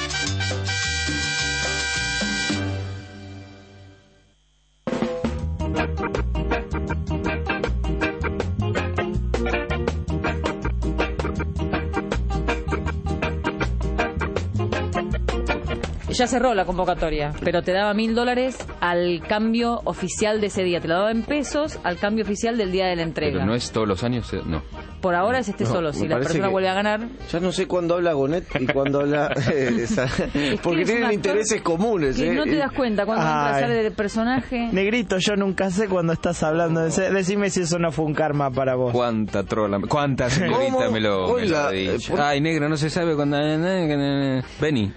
Ya cerró la convocatoria, pero te daba mil dólares al cambio oficial de ese día. Te lo daba en pesos al cambio oficial del día de la entrega. Pero no es todos los años, eh, no. Por ahora es este No, solo. me Si la parece persona que- vuelve a ganar... Ya no sé cuándo habla Gonet y cuándo habla... eh, esa- porque es un tienen actor intereses comunes. que ¿eh? no te das cuenta cuando Ay. entra a salir del personaje. Negrito, yo nunca sé cuando estás hablando de ese. Decime si eso no fue un karma para vos. Cuánta trola, cuánta señorita ¿Cómo? me lo, me lo Oiga, ha dicho. eh, por- Ay, negro, no se sabe cuando... Benny.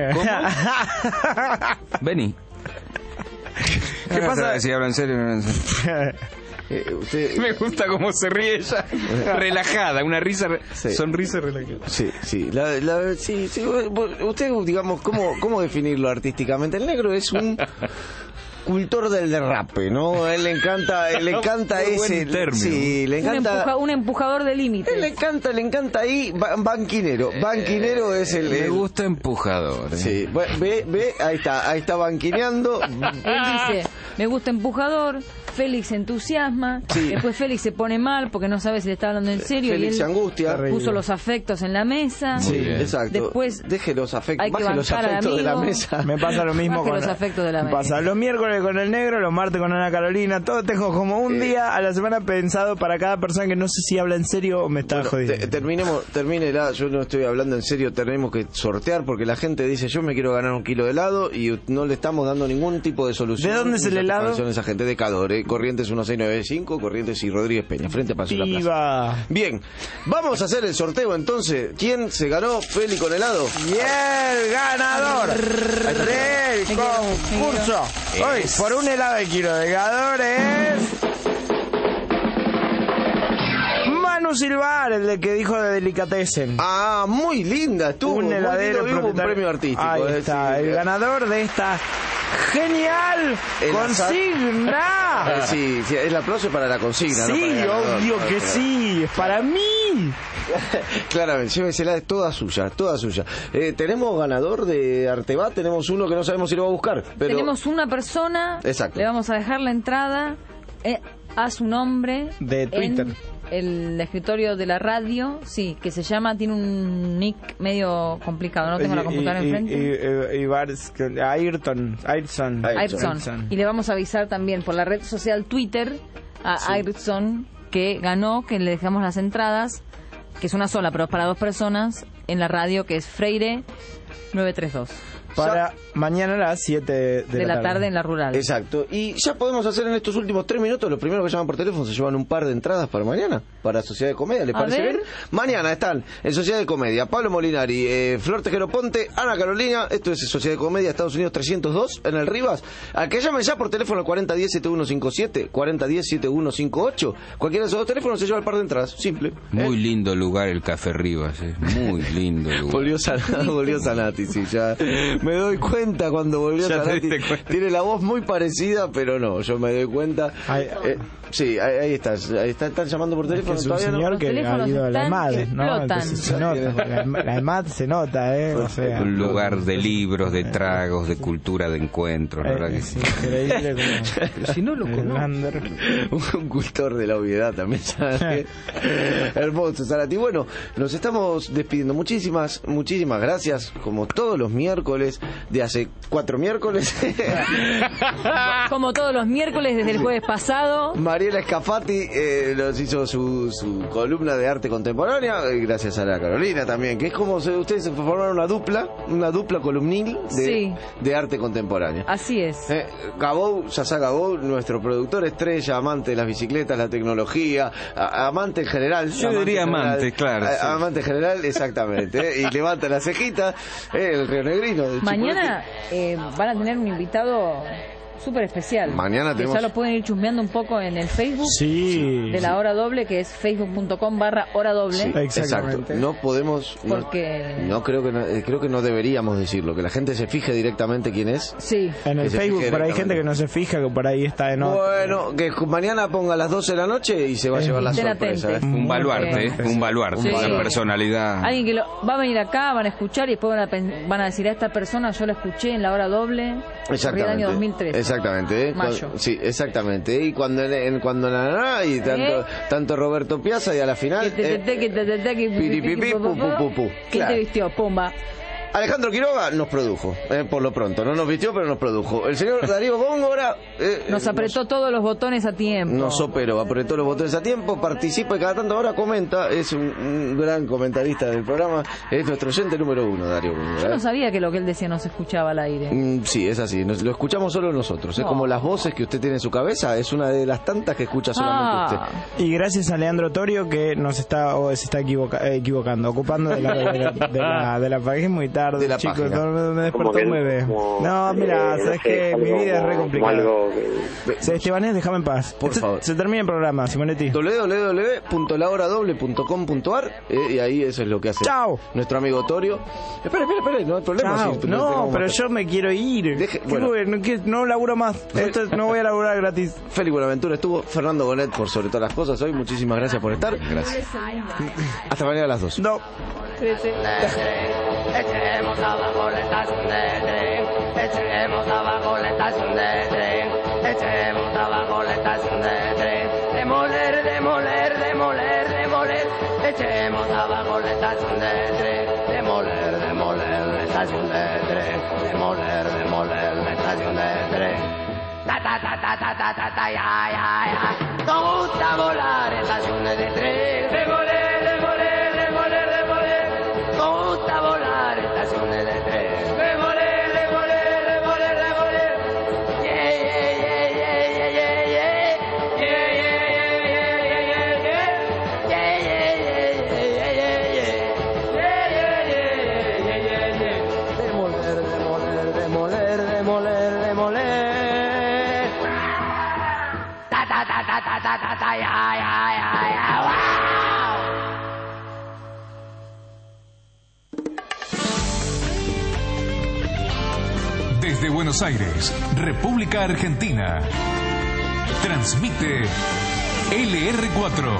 Benny. ¿Qué pasa? Si habla en serio, no en serio. Me gusta cómo se ríe ella, relajada, una risa, re- Sí. sonrisa relajada. Sí, sí, la, la- sí, sí, usted, digamos, ¿cómo, ¿cómo definirlo artísticamente? El negro es un cultor del derrape, ¿no? A él le encanta, él le encanta Muy buen ese... término. Sí, le Un, encanta... empuja- un empujador de límites. Él le encanta, le encanta ahí, ba- banquinero. Banquinero es el... Me el- gusta empujador. eh. Sí, ve, ve, ve, ahí está, ahí está banquineando. Él dice, me gusta empujador, Félix se entusiasma, Sí. después Félix se pone mal porque no sabe si le está hablando en serio Félix y él se angustia. puso los afectos en la mesa. Sí, bien. exacto. Después deje los afectos, hay que baje los bancar al afectos de la amigo. mesa. Me pasa lo mismo Baje con los afectos de la me mesa. pasa los miércoles con el negro, los martes con Ana Carolina, todo tengo como un Eh. día a la semana pensado para cada persona que no sé si habla en serio o me está Bueno, jodiendo. te- terminemos, termínela, yo no estoy hablando en serio, tenemos que sortear porque la gente dice yo me quiero ganar un kilo de helado y no le estamos dando ningún tipo de solución. ¿De dónde es el ni helado? satisfacción a esa gente de Cador, eh, Corrientes dieciséis noventa y cinco, Corrientes y Rodríguez Peña, frente a Paseo La Plaza. Viva. Bien, vamos a hacer el sorteo entonces. ¿Quién se ganó Feli con helado? Y el ganador del concurso hoy por un helado de kilo de ganador es Manu Silvar, el de que dijo de Delicatessen. Ah, muy linda, estuvo Un muy heladero lindo, y hubo un propietario. premio artístico. Ahí eh, está, sí. el ganador de esta genial El azar. consigna. Eh, sí, sí, el aplauso para la consigna, ¿no? Sí, Para el ganador, obvio para que el ganador. sí, es para mí. Claramente, llévesela, es toda suya, toda suya. Eh, tenemos ganador de Artebat, tenemos uno que no sabemos si lo va a buscar, pero Tenemos una persona, Exacto. le vamos a dejar la entrada eh, a su nombre De Twitter. en el escritorio de la radio, sí, que se llama, tiene un nick medio complicado, no tengo la computadora y, enfrente. y, y, y Bars- Ayrton, Ayrton, Ayrton. Y le vamos a avisar también por la red social Twitter a Sí. Ayrton que ganó, que le dejamos las entradas, que es una sola, pero es para dos personas, en la radio, que es Freire nueve tres dos. Para mañana a las siete de, De la tarde en la rural. Exacto. Y ya podemos hacer en estos últimos tres minutos, los primeros que llaman por teléfono se llevan un par de entradas para mañana, para Sociedad de Comedia, ¿les A parece ver. bien? Mañana están en Sociedad de Comedia Pablo Molinari, eh, Flor Tejero Ponte, Ana Carolina, esto es Sociedad de Comedia Estados Unidos trescientos dos, en el Rivas. A que llamen ya por teléfono al cuarenta diez setenta y uno cincuenta y siete, cuarenta diez setenta y uno cincuenta y ocho. Cualquiera de esos dos teléfonos se lleva el par de entradas, simple. Muy lindo lugar el Café Rivas, eh. Muy lindo lugar. Volvió Sanati, volvió Sanati, sí, ya me doy cuenta cuando volvió Ya te Sanati. diste cuenta. Tiene la voz muy parecida, pero no, yo me doy cuenta. Eh, sí, ahí, ahí estás, ahí está, están llamando por teléfono. Es un todavía señor no. que ha ido a la EMAD, ¿no? Entonces se nota, la, la EMAD se nota, ¿eh? O sea, Un lugar de libros, de tragos, de cultura, de encuentros, la verdad que es sí. increíble como... Pero si no lo conozco. Un cultor de la obviedad también, ¿sabes? Hermoso, Sanati. Bueno, nos estamos despidiendo. Muchísimas, muchísimas gracias, como todos los miércoles, de hace cuatro miércoles. Como todos los miércoles desde el jueves pasado. Mariela Scafati eh, nos hizo su, su columna de arte contemporánea, eh, gracias a la Carolina también, que es como se, ustedes se formaron una dupla, una dupla columnil de, Sí. de arte contemporáneo. Así es. Eh, Gabou, Yasá Gabou, nuestro productor estrella, amante de las bicicletas, la tecnología, a- amante en general. Yo diría en general. amante, claro, A- sí. Amante en general, exactamente. eh, y levanta la cejita, eh, el Río Negrino. de Mañana eh, van a tener un invitado súper especial. Mañana que tenemos... ya lo pueden ir chusmeando un poco en el Facebook sí, de la sí. hora doble, que es facebook punto com barra hora doble. Sí, exacto. No podemos... No, Porque... no creo que no, eh, creo que no deberíamos decirlo, que la gente se fije directamente quién es. Sí. En el Facebook, por ahí hay gente que no se fija, que por ahí está en otro. Bueno, que mañana ponga a las doce de la noche y se va a llevar la sorpresa. ¿eh? Un baluarte, ¿eh? un baluarte, Sí. una personalidad. Alguien que lo, va a venir acá, van a escuchar y después van a, pen- van a decir a esta persona yo la escuché en la hora doble. Exactamente. El año dos mil trece. Exactamente. ¿eh? Mayo. Cu- Sí, exactamente. Y cuando en, en- cuando na, na, na, y tanto ¿Eh? tanto Roberto Piazza y a la final Que te- te- eh, te- que te- te- te- que- piripipi, pu, pu, pu, pu. ¿Quién Claro. te vistió? Pumba. Alejandro Quiroga nos produjo, eh, por lo pronto. No nos vistió, pero nos produjo. El señor Darío Góngora eh, Nos eh, apretó todos los botones a tiempo. Nos operó, apretó los botones a tiempo, participa y cada tanto ahora comenta. Es un, un gran comentarista del programa. Es nuestro oyente número uno, Darío Góngora. Yo ¿eh? no sabía que lo que él decía no se escuchaba al aire. Mm, Sí, es así. Nos, lo escuchamos solo nosotros. Es No. como las voces que usted tiene en su cabeza. Es una de las tantas que escucha solamente Ah. usted. Y gracias a Leandro Torio que nos está o se está equivoca- eh, equivocando, ocupando de la, de la, de la, de la página. Es muy tarde, De la chicos. página. No, me despertó Como que- un bebé. como, No, mira, eh, sabes no sé, que mi algo vida es como- re como complicada. algo Sí, Estebanés, déjame en paz. Por se, favor. Se termina el programa, Simonetti. doble u doble u doble u punto la hora doble punto com punto a r eh, y ahí eso es lo que hace Chao. nuestro amigo Torio. Espera, espera, espera, no hay problema. Chao. si- No, tenemos pero más- yo me quiero ir. Deje- ¿Qué bueno. voy? no, quiero- no laburo más. Esto no voy a laburar gratis. Félix Buenaventura estuvo, Fernando Bonet por sobre todas las cosas hoy. Muchísimas gracias por estar. Gracias. Hasta mañana a las dos. No. Echemos abajo la estación de tren, echemos abajo la estación de tren, echemos abajo la estación de tren, demoler, demoler, demoler, demoler, echemos abajo la estación de tren, demoler, demoler la estación de tren, demoler, demoler la estación de tren. Ta ta ta ta ta ta ta ta ya ya ya. Nos gusta volar estaciones de tren, demoler, demoler, demoler, demoler. Nos gusta volar estaciones de tren. Demoler, demoler, demoler, demoler. Yeah, yeah, yeah, yeah, yeah, yeah, yeah. Yeah, yeah, yeah, yeah, yeah, yeah, yeah. Yeah, yeah, yeah, yeah, yeah, yeah, yeah. Yeah, yeah, yeah, yeah, yeah, yeah, yeah. Demoler, demoler, demoler, demoler, demoler. Ta ta ta ta ta ta ta ta ya ya ya ya. Wow. Desde Buenos Aires, República Argentina. Transmite L R cuatro.